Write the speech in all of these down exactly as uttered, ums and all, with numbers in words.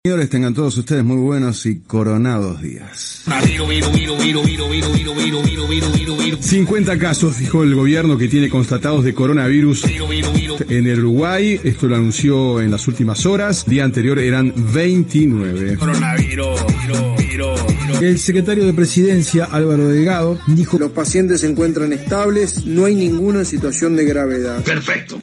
Señores, tengan todos ustedes muy buenos y coronados días. cincuenta casos, dijo el gobierno, que tiene constatados de coronavirus en el Uruguay. Esto lo anunció en las últimas horas. Día anterior eran veintinueve. El secretario de Presidencia, Álvaro Delgado, dijo: los pacientes se encuentran estables, no hay ninguna situación de gravedad. Perfecto.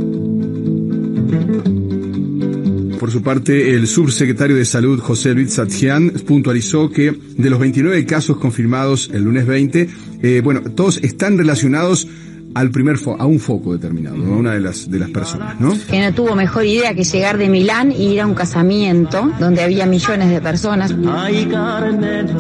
Por su parte, el subsecretario de Salud, José Luis Sajian, puntualizó que de los veintinueve casos confirmados el lunes veinte, eh, bueno, todos están relacionados al primer fo a un foco determinado, a una de las de las personas, ¿no? Que no tuvo mejor idea que llegar de Milán e ir a un casamiento donde había millones de personas. Ay, Carmena,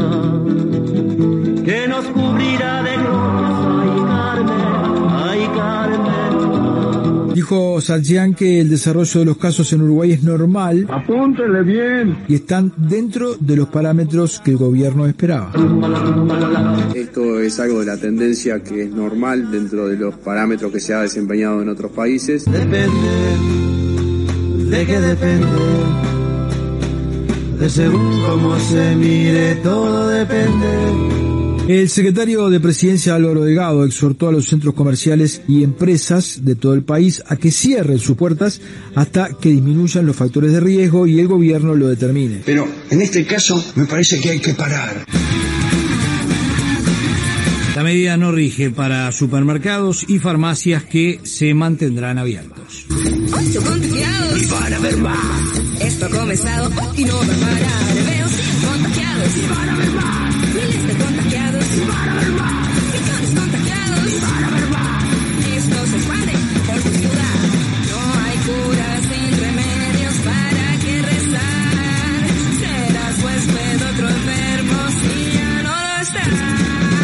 que nos cubrirá de glorias. Ay, Carmen, ay, Carmen. Dijo Sajian que el desarrollo de los casos en Uruguay es normal. Apúntenle bien. Y están dentro de los parámetros que el gobierno esperaba. Esto es algo de la tendencia que es normal dentro de los parámetros que se ha desempeñado en otros países. Depende, de qué depende, de según cómo se mire, todo depende. El secretario de Presidencia, Álvaro Delgado, exhortó a los centros comerciales y empresas de todo el país a que cierren sus puertas hasta que disminuyan los factores de riesgo y el gobierno lo determine. Pero en este caso me parece que hay que parar. La medida no rige para supermercados y farmacias, que se mantendrán abiertos. Ocho contagiados Y van a ver más. Esto ha comenzado y no va a parar. Veo cien contagiados y van a ver más. Miles de contagiados y van a ver más. Millones contagiados y van a ver más. Esto se expande por tu ciudad. No hay cura sin remedios, para que rezar. Serás huésped de otro enfermo si ya no lo estás.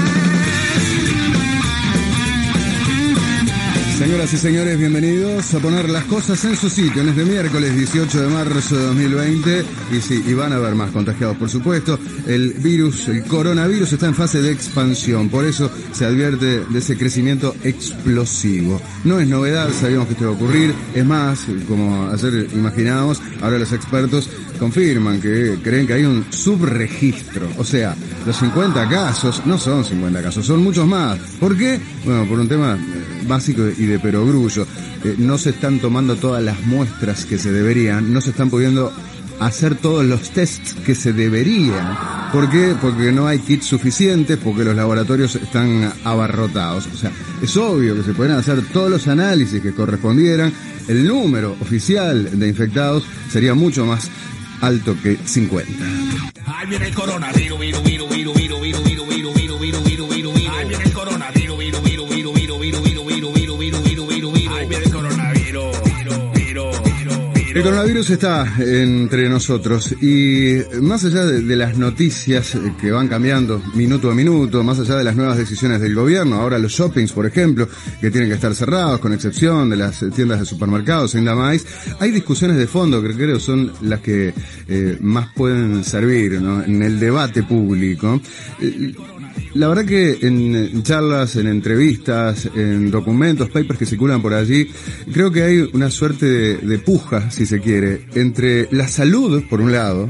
Señoras y señores, bienvenidos a poner las cosas en su sitio en este miércoles dieciocho de marzo de dos mil veinte. Y sí, y van a haber más contagiados, por supuesto. El virus, el coronavirus está en fase de expansión, por eso se advierte de ese crecimiento explosivo. No es novedad, sabíamos que esto iba a ocurrir. Es más, como ayer imaginábamos, ahora los expertos confirman que creen que hay un subregistro. O sea, los cincuenta casos no son cincuenta casos, son muchos más. ¿Por qué? Bueno, por un tema básico y de perogrullo. Eh, no se están tomando todas las muestras que se deberían, no se están pudiendo hacer todos los tests que se deberían. ¿Por qué? Porque no hay kits suficientes, porque los laboratorios están abarrotados. O sea, es obvio que se pueden hacer todos los análisis que correspondieran. El número oficial de infectados sería mucho más alto que cincuenta. Ahí viene el coronavirus, virus, virus, virus, virus, virus, virus, virus, virus, virus, virus, virus, virus. Ahí viene el coronavirus, virus, virus, virus, virus, virus, virus, virus, virus, virus, virus, virus, virus. Ahí viene el coronavirus, virus, virus, virus. El coronavirus está entre nosotros y más allá de, de las noticias que van cambiando minuto a minuto, más allá de las nuevas decisiones del gobierno, ahora los shoppings, por ejemplo, que tienen que estar cerrados, con excepción de las tiendas de supermercados, ainda más, hay discusiones de fondo que creo son las que eh, más pueden servir, ¿no?, en el debate público. Eh, La verdad que en charlas, en entrevistas, en documentos, papers que circulan por allí, creo que hay una suerte de, de puja, si se quiere, entre la salud, por un lado,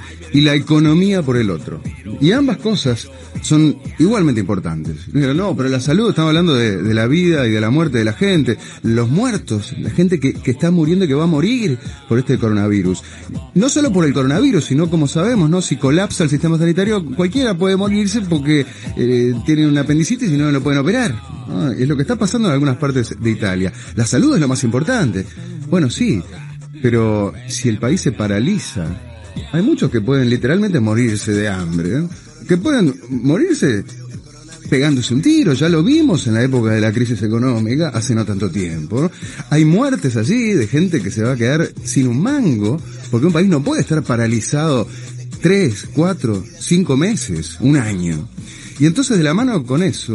y la economía, por el otro. Y ambas cosas son igualmente importantes. No, pero la salud, estamos hablando de, de la vida y de la muerte de la gente, los muertos, la gente que, que está muriendo y que va a morir por este coronavirus. No solo por el coronavirus, sino, como sabemos, ¿no?, si colapsa el sistema sanitario, cualquiera puede morirse porque Eh, tienen una apendicitis y no lo pueden operar. ¿No? Es lo que está pasando en algunas partes de Italia. La salud es lo más importante. Bueno, sí, pero si el país se paraliza, hay muchos que pueden literalmente morirse de hambre, ¿eh? Que pueden morirse pegándose un tiro. Ya lo vimos en la época de la crisis económica, hace no tanto tiempo, ¿no? Hay muertes allí de gente que se va a quedar sin un mango, porque un país no puede estar paralizado tres, cuatro, cinco meses, un año. Y entonces, de la mano con eso,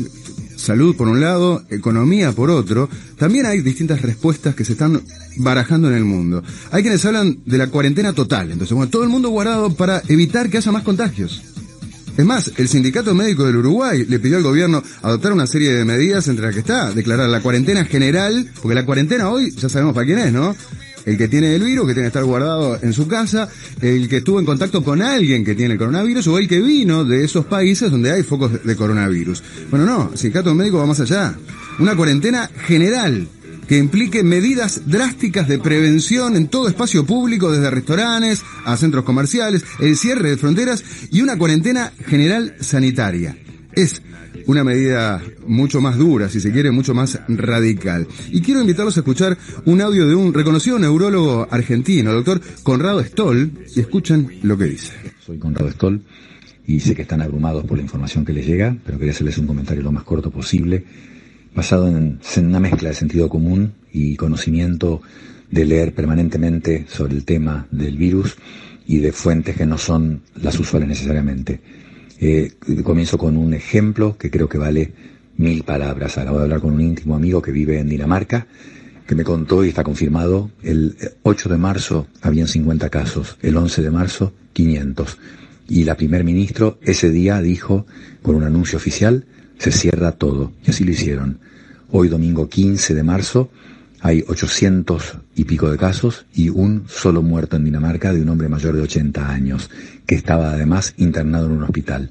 salud por un lado, economía por otro, también hay distintas respuestas que se están barajando en el mundo. Hay quienes hablan de la cuarentena total. Entonces, bueno, todo el mundo guardado para evitar que haya más contagios. Es más, el Sindicato Médico del Uruguay le pidió al gobierno adoptar una serie de medidas, entre las que está declarar la cuarentena general, porque la cuarentena hoy ya sabemos para quién es, ¿no? El que tiene el virus, que tiene que estar guardado en su casa, el que estuvo en contacto con alguien que tiene el coronavirus, o el que vino de esos países donde hay focos de coronavirus. Bueno, no, el sindicato médico va más allá. Una cuarentena general, que implique medidas drásticas de prevención en todo espacio público, desde restaurantes a centros comerciales, el cierre de fronteras y una cuarentena general sanitaria. Es una medida mucho más dura, si se quiere, mucho más radical. Y quiero invitarlos a escuchar un audio de un reconocido neurólogo argentino, el doctor Conrado Stoll, y escuchen lo que dice. Soy Conrado Stoll y sé que están abrumados por la información que les llega, pero quería hacerles un comentario lo más corto posible, basado en una mezcla de sentido común y conocimiento de leer permanentemente sobre el tema del virus y de fuentes que no son las usuales necesariamente. Eh, comienzo con un ejemplo que creo que vale mil palabras. Acabo de hablar con un íntimo amigo que vive en Dinamarca, que me contó, y está confirmado, el ocho de marzo habían cincuenta casos, el once de marzo quinientos. Y la primer ministro ese día dijo, con un anuncio oficial, se cierra todo. Y así lo hicieron. Hoy, domingo quince de marzo, hay ochocientos y pico de casos y un solo muerto en Dinamarca, de un hombre mayor de ochenta años, que estaba además internado en un hospital.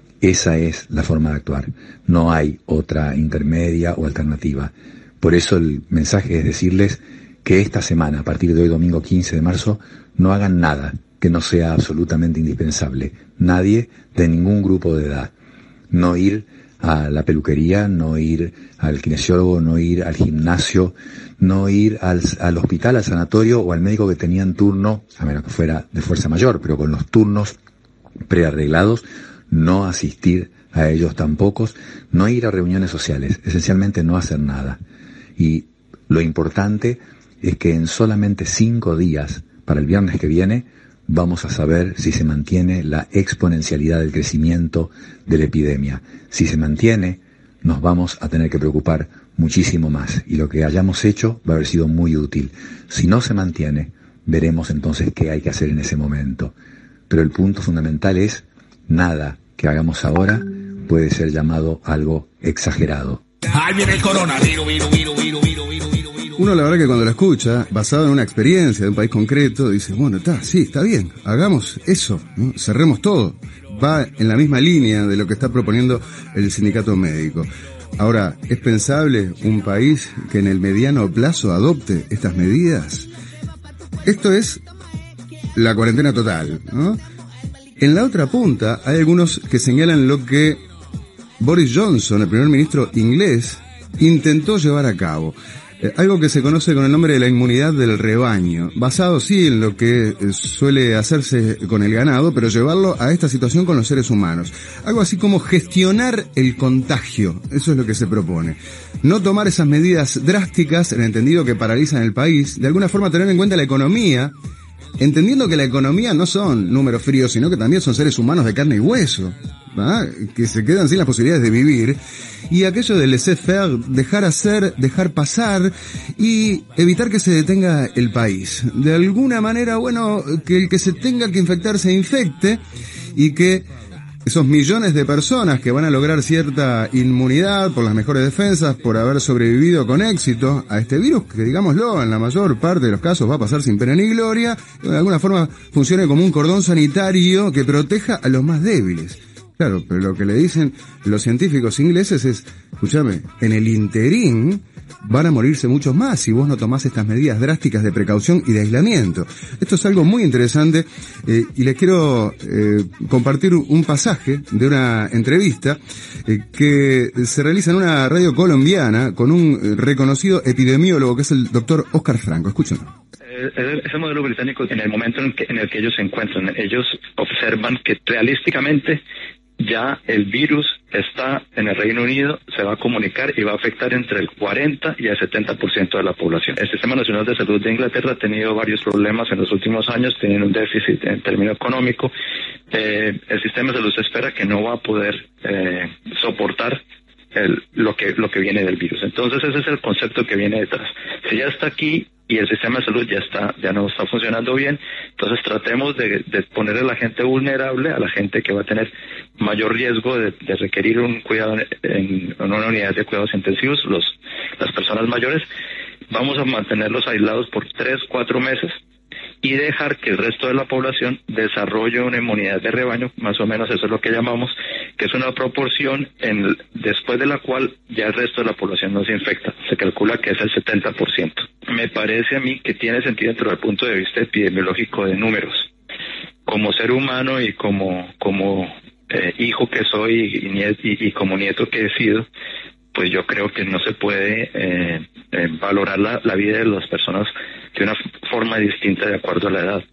Esa es la forma de actuar. No hay otra intermedia o alternativa. Por eso el mensaje es decirles que esta semana, a partir de hoy, domingo quince de marzo, no hagan nada que no sea absolutamente indispensable. Nadie de ningún grupo de edad. No ir a la peluquería, no ir al kinesiólogo, no ir al gimnasio, no ir al, al hospital, al sanatorio o al médico que tenían turno, a menos que fuera de fuerza mayor, pero con los turnos prearreglados, no asistir a ellos tampoco, no ir a reuniones sociales, esencialmente no hacer nada. Y lo importante es que en solamente cinco días, para el viernes que viene, vamos a saber si se mantiene la exponencialidad del crecimiento de la epidemia. Si se mantiene, nos vamos a tener que preocupar muchísimo más, y lo que hayamos hecho va a haber sido muy útil. Si no se mantiene, veremos entonces qué hay que hacer en ese momento. Pero el punto fundamental es, nada que hagamos ahora puede ser llamado algo exagerado. Ahí viene el coronavirus, virus, virus, virus, virus, virus, virus. Uno, la verdad, que cuando lo escucha, basado en una experiencia de un país concreto, dice, bueno, está, sí, está bien, hagamos eso, ¿no? Cerremos todo. Va en la misma línea de lo que está proponiendo el sindicato médico. Ahora, ¿es pensable un país que en el mediano plazo adopte estas medidas? Esto es la cuarentena total, ¿no? En la otra punta hay algunos que señalan lo que Boris Johnson, el primer ministro inglés, intentó llevar a cabo. Eh, algo que se conoce con el nombre de la inmunidad del rebaño, basado sí en lo que eh, suele hacerse con el ganado, pero llevarlo a esta situación con los seres humanos. Algo así como gestionar el contagio, eso es lo que se propone. No tomar esas medidas drásticas, en el entendido que paralizan el país, de alguna forma tener en cuenta la economía, entendiendo que la economía no son números fríos, sino que también son seres humanos de carne y hueso, ¿verdad? Que se quedan sin las posibilidades de vivir, y aquello de laissez-faire, dejar hacer, dejar pasar y evitar que se detenga el país. De alguna manera, bueno, que el que se tenga que infectar se infecte, y que esos millones de personas que van a lograr cierta inmunidad por las mejores defensas, por haber sobrevivido con éxito a este virus, que digámoslo, en la mayor parte de los casos va a pasar sin pena ni gloria, de alguna forma funcione como un cordón sanitario que proteja a los más débiles. Claro, pero lo que le dicen los científicos ingleses es, escúchame, en el interín van a morirse muchos más si vos no tomás estas medidas drásticas de precaución y de aislamiento. Esto es algo muy interesante, eh, y les quiero eh, compartir un pasaje de una entrevista eh, que se realiza en una radio colombiana con un reconocido epidemiólogo que es el doctor Oscar Franco. Escúchenlo. Ese modelo británico, en el momento en, que, en el que ellos se encuentran, ellos observan que realísticamente ya el virus está en el Reino Unido, se va a comunicar y va a afectar entre el cuarenta y el setenta por ciento de la población. El Sistema Nacional de Salud de Inglaterra ha tenido varios problemas en los últimos años, tienen un déficit en términos económicos. Eh, el sistema de salud se espera que no va a poder eh, soportar el, lo que lo que viene del virus. Entonces ese es el concepto que viene detrás. Si ya está aquí y el sistema de salud ya está ya no está funcionando bien, entonces tratemos de, de poner a la gente vulnerable, a la gente que va a tener mayor riesgo de, de requerir un cuidado en, en una unidad de cuidados intensivos, los las personas mayores, vamos a mantenerlos aislados por tres, cuatro meses y dejar que el resto de la población desarrolle una inmunidad de rebaño, más o menos eso es lo que llamamos, que es una proporción en, después de la cual ya el resto de la población no se infecta. Se calcula que es el setenta por ciento. Me parece a mí que tiene sentido dentro del punto de vista epidemiológico de números. Como ser humano y como, como eh, hijo que soy y, niet, y, y como nieto que he sido, pues yo creo que no se puede eh, eh, valorar la, la vida de las personas de una forma distinta de acuerdo a la edad.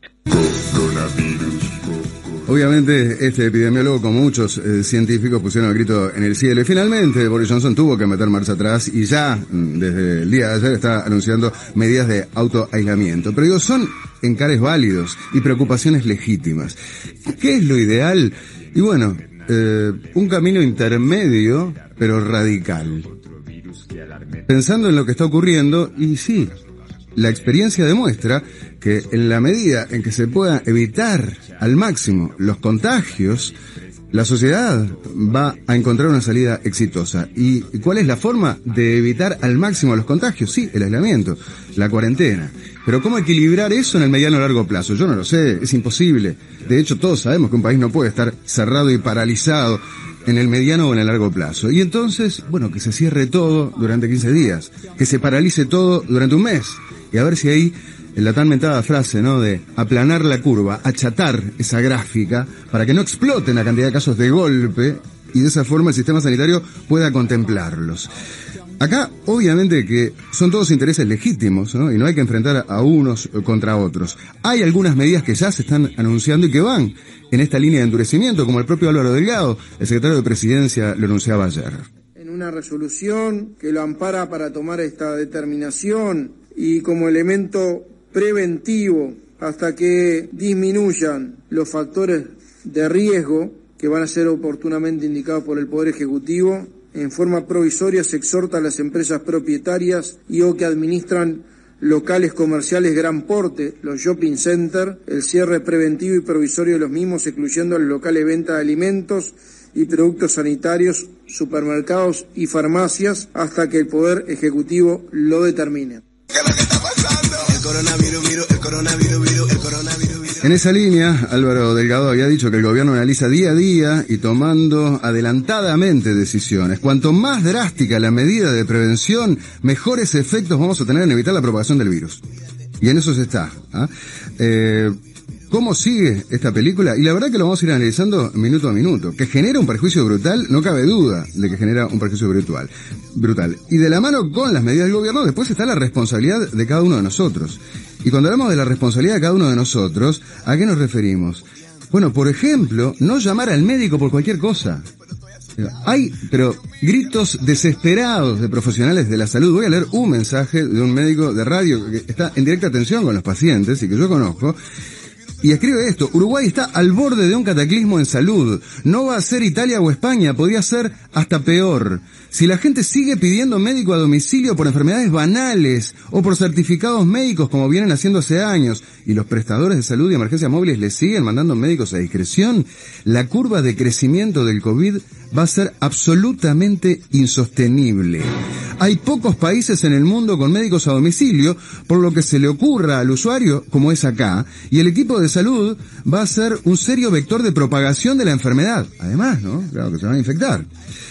Obviamente, este epidemiólogo, como muchos eh, científicos, pusieron el grito en el cielo y finalmente Boris Johnson tuvo que meter marcha atrás y ya, desde el día de ayer, está anunciando medidas de autoaislamiento. Pero digo, son encares válidos y preocupaciones legítimas. ¿Qué es lo ideal? Y bueno, eh, un camino intermedio, pero radical. Pensando en lo que está ocurriendo, y sí, la experiencia demuestra que en la medida en que se pueda evitar al máximo los contagios, la sociedad va a encontrar una salida exitosa. ¿Y cuál es la forma de evitar al máximo los contagios? Sí, el aislamiento, la cuarentena. Pero ¿cómo equilibrar eso en el mediano o largo plazo? Yo no lo sé, es imposible. De hecho, todos sabemos que un país no puede estar cerrado y paralizado en el mediano o en el largo plazo. Y entonces, bueno, que se cierre todo durante quince días, que se paralice todo durante un mes. Y a ver si ahí, la tan mentada frase, ¿no?, de aplanar la curva, achatar esa gráfica, para que no exploten la cantidad de casos de golpe, y de esa forma el sistema sanitario pueda contemplarlos. Acá, obviamente que son todos intereses legítimos, ¿no?, y no hay que enfrentar a unos contra otros. Hay algunas medidas que ya se están anunciando y que van en esta línea de endurecimiento, como el propio Álvaro Delgado, el secretario de Presidencia, lo anunciaba ayer. En una resolución que lo ampara para tomar esta determinación y como elemento preventivo hasta que disminuyan los factores de riesgo que van a ser oportunamente indicados por el Poder Ejecutivo, en forma provisoria se exhorta a las empresas propietarias y o que administran locales comerciales gran porte, los shopping centers, el cierre preventivo y provisorio de los mismos, excluyendo los locales de venta de alimentos y productos sanitarios, supermercados y farmacias, hasta que el Poder Ejecutivo lo determine. En esa línea, Álvaro Delgado había dicho que el gobierno analiza día a día y tomando adelantadamente decisiones. Cuanto más drástica la medida de prevención, mejores efectos vamos a tener en evitar la propagación del virus. Y en eso se está. ¿ah? Eh, ¿Cómo sigue esta película? Y la verdad que lo vamos a ir analizando minuto a minuto. Que genera un perjuicio brutal, no cabe duda de que genera un perjuicio brutal. brutal. Y de la mano con las medidas del gobierno, después está la responsabilidad de cada uno de nosotros. Y cuando hablamos de la responsabilidad de cada uno de nosotros, ¿a qué nos referimos? Bueno, por ejemplo, no llamar al médico por cualquier cosa. Hay, pero, gritos desesperados de profesionales de la salud. Voy a leer un mensaje de un médico de radio que está en directa atención con los pacientes y que yo conozco. Y escribe esto: Uruguay está al borde de un cataclismo en salud. No va a ser Italia o España, podría ser hasta peor. Si la gente sigue pidiendo médico a domicilio por enfermedades banales o por certificados médicos como vienen haciendo hace años, y los prestadores de salud y emergencias móviles le siguen mandando médicos a discreción, la curva de crecimiento del COVID va a ser absolutamente insostenible. Hay pocos países en el mundo con médicos a domicilio, por lo que se le ocurra al usuario, como es acá, y el equipo de salud va a ser un serio vector de propagación de la enfermedad. Además, ¿no? Claro que se van a infectar.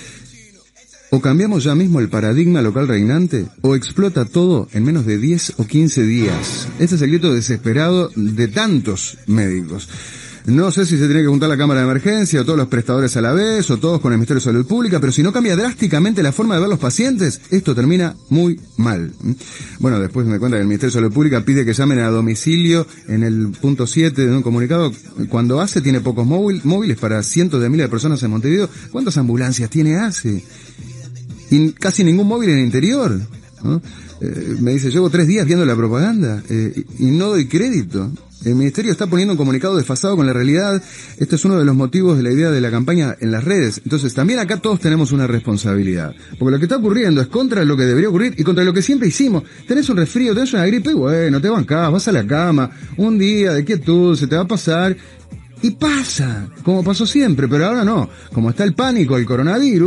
O cambiamos ya mismo el paradigma local reinante, o explota todo en menos de diez o quince días. Este es el grito desesperado de tantos médicos. No sé si se tiene que juntar la cámara de emergencia, o todos los prestadores a la vez, o todos con el Ministerio de Salud Pública, pero si no cambia drásticamente la forma de ver los pacientes, esto termina muy mal. Bueno, después me cuenta que el Ministerio de Salud Pública pide que llamen a domicilio en el punto siete de un comunicado. Cuando ACE tiene pocos móvil, móviles para cientos de miles de personas en Montevideo, ¿cuántas ambulancias tiene ACE? Y casi ningún móvil en el interior, ¿no? Eh, me dice, llevo tres días viendo la propaganda eh, y no doy crédito. El Ministerio está poniendo un comunicado desfasado con la realidad. Este es uno de los motivos de la idea de la campaña en las redes. Entonces, también acá todos tenemos una responsabilidad. Porque lo que está ocurriendo es contra lo que debería ocurrir y contra lo que siempre hicimos. Tenés un resfrío, tenés una gripe y bueno, te bancás, vas a la cama. Un día de quietud, se te va a pasar. Y pasa, como pasó siempre, pero ahora no. Como está el pánico, el coronavirus,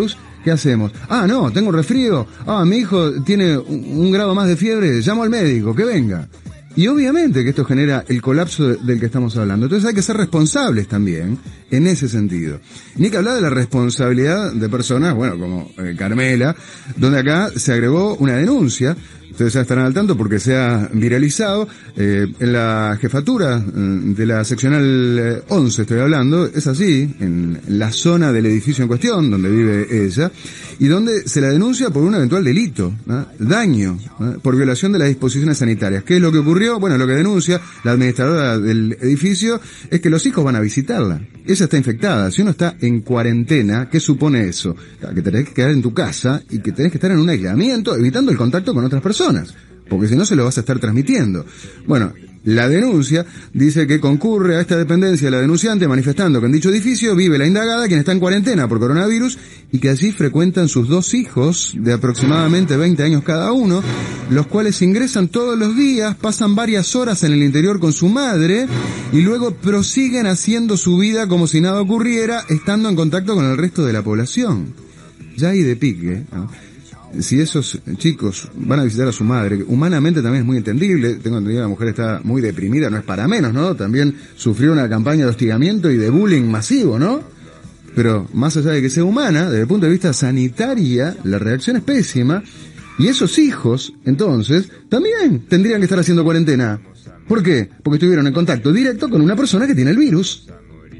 ¿qué hacemos? Ah, no, tengo un resfrío. Ah, mi hijo tiene un, un grado más de fiebre, llamo al médico, que venga. Y obviamente que esto genera el colapso de, del que estamos hablando. Entonces hay que ser responsables también en ese sentido. Ni que hablar de la responsabilidad de personas, bueno, como eh, Carmela, donde acá se agregó una denuncia. Ustedes ya estarán al tanto porque se ha viralizado eh, en la jefatura de la seccional once, estoy hablando, es así, en la zona del edificio en cuestión, donde vive ella, y donde se la denuncia por un eventual delito, ¿no? Daño, ¿no? Por violación de las disposiciones sanitarias. ¿Qué es lo que ocurrió? Bueno, lo que denuncia la administradora del edificio es que los hijos van a visitarla. Ella está infectada. Si uno está en cuarentena, ¿qué supone eso? Que te tenés que quedar en tu casa y que tenés que estar en un aislamiento, evitando el contacto con otras personas, porque si no se lo vas a estar transmitiendo. Bueno, la denuncia dice que concurre a esta dependencia la denunciante manifestando que en dicho edificio vive la indagada, quien está en cuarentena por coronavirus, y que allí frecuentan sus dos hijos de aproximadamente veinte años cada uno, los cuales ingresan todos los días, pasan varias horas en el interior con su madre y luego prosiguen haciendo su vida como si nada ocurriera, estando en contacto con el resto de la población. Ya hay de pique, ¿no? Si esos chicos van a visitar a su madre, humanamente también es muy entendible, tengo entendido que la mujer está muy deprimida, no es para menos, ¿no? También sufrió una campaña de hostigamiento y de bullying masivo, ¿no? Pero más allá de que sea humana, desde el punto de vista sanitaria, la reacción es pésima, y esos hijos, entonces, también tendrían que estar haciendo cuarentena. ¿Por qué? Porque estuvieron en contacto directo con una persona que tiene el virus.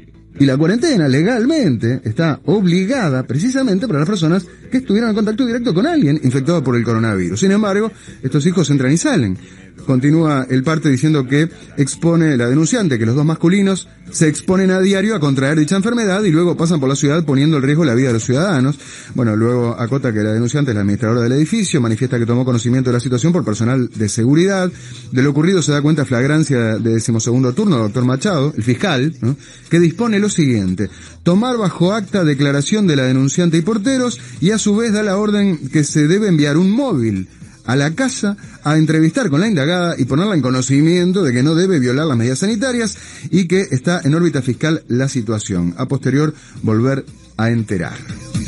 Y la cuarentena legalmente está obligada precisamente para las personas que estuvieron en contacto directo con alguien infectado por el coronavirus. Sin embargo, estos hijos entran y salen. Continúa el parte diciendo que expone la denunciante que los dos masculinos se exponen a diario a contraer dicha enfermedad y luego pasan por la ciudad poniendo en riesgo la vida de los ciudadanos. Bueno, luego acota que la denunciante es la administradora del edificio, manifiesta que tomó conocimiento de la situación por personal de seguridad. De lo ocurrido se da cuenta flagrancia de decimosegundo turno, doctor Machado, el fiscal, ¿no?, que dispone lo siguiente: tomar bajo acta declaración de la denunciante y porteros, y a su vez da la orden que se debe enviar un móvil a la casa a entrevistar con la indagada y ponerla en conocimiento de que no debe violar las medidas sanitarias y que está en órbita fiscal la situación. A posterior, volver a enterar.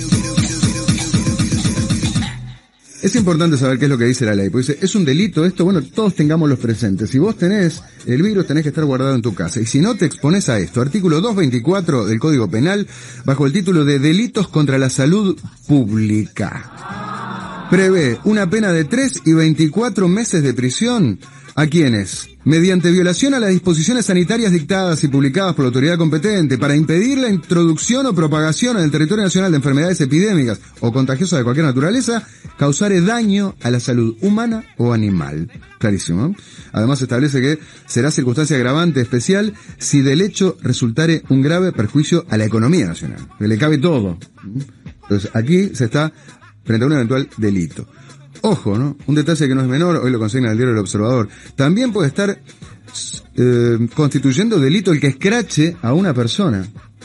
Es importante saber qué es lo que dice la ley, porque dice, es un delito esto, bueno, todos tengámoslos presentes. Si vos tenés el virus, tenés que estar guardado en tu casa. Y si no, te exponés a esto. Artículo doscientos veinticuatro del Código Penal, bajo el título de Delitos contra la Salud Pública. Prevé una pena de tres y veinticuatro meses de prisión a quienes, mediante violación a las disposiciones sanitarias dictadas y publicadas por la autoridad competente para impedir la introducción o propagación en el territorio nacional de enfermedades epidémicas o contagiosas de cualquier naturaleza, causare daño a la salud humana o animal. Clarísimo, ¿no? Además establece que será circunstancia agravante especial si del hecho resultare un grave perjuicio a la economía nacional. Que le cabe todo. Entonces aquí se está frente a un eventual delito. Ojo, ¿no? Un detalle que no es menor, hoy lo consigna el diario El Observador. También puede estar eh, constituyendo delito el que escrache a una persona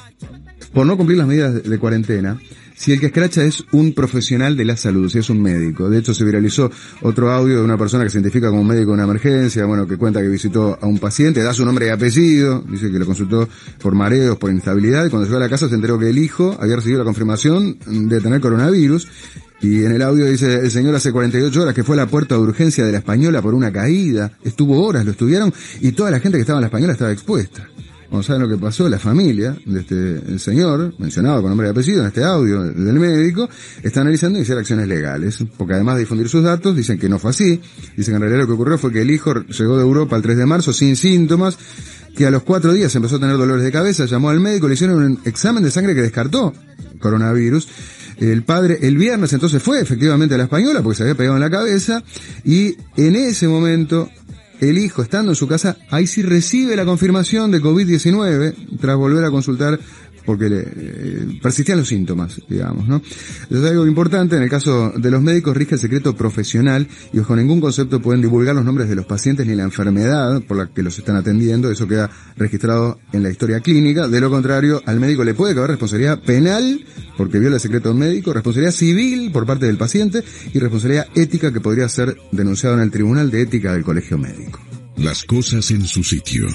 por no cumplir las medidas de, de cuarentena, si el que escracha es un profesional de la salud, si es un médico. De hecho, se viralizó otro audio de una persona que se identifica como médico de una emergencia, bueno, que cuenta que visitó a un paciente, da su nombre y apellido, dice que lo consultó por mareos, por inestabilidad, y cuando llegó a la casa se enteró que el hijo había recibido la confirmación de tener coronavirus. Y en el audio dice, el señor hace cuarenta y ocho horas que fue a la puerta de urgencia de la Española por una caída, estuvo horas, lo estudiaron, y toda la gente que estaba en la Española estaba expuesta. Como saben lo que pasó, la familia de este el señor, mencionado con nombre y apellido en este audio del médico, está analizando iniciar acciones legales, porque además de difundir sus datos, dicen que no fue así. Dicen que en realidad lo que ocurrió fue que el hijo llegó de Europa el tres de marzo sin síntomas, que a los cuatro días empezó a tener dolores de cabeza, llamó al médico, le hicieron un examen de sangre que descartó coronavirus. El padre el viernes entonces fue efectivamente a la Española porque se había pegado en la cabeza, y en ese momento el hijo, estando en su casa, ahí sí recibe la confirmación de covid diecinueve tras volver a consultar porque le eh, persistían los síntomas, digamos, ¿no? Es algo importante, en el caso de los médicos rige el secreto profesional y bajo ningún concepto pueden divulgar los nombres de los pacientes ni la enfermedad por la que los están atendiendo. Eso queda registrado en la historia clínica. De lo contrario, al médico le puede caber responsabilidad penal porque viola el secreto médico, responsabilidad civil por parte del paciente y responsabilidad ética que podría ser denunciado en el Tribunal de Ética del Colegio Médico. Las cosas en su sitio.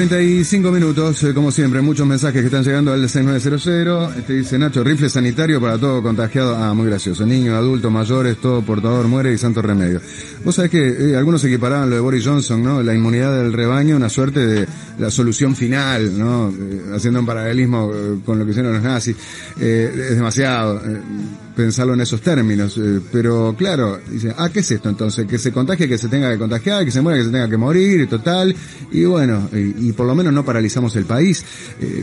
treinta y cinco minutos, eh, como siempre, muchos mensajes que están llegando al seis nueve cero cero. Este dice Nacho, rifle sanitario para todo contagiado. Ah, muy gracioso. Niños, adultos, mayores, todo portador muere y santo remedio. Vos sabés que eh, algunos equiparaban lo de Boris Johnson, ¿no? La inmunidad del rebaño, una suerte de la solución final, ¿no? Eh, haciendo un paralelismo eh, con lo que hicieron los nazis. Eh, es demasiado eh, pensarlo en esos términos. Eh, pero claro, dice, ah, ¿qué es esto entonces? Que se contagie, que se tenga que contagiar, que se muera, que se tenga que morir, y total. Y bueno, y, y por lo menos no paralizamos el país. Eh,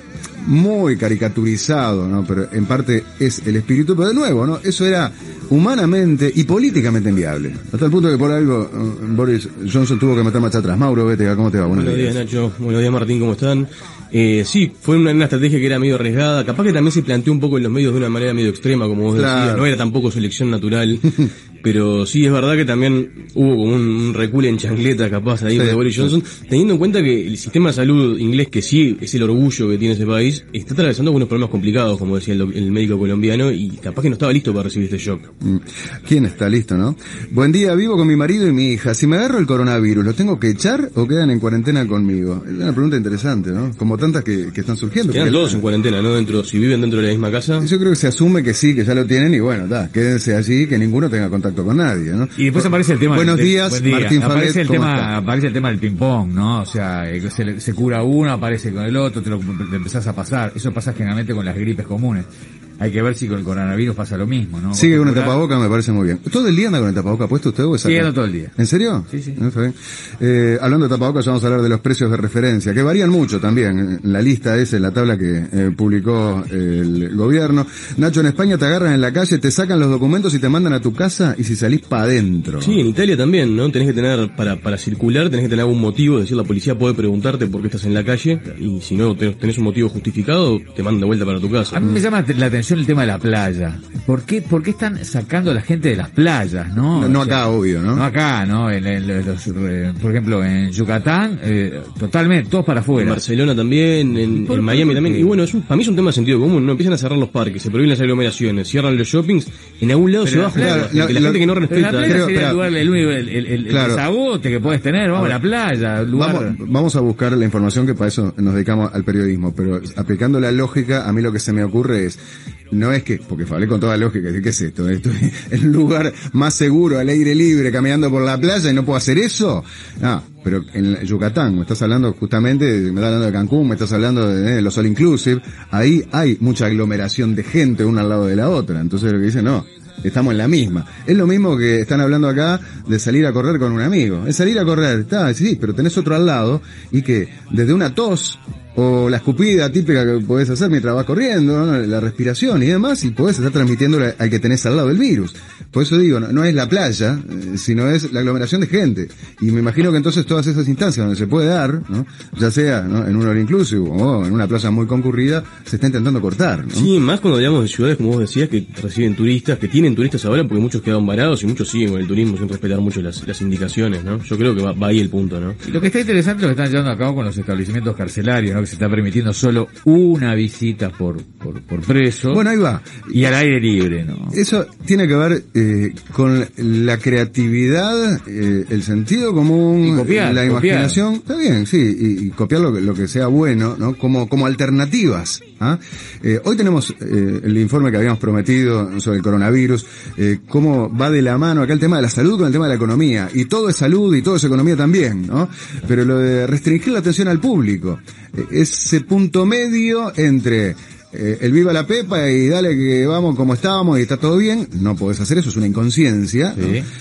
muy caricaturizado, ¿no? Pero en parte es el espíritu, pero de nuevo, ¿no? Eso era humanamente y políticamente inviable. Hasta el punto que por algo uh, Boris Johnson tuvo que meter marcha atrás. Mauro, vete, ¿cómo te va? Buenos, Buenos días, días, Nacho. Buenos días, Martín, ¿cómo están? Eh, sí, fue una, una estrategia que era medio arriesgada. Capaz que también se planteó un poco en los medios de una manera medio extrema, como vos claro. decías. No era tampoco selección natural. Pero sí, es verdad que también hubo como un, un recul en chancleta capaz ahí sí, de Boris Johnson, sí. teniendo en cuenta que el sistema de salud inglés, que sí es el orgullo que tiene ese país, está atravesando algunos problemas complicados, como decía el, el médico colombiano, y capaz que no estaba listo para recibir este shock. ¿Quién está listo, no? Buen día, vivo con mi marido y mi hija. Si me agarro el coronavirus, ¿los tengo que echar o quedan en cuarentena conmigo? Es una pregunta interesante, ¿no? Como tantas que, que están surgiendo. Quedan todos en cuarentena, ¿no? Dentro, si viven dentro de la misma casa. Yo creo que se asume que sí, que ya lo tienen y bueno, da, quédense allí, que ninguno tenga contacto con nadie, ¿no? Y después aparece el tema Buenos del, días, buen día. Martín aparece Falet, el tema está? aparece el tema del ping pong, ¿no? O sea, se, se cura uno, aparece con el otro, te lo te empezás a pasar. Eso pasa generalmente con las gripes comunes. Hay que ver si con el coronavirus pasa lo mismo, ¿no? Sigue con el tapabocas, me parece muy bien. ¿Todo el día anda con el tapabocas puesto usted o es acá? Sí, ando todo el día. ¿En serio? Sí, sí. ¿No está bien? Eh, hablando de tapabocas, ya vamos a hablar de los precios de referencia, que varían mucho también. La lista esa es la tabla que eh, publicó el gobierno. Nacho, en España te agarran en la calle, te sacan los documentos y te mandan a tu casa y si salís pa' adentro. Sí, en Italia también, ¿no? Tenés que tener, para para circular, tenés que tener algún motivo, es decir, la policía puede preguntarte por qué estás en la calle y si no tenés un motivo justificado, te mandan de vuelta para tu casa. A mí me llama la atención el tema de la playa. ¿Por qué, por qué están sacando a la gente de las playas, no? No, no acá, o sea, obvio, ¿no? No acá, ¿no? En, en los, eh, por ejemplo, en Yucatán, eh, totalmente, todos para afuera. En Barcelona también, en, en Miami también. Y bueno, es un, para mí es un tema de sentido común, ¿no? Empiezan a cerrar los parques, se prohíben las aglomeraciones, cierran los shoppings, en algún lado pero se va a jugar. La, la, la, la gente que no respeta. La playa creo, sería el lugar, el único, el, el, el, claro. el desagote que puedes tener, vamos a la playa, lugar. Vamos, vamos a buscar la información, que para eso nos dedicamos al periodismo, pero aplicando la lógica, a mí lo que se me ocurre es, no es que, porque hablé con toda lógica, ¿qué es esto? Esto es el lugar más seguro, al aire libre, caminando por la playa y no puedo hacer eso. No, pero en Yucatán, me estás hablando justamente, me estás hablando de Cancún, me estás hablando de eh, los All Inclusive, ahí hay mucha aglomeración de gente una al lado de la otra. Entonces lo que dicen, no, estamos en la misma. Es lo mismo que están hablando acá de salir a correr con un amigo. Es salir a correr, está, sí, pero tenés otro al lado y que desde una tos o la escupida típica que podés hacer mientras vas corriendo, ¿no? La respiración y demás, y podés estar transmitiendo al que tenés al lado el virus. Por eso digo, no, no es la playa, eh, sino es la aglomeración de gente. Y me imagino que entonces todas esas instancias donde se puede dar, ¿no? Ya sea, ¿no?, en un all inclusive o en una playa muy concurrida, se está intentando cortar, ¿no? Sí, más cuando hablamos de ciudades, como vos decías, que reciben turistas, que tienen turistas ahora, porque muchos quedaron varados y muchos siguen con el turismo sin respetar mucho las, las indicaciones, ¿no? Yo creo que va, va ahí el punto, ¿no? Y lo que está interesante es lo que están llevando a cabo con los establecimientos carcelarios, ¿no? Que se está permitiendo solo una visita por, por, por preso. Bueno, ahí va. Y al aire libre, ¿no? Eso tiene que ver eh, con la creatividad, eh, el sentido común, y copiar, la copiar. imaginación. Está bien, sí, y, y copiar lo que, lo que sea bueno, ¿no? Como, como alternativas. ¿Ah? Eh, hoy tenemos eh, el informe que habíamos prometido sobre el coronavirus, eh, cómo va de la mano acá el tema de la salud con el tema de la economía. Y todo es salud y todo es economía también, ¿no? Pero lo de restringir la atención al público, eh, ese punto medio entre eh, el viva la pepa y dale que vamos como estábamos y está todo bien, no podés hacer eso, es una inconsciencia, ¿no? Sí.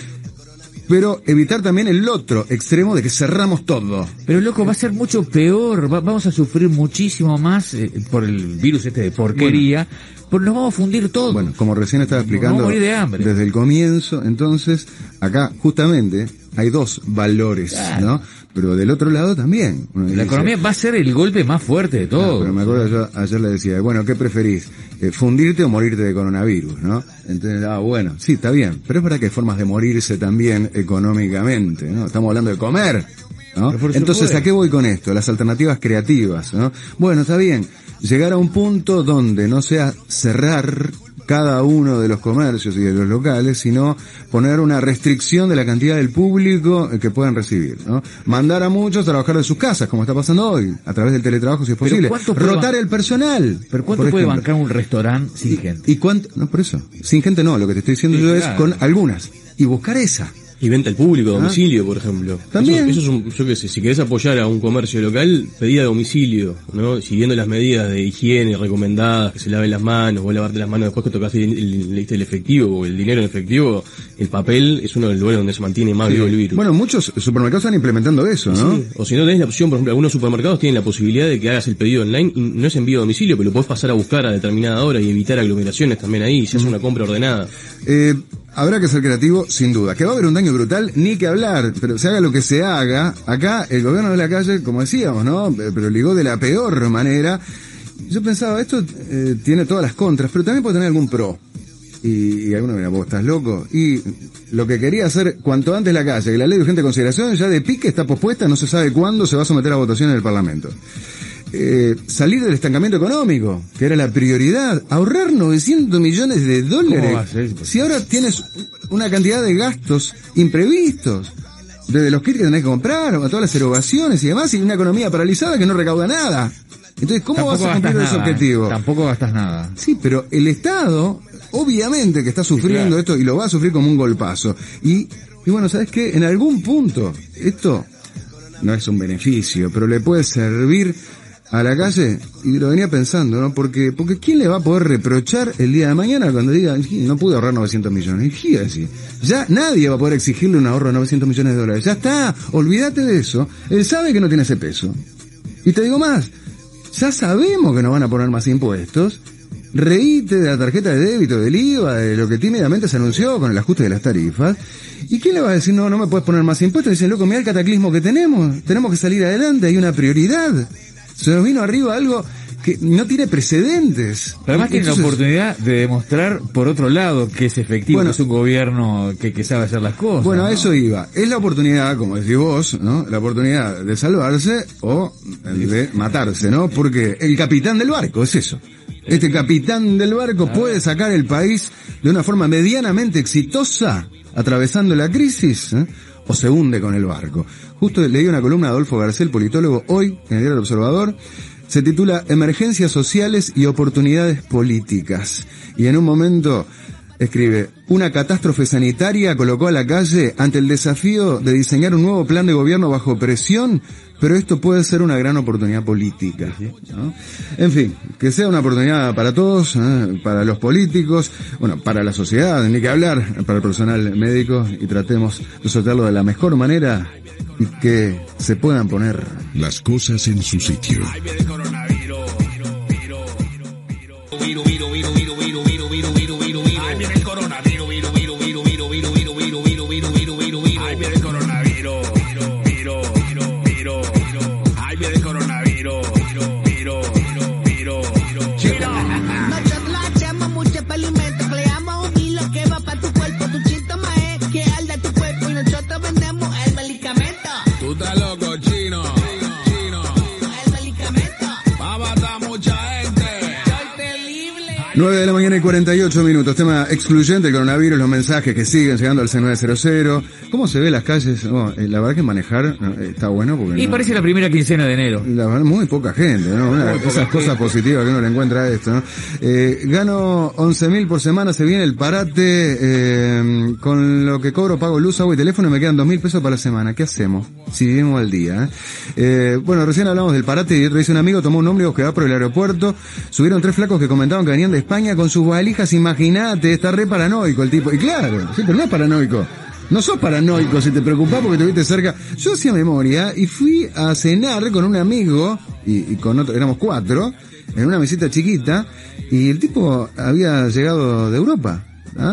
Pero evitar también el otro extremo de que cerramos todo. Pero loco, va a ser mucho peor, va, vamos a sufrir muchísimo más eh, por el virus este de porquería, bueno, pues nos vamos a fundir todo. Bueno, como recién estaba explicando, morir de hambre. Desde el comienzo, entonces, acá justamente hay dos valores, claro, ¿no? Pero del otro lado también. La dice, economía va a ser el golpe más fuerte de todo. No, pero me acuerdo, yo ayer le decía, bueno, ¿qué preferís? Eh, ¿Fundirte o morirte de coronavirus, no? Entonces, ah, bueno, sí, está bien. Pero es verdad que hay formas de morirse también económicamente, ¿no? Estamos hablando de comer, ¿no? Entonces, ¿a qué voy con esto? Las alternativas creativas, ¿no? Bueno, está bien. Llegar a un punto donde no sea cerrar cada uno de los comercios y de los locales, sino poner una restricción de la cantidad del público que puedan recibir, ¿no? Mandar a muchos a trabajar de sus casas, como está pasando hoy, a través del teletrabajo si es posible. Rotar el personal. ¿Pero cuánto puede bancar un restaurante sin gente? ¿Y cuánto? No, por eso. Sin gente no, lo que te estoy diciendo Sí, yo claro. es con algunas. Y buscar esa. Y venta al público, a domicilio, por ejemplo. También. Eso, eso es un, yo qué sé, si querés apoyar a un comercio local, pedí a domicilio, ¿no? Siguiendo las medidas de higiene recomendadas, que se laven las manos, vos lavarte las manos después que tocaste el, el, el, el efectivo o el dinero en efectivo, el papel es uno de los lugares donde se mantiene más Sí. vivo el virus. Bueno, muchos supermercados están implementando eso, ¿no? Sí. O si no tenés la opción, por ejemplo, algunos supermercados tienen la posibilidad de que hagas el pedido online y no es envío a domicilio, pero lo podés pasar a buscar a determinada hora y evitar aglomeraciones también ahí, si haces una compra ordenada. Eh, habrá que ser creativo, sin duda. Que va a haber un daño brutal, ni que hablar, pero se haga lo que se haga, acá el gobierno de la calle, como decíamos, ¿no? Pero ligó de la peor manera. Yo pensaba, esto eh, tiene todas las contras, pero también puede tener algún pro. Y, y alguno mira, vos estás loco. Y lo que quería hacer cuanto antes la calle, que la ley de urgente consideración ya de pique está pospuesta, no se sabe cuándo se va a someter a votación en el Parlamento. Eh, salir del estancamiento económico, que era la prioridad, ahorrar novecientos millones de dólares. ¿Cómo va a ser? Si ahora tienes una cantidad de gastos imprevistos, desde los kits que tenés que comprar, a todas las erogaciones y demás, y una economía paralizada que no recauda nada. Entonces, ¿cómo Tampoco vas a cumplir gastas ese nada, objetivo? ¿eh? Tampoco gastas nada. Sí, pero el Estado, obviamente que está sufriendo Sí, claro. esto y lo va a sufrir como un golpazo. Y, y bueno, ¿sabes qué? En algún punto, esto no es un beneficio, pero le puede servir a la calle, y lo venía pensando, ¿no? Porque, porque ¿quién le va a poder reprochar el día de mañana cuando diga, no pude ahorrar novecientos millones? ¿Qué iba a decir? Ya nadie va a poder exigirle un ahorro de novecientos millones de dólares. Ya está, olvídate de eso. Él sabe que no tiene ese peso. Y te digo más, ya sabemos que nos van a poner más impuestos. Reíte de la tarjeta de débito, del I V A, de lo que tímidamente se anunció con el ajuste de las tarifas. ¿Y quién le va a decir, no, no me puedes poner más impuestos? Dicen, loco, mira el cataclismo que tenemos. Tenemos que salir adelante, hay una prioridad. Se nos vino arriba algo que no tiene precedentes. Pero además tiene la Entonces, oportunidad de demostrar, por otro lado, que es efectivo, Bueno, que es un gobierno que, que sabe hacer las cosas. Bueno, ¿no? a eso iba. Es la oportunidad, como decís vos, ¿no? La oportunidad de salvarse o de matarse, ¿no? Porque el capitán del barco es eso. Este capitán del barco puede sacar el país de una forma medianamente exitosa, atravesando la crisis, ¿eh? O se hunde con el barco. Justo leí una columna de Adolfo Garcel, politólogo, hoy en el diario El Observador. Se titula Emergencias sociales y oportunidades políticas. Y en un momento escribe, una catástrofe sanitaria colocó a la calle ante el desafío de diseñar un nuevo plan de gobierno bajo presión, pero esto puede ser una gran oportunidad política, ¿no? En fin, que sea una oportunidad para todos, ¿eh? Para los políticos, bueno, para la sociedad, ni que hablar, para el personal médico, y tratemos de sortearlo de la mejor manera y que se puedan poner las cosas en su sitio. nueve de la mañana y cuarenta y ocho minutos. Tema excluyente, el coronavirus, los mensajes que siguen llegando al C nueve cero cero. ¿Cómo se ve las calles? Oh, eh, la verdad que manejar no, eh, está bueno porque Y no, parece la primera quincena de enero. la verdad, muy poca gente, ¿no? Una de esas cosas positivas que uno le encuentra a esto, ¿no? Eh, gano once mil por semana, se viene el parate, eh, con lo que cobro pago luz, agua y teléfono y me quedan dos mil pesos para la semana. ¿Qué hacemos? Si vivimos al día, ¿eh? Eh, bueno, recién hablamos del parate y dice un amigo, tomó un ómnibus que va por el aeropuerto, subieron tres flacos que comentaban que venían de España con sus valijas, imagínate, está re paranoico el tipo. Y claro, sí, pero no es paranoico. No sos paranoico si te preocupás porque te viste cerca. Yo hacía memoria y fui a cenar con un amigo, y, y con otro, éramos cuatro, en una mesita chiquita, y el tipo había llegado de Europa, ¿ah?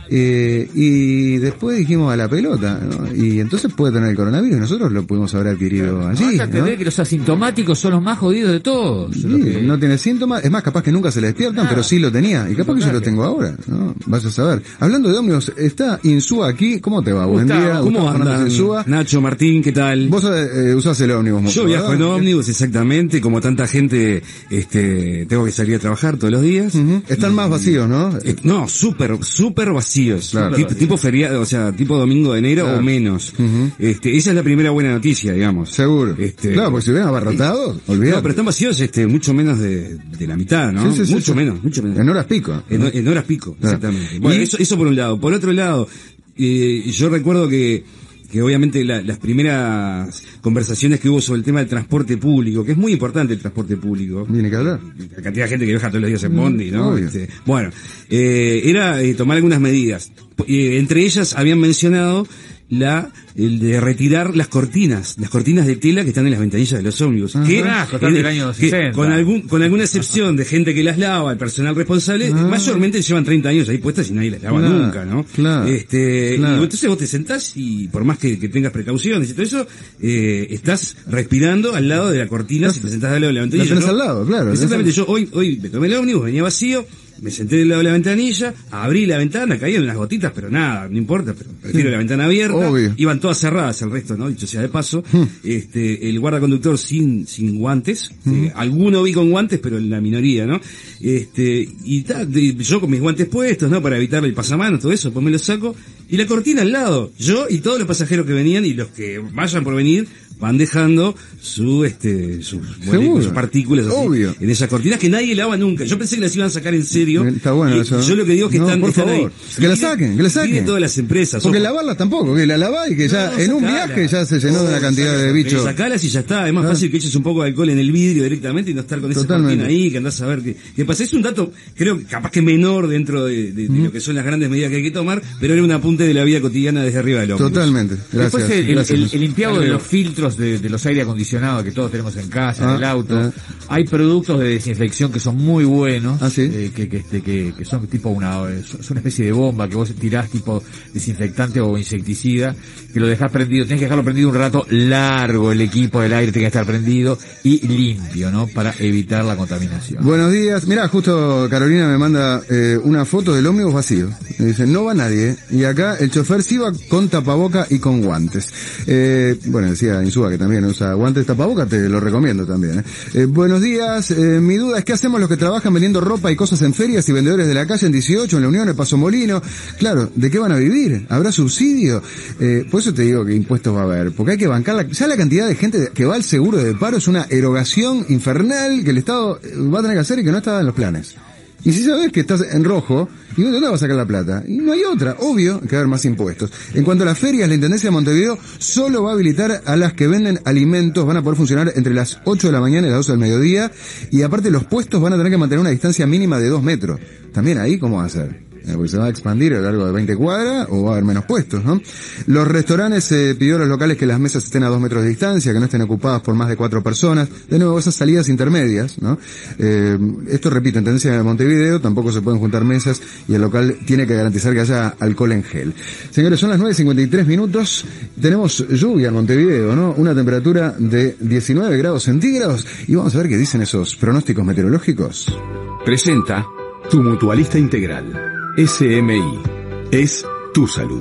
Eh, y después dijimos a la pelota, ¿no? Y entonces puede tener el coronavirus, y nosotros lo pudimos haber adquirido allí, Basta ¿no? ver que los asintomáticos son los más jodidos de todos. Sí, que... no tiene síntomas, es más, capaz que nunca se le despiertan, ah, pero sí lo tenía, y capaz que yo lo tengo ahora, ¿no? Vas a saber. Hablando de ómnibus, está Insúa aquí, ¿cómo te va? Buen día. ¿Cómo andan? Nacho, Martín, ¿qué tal? Vos eh, usás el ómnibus. Yo viajo en ómnibus, exactamente, como tanta gente, este, tengo que salir a trabajar todos los días. Uh-huh. Están y, más vacíos, ¿no? Eh, no, súper, súper vacíos. Claro. Tipo, tipo feriado, o sea, tipo domingo de enero, claro, o menos. Uh-huh. Este, esa es la primera buena noticia, digamos. Seguro. Este, claro, porque si hubieran abarrotado, olvidate. No, pero están vacíos, este, mucho menos de, de la mitad, ¿no? Sí, sí, sí, mucho sí. menos, mucho menos. En horas pico. En, ¿no? en horas pico, claro. Exactamente. Bueno, ¿Y? eso, eso por un lado. Por otro lado, eh, yo recuerdo que que obviamente la, las primeras conversaciones que hubo sobre el tema del transporte público, que es muy importante el transporte público. Viene que hablar. La cantidad de gente que viaja todos los días en Bondi, ¿no? Obvio. Este, bueno, eh, era eh, tomar algunas medidas. Eh, entre ellas habían mencionado la el de retirar las cortinas, las cortinas de tela que están en las ventanillas de los ómnibus, ah, que, ah, en, del año que sesenta. con algún con alguna excepción de gente que las lava, el personal responsable, ah, mayormente llevan treinta años ahí puestas y nadie las lava claro, nunca, ¿no? Claro, este, claro. Y entonces vos te sentás y por más que, que tengas precauciones y todo eso, eh, estás respirando al lado de la cortina, si te sentás al lado de la ventanilla. La tenés al lado, claro. Exactamente, yo hoy hoy me tomé el ómnibus, venía vacío, me senté del lado de la ventanilla, abrí la ventana, caían unas gotitas, pero nada, no importa, pero prefiero sí. la ventana abierta. Obvio. Iban todas cerradas el resto, ¿no? Dicho sea de paso, hmm. este, el guardaconductor sin, sin guantes, hmm. eh, alguno vi con guantes, pero en la minoría, ¿no? Este, y ta, de, yo con mis guantes puestos, ¿no? Para evitar el pasamanos, todo eso, pues me los saco, y la cortina al lado, yo y todos los pasajeros que venían y los que vayan por venir, van dejando su este sus, bueno, sus partículas así, obvio, en esas cortinas que nadie lava nunca. Yo pensé que las iban a sacar en serio. Está bueno eso. Yo lo que digo es que no, están, por están favor, ahí. Que la saquen, que la saquen. Tienen todas las empresas. Porque ojo. lavarlas tampoco, que la lavás y que ya no, en un sacala. viaje ya se llenó no, de una cantidad sacala, de bichos. Sacalas y ya está. Es más claro. fácil que eches un poco de alcohol en el vidrio directamente y no estar con esa Totalmente. cortina ahí, que andás a ver qué, qué pasa. Es un dato, creo que capaz que menor dentro de, de, de mm. lo que son las grandes medidas que hay que tomar, pero era un apunte de la vida cotidiana desde arriba del ómnibus. Totalmente. Gracias. Después el, Gracias. el, el, el limpiado de los filtros de, de los aire acondicionados que todos tenemos en casa, ah, en el auto. Ah. Hay productos de desinfección que son muy buenos, ¿Ah, sí? eh, que, que, que, que, que son tipo una, son una especie de bomba que vos tirás tipo desinfectante o insecticida, que lo dejás prendido, tenés que dejarlo prendido un rato largo, el equipo del aire tiene que estar prendido y limpio, ¿no? Para evitar la contaminación. Buenos días, mirá, justo Carolina me manda eh, una foto del ómnibus vacío. Me dice, no va nadie, ¿eh? Y acá el chofer sí va con tapaboca y con guantes. Eh, bueno, decía Insúa que también usa guantes, tapaboca, te lo recomiendo también. ¿eh? Eh, buenos días, eh, mi duda es qué hacemos los que trabajan vendiendo ropa y cosas en ferias y vendedores de la calle en dieciocho, en la Unión, en Paso Molino. Claro, ¿de qué van a vivir? ¿Habrá subsidio? Eh, por eso te digo que impuestos va a haber, porque hay que bancar la, ya la cantidad de gente que va al seguro de paro es una erogación infernal que el Estado va a tener que hacer y que no está en los planes. Y si sabes que estás en rojo, ¿y dónde te vas a sacar la plata? Y no hay otra, obvio, que va a haber más impuestos. En cuanto a las ferias, la Intendencia de Montevideo solo va a habilitar a las que venden alimentos, van a poder funcionar entre las ocho de la mañana y las doce del mediodía, y aparte los puestos van a tener que mantener una distancia mínima de dos metros. También ahí, ¿cómo va a ser? Porque se va a expandir a lo largo de veinte cuadras o va a haber menos puestos, ¿no? Los restaurantes eh, pidió a los locales que las mesas estén a dos metros de distancia, que no estén ocupadas por más de cuatro personas. De nuevo, esas salidas intermedias, ¿no? Eh, esto, repito, en tendencia de Montevideo, tampoco se pueden juntar mesas y el local tiene que garantizar que haya alcohol en gel. Señores, son las nueve cincuenta y tres minutos. Tenemos lluvia en Montevideo, ¿no? Una temperatura de diecinueve grados centígrados y vamos a ver qué dicen esos pronósticos meteorológicos. Presenta tu Mutualista Integral. S M I es tu salud.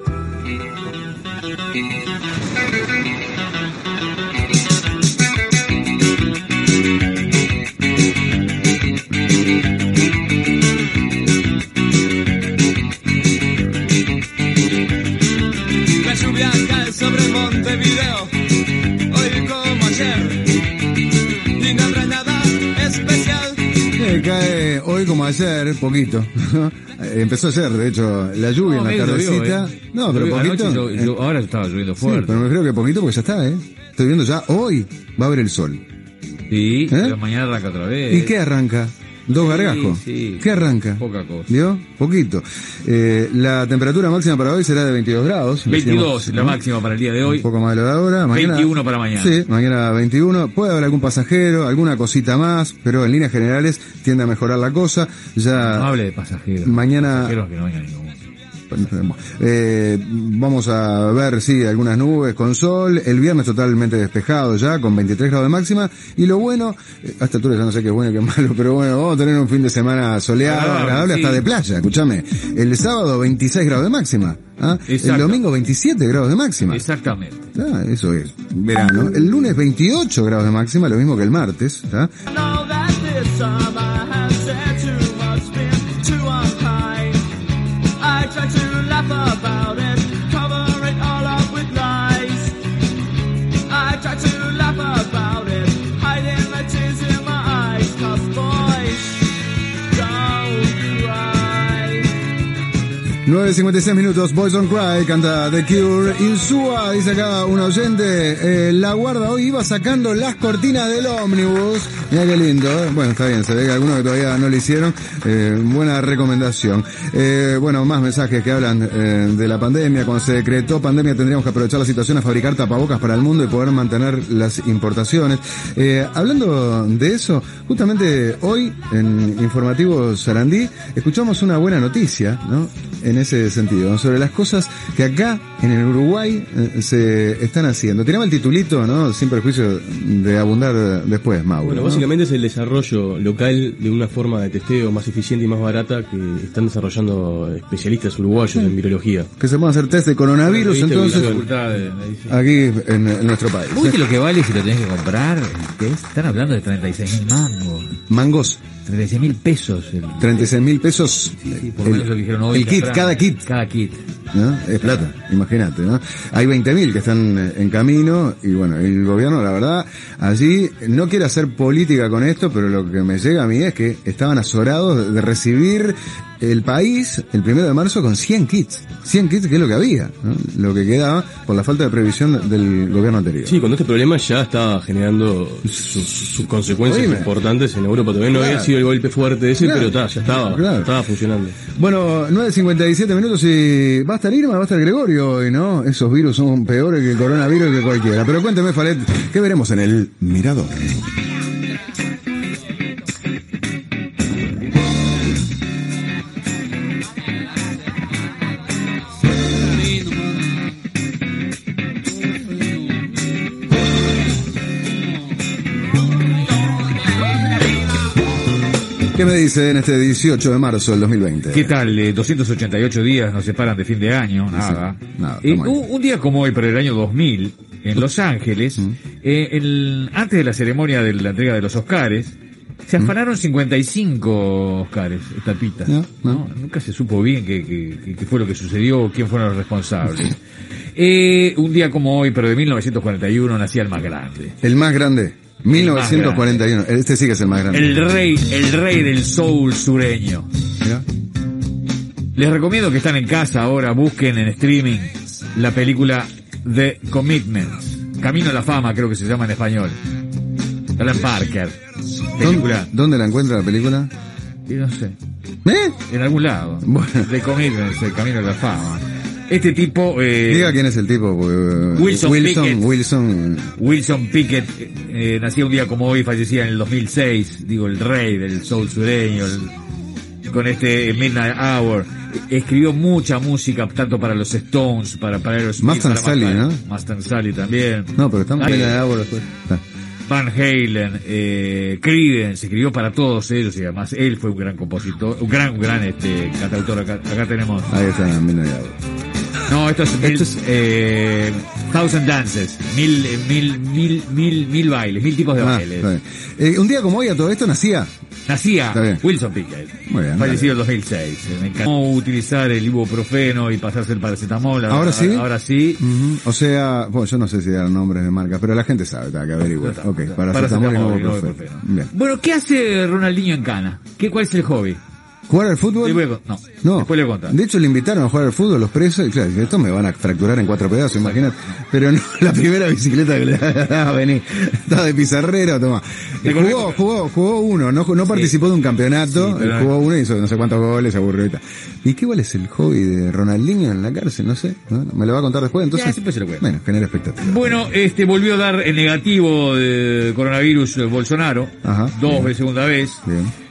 La lluvia cae sobre Montevideo, hoy como ayer, y no habrá nada especial. Eh, cae hoy como ayer, poquito. Empezó ayer, de hecho, la lluvia no, en la tardecita. Llovió, eh. No, pero llovió poquito. Yo, yo, eh, ahora estaba lloviendo fuerte. Sí, pero me creo que poquito porque ya está, ¿eh? Estoy viendo ya, hoy va a haber el sol. Sí, ¿Eh? pero mañana arranca otra vez. ¿Y qué arranca? ¿Dos sí, gargajos? Sí. ¿Qué arranca? Poca cosa. ¿Vio? Poquito. Eh, la temperatura máxima para hoy será de veintidós grados. veintidós, decíamos, la ¿no? máxima para el día de hoy. Un poco más de lo de ahora. Mañana, veintiuno para mañana. Sí, mañana veintiuno. Puede haber algún pasajero, alguna cosita más, pero en líneas generales tiende a mejorar la cosa. Ya. No hable de pasajeros. Mañana. Pasajeros que no vengan ninguno. Eh, vamos a ver, sí, algunas nubes con sol. El viernes totalmente despejado ya, con veintitrés grados de máxima. Y lo bueno, eh, a esta altura ya no sé qué es bueno y qué es malo, pero bueno, vamos a tener un fin de semana soleado, ah, agradable, sí. Hasta de playa, escúchame. El sábado veintiséis grados de máxima. ¿Ah? El domingo veintisiete grados de máxima. Exactamente. Ah, eso es verano. El lunes veintiocho grados de máxima, lo mismo que el martes. ¿Ah? nueve cincuenta y seis minutos, Boys Don't Cry, canta The Cure. Insúa, dice acá un oyente, eh, la guarda hoy iba sacando las cortinas del ómnibus. Mira qué lindo, ¿eh? Bueno, está bien, se ve que algunos que todavía no lo hicieron. Eh, buena recomendación. Eh, bueno, más mensajes que hablan eh, de la pandemia. Cuando se decretó pandemia tendríamos que aprovechar la situación a fabricar tapabocas para el mundo y poder mantener las importaciones. Eh, hablando de eso, justamente hoy en Informativo Sarandí escuchamos una buena noticia, ¿no? En ese sentido, sobre las cosas que acá en el Uruguay eh, se están haciendo. Tirame el titulito, ¿no? Sin perjuicio de abundar después, Mauro. Bueno, ¿no? Básicamente es el desarrollo local de una forma de testeo más eficiente y más barata que están desarrollando especialistas uruguayos en virología. Que se puedan hacer test de coronavirus, entonces, aquí en, en nuestro país. ¿Viste lo que vale si lo tenés que comprar? ¿Qué es? Están hablando de treinta y seis mil mangos. Mangos. treinta y seis mil pesos. El... treinta y seis mil pesos. Sí, sí, por el, lo que dijeron hoy, el kit, atrás, cada kit. Cada kit. ¿No? Es plata, imagínate, ¿no? Hay veinte mil que están en camino y bueno, el gobierno, la verdad, allí no quiere hacer política con esto, pero lo que me llega a mí es que estaban azorados de recibir el país el primero de marzo con cien kits. cien kits, que es lo que había, ¿no? Lo que quedaba por la falta de previsión del gobierno anterior. Sí, cuando este problema ya estaba generando sus, sus consecuencias Oíme. importantes en Europa. Todavía no claro. había sido el golpe fuerte ese, claro. pero ta, ya estaba, claro. estaba funcionando. Bueno, nueve cincuenta y siete minutos y va a estar Irma, va a estar Gregorio hoy, ¿no? Esos virus son peores que el coronavirus y que cualquiera. Pero cuénteme, Falet, ¿qué veremos en el Mirador? ¿Qué me dice en este dieciocho de marzo del dos mil veinte? ¿Qué tal? Eh, doscientos ochenta y ocho días nos separan de fin de año, nada. Sí, nada eh, un, un día como hoy, pero el año dos mil, en Los Ángeles, ¿Mm? eh, el, antes de la ceremonia de la entrega de los Oscars, se afanaron ¿Mm? cincuenta y cinco Oscars, tapitas. No, no. ¿no? Nunca se supo bien qué, qué, qué fue lo que sucedió, quién fueron los responsables. Eh, un día como hoy, pero de mil novecientos cuarenta y uno, nacía el más grande. ¿El más grande? mil novecientos cuarenta y uno. Este sí que es el más grande. El rey, el rey del soul sureño. ¿Ya? Les recomiendo que están en casa ahora, busquen en streaming la película The Commitments. Camino a la fama, creo que se llama en español. Alan Parker. Película. ¿Dónde, ¿Dónde la encuentra la película? Y no sé. ¿Eh? En algún lado. Bueno. The Commitments, el Camino a la fama. Este tipo... Eh, Diga quién es el tipo. Uh, Wilson, Wilson Pickett. Wilson. Wilson Pickett eh, nacía un día como hoy, fallecía en el dos mil seis. Digo, el rey del soul sureño. El, con este Midnight Hour. Escribió mucha música, tanto para los Stones, para, para los... Mustang Sally, ¿no? Mustang Sally también. No, pero estamos en Midnight Hour después. Ah. Van Halen, eh, Creedence, escribió para todos ellos y además él fue un gran compositor, un gran, un gran este cantautor. Acá, acá tenemos. Ahí está, Midnight Hour. No, esto es, esto mil, es... Eh, Thousand Dances, mil, mil, mil, mil, mil bailes, mil tipos de ah, bailes. Eh, un día como hoy a todo esto nacía. Nacía Wilson Pickett, muy bien, fallecido en dos mil seis. Me encantó utilizar el ibuprofeno y pasarse el paracetamol. ¿Ahora, ahora sí? Ahora sí. Uh-huh. O sea, bueno, yo no sé si dar nombres de marca, pero la gente sabe, está que averiguar. No, ok, paracetamol y ibuprofeno. Bien. Bueno, ¿qué hace Ronaldinho en Cana? ¿Qué, ¿Cuál es el hobby? ¿Jugar al fútbol? Luego, no, no. Después le contar. De hecho, le invitaron a jugar al fútbol los presos y claro, esto me van a fracturar en cuatro pedazos, imagínate. Pero no, la primera bicicleta que le da a venir, estaba de pizarrero, toma. Jugó, jugó, jugó uno, no, no participó sí. de un campeonato, sí, pero... jugó uno y hizo no sé cuántos goles, se aburrió y tal. ¿Y qué cuál es el hobby de Ronaldinho en la cárcel? No sé, ¿no? Me lo va a contar después, entonces. Ya, se lo bueno, genera expectativa. Bueno, este volvió a dar el negativo de coronavirus Bolsonaro, Ajá, dos bien. de segunda vez. Bien.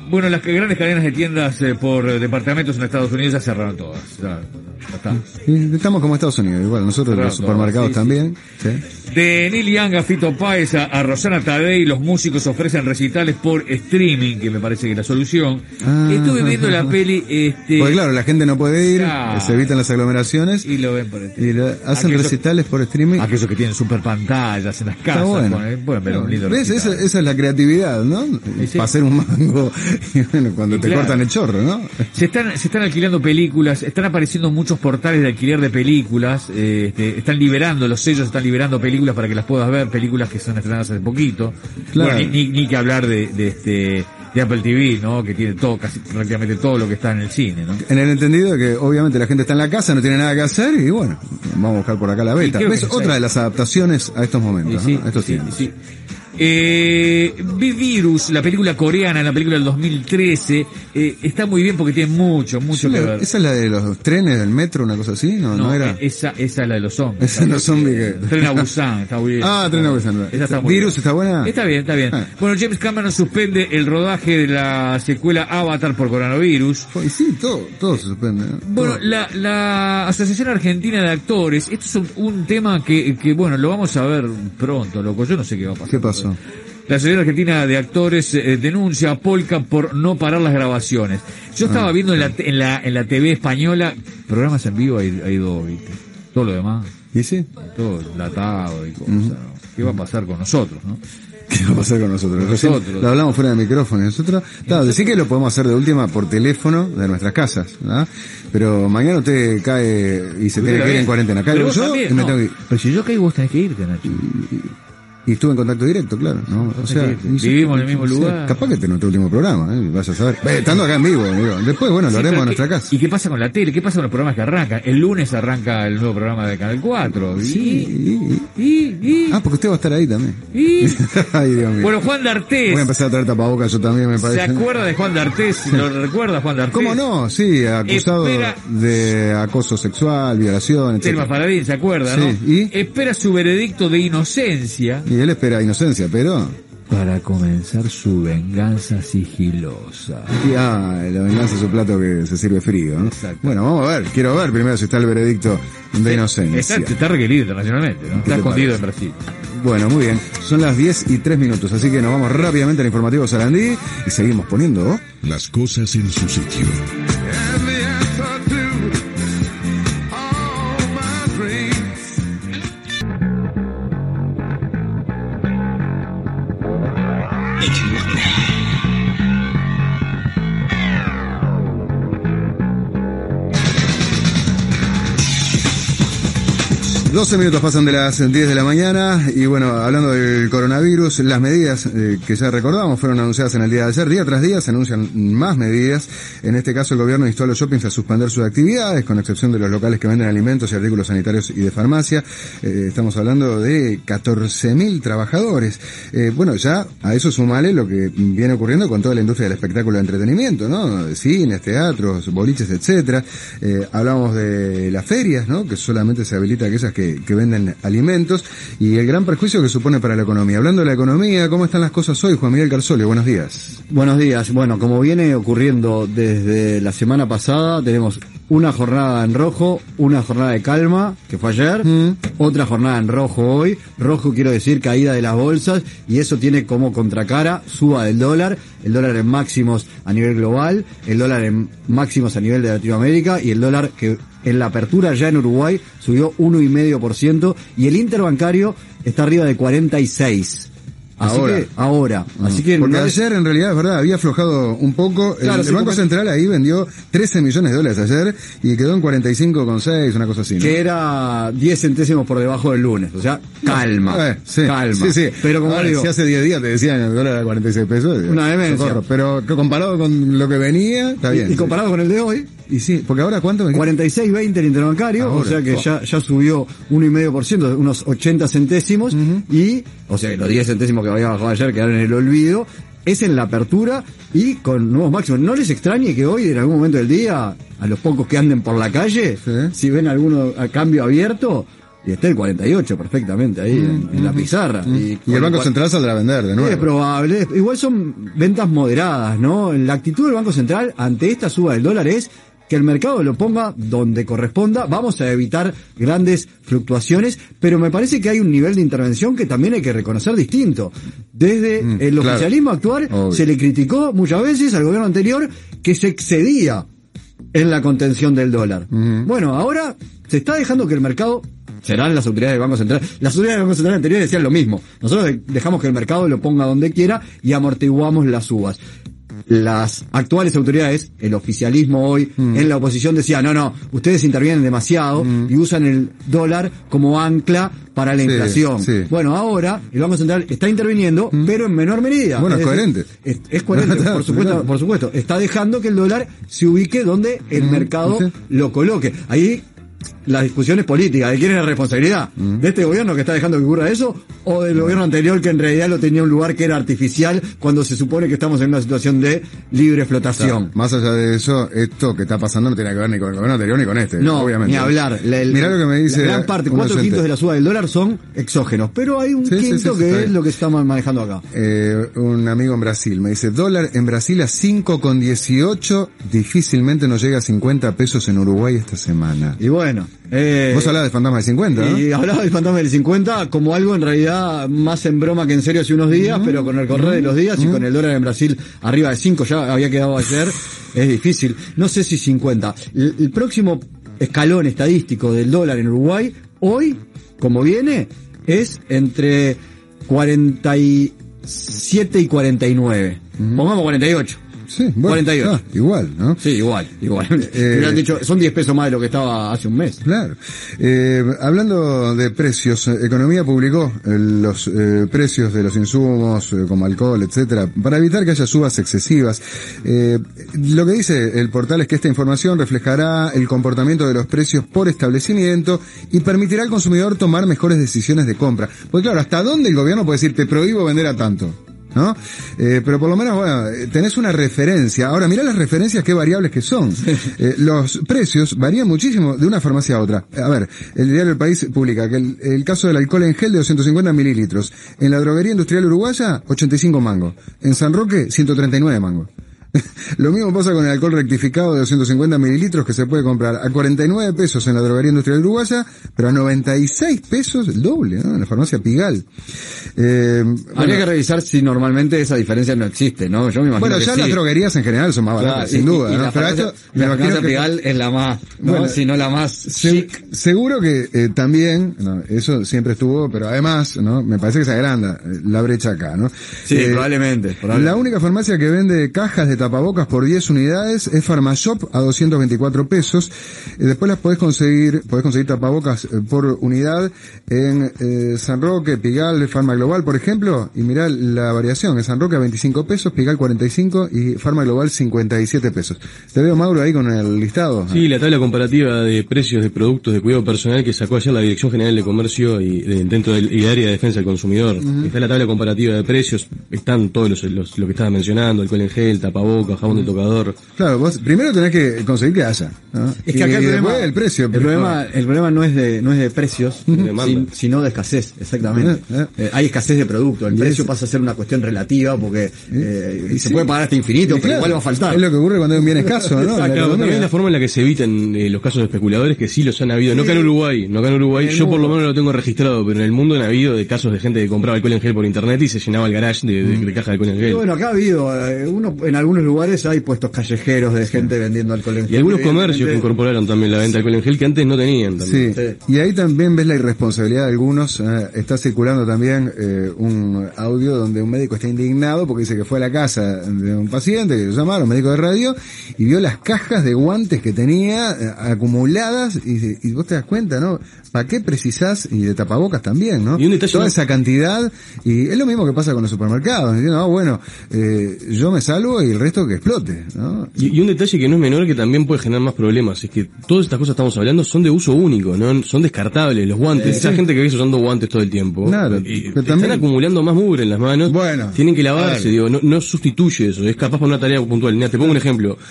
Bueno, las grandes cadenas de tiendas eh, por eh, departamentos en Estados Unidos ya cerraron todas. Ya, ya está. Y estamos como Estados Unidos, igual, nosotros Cerraron los supermercados todas, sí, también. Sí. De Neil Young a Fito Páez a, a Rosana Tadei, los músicos ofrecen recitales por streaming, que me parece que es la solución. Ah, Estuve viendo la peli, este... Porque claro, la gente no puede ir, Claro. se evitan las aglomeraciones. Y lo ven por streaming. Y lo- hacen Aquellos- recitales por streaming. Aquellos que tienen super pantallas en las casas, bueno. ponen- pueden ver un lindo ¿Ves? recital. Esa, esa es la creatividad, ¿no? sí. Para hacer un mango. Y bueno, cuando Y te claro. cortan el chorro, ¿no? Se están, se están alquilando películas, están apareciendo muchos portales de alquiler de películas, eh, este, están liberando, los sellos están liberando películas para que las puedas ver, películas que son estrenadas hace poquito. Claro. Bueno, ni, ni, ni que hablar de, de este, de Apple T V, ¿no? Que tiene todo, casi prácticamente todo lo que está en el cine, ¿no? En el entendido de que obviamente la gente está en la casa, no tiene nada que hacer y bueno, vamos a buscar por acá la beta. Y creo ¿Ves? que- Otra de las adaptaciones a estos momentos, Sí, ¿no? A estos sí, tiempos. sí. Eh, vi Virus, la película coreana, la película del dos mil trece, eh, está muy bien porque tiene mucho, mucho Sí, que la- ver. ¿Esa es la de los trenes del metro, una cosa así? No, no, No, era. eh, esa, esa es la de los zombies. Esa no son que... Tren a Busan, está muy bien. Ah, Tren a Busan. Esa está muy ¿Virus bien. está buena? Está bien, está bien. Ah. Bueno, James Cameron suspende el rodaje de la secuela Avatar por coronavirus. Y sí, todo, todo se suspende. ¿no? Bueno, Todo. la, la Asociación Argentina de Actores, esto es un, un tema que, que, bueno, lo vamos a ver pronto, loco. Yo no sé qué va a pasar. ¿Qué pasó? La Asociación Argentina de Actores eh, denuncia a Polka por no parar las grabaciones. Yo estaba Ah, viendo en la, te- en la en la T V española, programas en vivo hay, hay dos, ¿viste? Todo lo demás, ¿Y sí? todo latado y cosas, Ujú. ¿no? ¿Qué va a pasar con nosotros, no? ¿Qué va a pasar con nosotros? Con Recién nosotros. Lo hablamos fuera de micrófono. Nosotros, claro, decir que lo podemos hacer de última por teléfono de nuestras casas, ¿verdad? Pero mañana usted cae y se tiene que ir en cuarentena. Pero Caigo vos yo también, y me no. tengo que ir. Pero si yo caigo vos tenés que irte, Nacho. Y estuve en contacto directo, claro, ¿no? O sea, Sí, vivimos en el mismo sí, lugar. Capaz que este es nuestro último programa, ¿eh? Vaya a saber. Eh, Estando acá en vivo, digo. Después, bueno, lo Sí, haremos pero en ¿qué- nuestra casa. ¿Y qué pasa con la tele? ¿Qué pasa con los programas que arrancan? El lunes arranca el nuevo programa de Canal cuatro. Sí. Y, y, y, Ah, porque usted va a estar ahí también. y. Ay, Dios mío. Bueno, Juan D'Artés. Voy a empezar a traer tapabocas yo también, me ¿Se parece. acuerda de Juan D'Artés? ¿Lo recuerda Juan D'Artés? ¿Cómo no? Sí, acusado Espera- de acoso sexual, violación, Telma etcétera. Faradín, ¿se acuerda, Sí, no? ¿y? Espera su veredicto de inocencia Y él espera inocencia, pero... para comenzar su venganza sigilosa. Y, ah, la venganza es un plato que se sirve frío, ¿no? Exacto. Bueno, vamos a ver. Quiero ver primero si está el veredicto de inocencia. Está, está requerido internacionalmente, ¿no? Está te escondido parece? en Brasil. Bueno, muy bien. Son las diez y tres minutos, así que nos vamos rápidamente al informativo Sarandí y seguimos poniendo... Las cosas en su sitio. doce minutos pasan de las diez de la mañana y bueno, hablando del coronavirus, las medidas eh, que ya recordamos fueron anunciadas en el día de ayer. Día tras día se anuncian más medidas. En este caso el gobierno instó a los shoppings a suspender sus actividades, con excepción de los locales que venden alimentos y artículos sanitarios y de farmacia. Eh, estamos hablando de catorce mil trabajadores. Eh, bueno, ya a eso sumale lo que viene ocurriendo con toda la industria del espectáculo de entretenimiento, ¿no? De cines, teatros, boliches, etcétera. Eh, hablamos de las ferias, ¿no? Que solamente se habilita aquellas que Que, que venden alimentos y el gran perjuicio que supone para la economía. Hablando de la economía, ¿cómo están las cosas hoy? Juan Miguel Carsolio, buenos días. Buenos días. Bueno, como viene ocurriendo desde la semana pasada, tenemos una jornada en rojo, una jornada de calma, que fue ayer, mm. otra jornada en rojo hoy. Rojo quiero decir caída de las bolsas, y eso tiene como contracara suba del dólar, el dólar en máximos a nivel global, el dólar en máximos a nivel de Latinoamérica, y el dólar que en la apertura ya en Uruguay subió uno coma cinco por ciento, y el interbancario está arriba de cuarenta y seis. Así Ahora. que, ahora. Así que Porque no es- ayer, en realidad, es verdad, había aflojado un poco. El- Claro, el, sí, Banco porque- Central ahí vendió trece millones de dólares ayer y quedó en cuarenta y cinco coma seis, una cosa así, ¿no? que era diez centésimos por debajo del lunes, o sea, calma, Eh, sí, calma. sí, sí. Pero como Ahora, digo, si hace diez días te decían el dólar a cuarenta y seis pesos. eh, Una demencia. socorro. Pero que comparado con lo que venía, está bien. y, y comparado con el de hoy, Y sí, porque ahora ¿cuánto? cuarenta y seis veinte el interbancario, Ahora, o sea que oh. ya, ya subió uno coma cinco por ciento, unos ochenta centésimos, y, o sea, los diez centésimos que había bajado ayer quedaron en el olvido. Es en la apertura y con nuevos máximos. ¿No les extrañe que hoy, en algún momento del día, a los pocos que anden por la calle, Sí. si ven alguno a cambio abierto, y esté el cuarenta y ocho perfectamente ahí mm, en, en la pizarra. Mm. Y, y el Banco Central saldrá a vender de nuevo. Es probable. Igual son ventas moderadas, ¿no? La actitud del Banco Central ante esta suba del dólar es que el mercado lo ponga donde corresponda. Vamos a evitar grandes fluctuaciones, pero me parece que hay un nivel de intervención que también hay que reconocer distinto. Desde mm, el claro. oficialismo actual Obvio. se le criticó muchas veces al gobierno anterior que se excedía en la contención del dólar. Mm. Bueno, ahora se está dejando que el mercado, serán las autoridades del Banco Central, las autoridades del Banco Central anteriores decían lo mismo. Nosotros dejamos que el mercado lo ponga donde quiera y amortiguamos las subas. Las actuales autoridades, el oficialismo hoy, mm. en la oposición decía, no, no, ustedes intervienen demasiado mm. y usan el dólar como ancla para la sí, inflación. Sí. Bueno, ahora el Banco Central está interviniendo, mm. pero en menor medida. Bueno, es, es coherente. Es, es coherente, por supuesto, por supuesto. Está dejando que el dólar se ubique donde el mm. mercado sí. lo coloque. Ahí la discusión es política, ¿de quién es la responsabilidad? Mm. ¿De este gobierno que está dejando que ocurra eso? ¿O del gobierno anterior que en realidad lo tenía un lugar que era artificial cuando se supone que estamos en una situación de libre flotación? Claro, más allá de eso, esto que está pasando no tiene que ver ni con el gobierno anterior ni con este. No, obviamente. Ni hablar. La, el, Mirá lo que me dice. La gran parte, cuatro quintos de la suba del dólar son exógenos, pero hay un sí, quinto sí, sí, que sí, es lo que estamos manejando acá. Eh, un amigo en Brasil me dice, dólar en Brasil a cinco con dieciocho, difícilmente nos llega a cincuenta pesos en Uruguay esta semana. Y bueno, eh, vos hablabas del fantasma del cincuenta, ¿no? Y hablaba del fantasma del cincuenta como algo en realidad más en broma que en serio hace unos días, mm, pero con el correr mm, de los días mm. y con el dólar en Brasil arriba de cinco, ya había quedado ayer, es difícil. No sé si cincuenta. El, el próximo escalón estadístico del dólar en Uruguay, hoy, como viene, es entre cuarenta y siete y cuarenta y nueve. Mm. Pongamos cuarenta y ocho. Sí, bueno, cuarenta y ocho. Ah, igual, ¿no? Sí, igual, igual. Eh, Me han dicho, son diez pesos más de lo que estaba hace un mes. Claro. Eh, hablando de precios, Economía publicó eh, los eh, precios de los insumos, eh, como alcohol, etcétera, para evitar que haya subas excesivas. Eh, lo que dice el portal es que esta información reflejará el comportamiento de los precios por establecimiento y permitirá al consumidor tomar mejores decisiones de compra. Porque claro, ¿hasta dónde el gobierno puede decir, te prohíbo vender a tanto? ¿No? Eh, pero por lo menos, bueno, tenés una referencia. Ahora, mirá las referencias, qué variables que son. Eh, los precios varían muchísimo de una farmacia a otra. A ver, el diario El País publica que el, el caso del alcohol en gel de doscientos cincuenta mililitros. En la droguería industrial uruguaya, ochenta y cinco mangos. En San Roque, ciento treinta y nueve mangos. Lo mismo pasa con el alcohol rectificado de doscientos cincuenta mililitros que se puede comprar a cuarenta y nueve pesos en la droguería industrial uruguaya, pero a noventa y seis pesos, el doble, ¿no? En la farmacia Pigal. Eh, Habría bueno, que revisar si normalmente esa diferencia no existe, ¿no? Yo me imagino bueno, que ya sí. Las droguerías en general son más baratas, claro, sin y, duda, y ¿no? La pero farmacia, esto, me la imagino que Pigal es la más, ¿no? Bueno, si no la más se, chic. Seguro que eh, también, no, eso siempre estuvo, pero además, ¿no? Me parece que se agranda la brecha acá, ¿no? Sí, eh, probablemente, probablemente. La única farmacia que vende cajas de tapabocas por diez unidades es Farmashop a doscientos veinticuatro pesos. Eh, después las podés conseguir, podés conseguir tapabocas eh, por unidad en eh, San Roque, Pigal, Farma Global, por ejemplo, y mirá la variación, en San Roque a veinticinco pesos, Pigal cuarenta y cinco y Farma Global cincuenta y siete pesos. Te veo, Mauro, ahí con el listado. Sí, la tabla comparativa de precios de productos de cuidado personal que sacó ayer la Dirección General de Comercio y de, dentro del y área de defensa del consumidor. Uh-huh. Está la tabla comparativa de precios, están todos los, los lo que estabas mencionando, alcohol en gel, tapabocas, jabón uh-huh. de tocador. Claro, vos primero tenés que conseguir que haya, ¿no? Es que acá y el problema, el precio. El problema, el problema no es de, no es de precios, sin, sino de escasez, exactamente. Eh, eh. Eh, hay escasez de producto, el y precio es, pasa a ser una cuestión relativa porque eh, y se sí. puede pagar hasta infinito, y pero claro, igual va a faltar. Es lo que ocurre cuando hay un bien escaso, ¿no? Ah, claro, también la forma en la que se evitan eh, los casos de especuladores, que sí los han habido, sí. no acá en Uruguay, no acá en Uruguay, en yo por lo menos lo tengo registrado, pero en el mundo han habido de casos de gente que compraba alcohol en gel por internet y se llenaba el garage de, de, de caja de alcohol en gel. Y bueno, acá ha habido, eh, uno, en algunos lugares hay puestos callejeros de gente vendiendo alcohol en gel. Y algunos comercios que incorporaron también la venta de alcohol en gel que antes no tenían también. Sí. sí. Y ahí también ves la irresponsabilidad de algunos. Eh, está circulando también eh, un audio donde un médico está indignado porque dice que fue a la casa de un paciente, que lo llamaron, médico de radio, y vio las cajas de guantes que tenía eh, acumuladas y, y vos te das cuenta, ¿no? ¿Para qué precisás? Y de tapabocas también, ¿no? Y un detalle Toda no... esa cantidad, y es lo mismo que pasa con los supermercados, diciendo, ah, bueno, eh, yo me salvo y el resto que explote, ¿no? Y, y un detalle que no es menor, que también puede generar más problemas, es que todas estas cosas que estamos hablando son de uso único, ¿no? Son descartables, los guantes, eh, esa sí. gente que ves usando guantes todo el tiempo, claro, y están también... acumulando más mugre en las manos, bueno, tienen que lavarse, digo, no, no sustituye eso, es capaz para una tarea puntual. Mira, te pongo un ejemplo,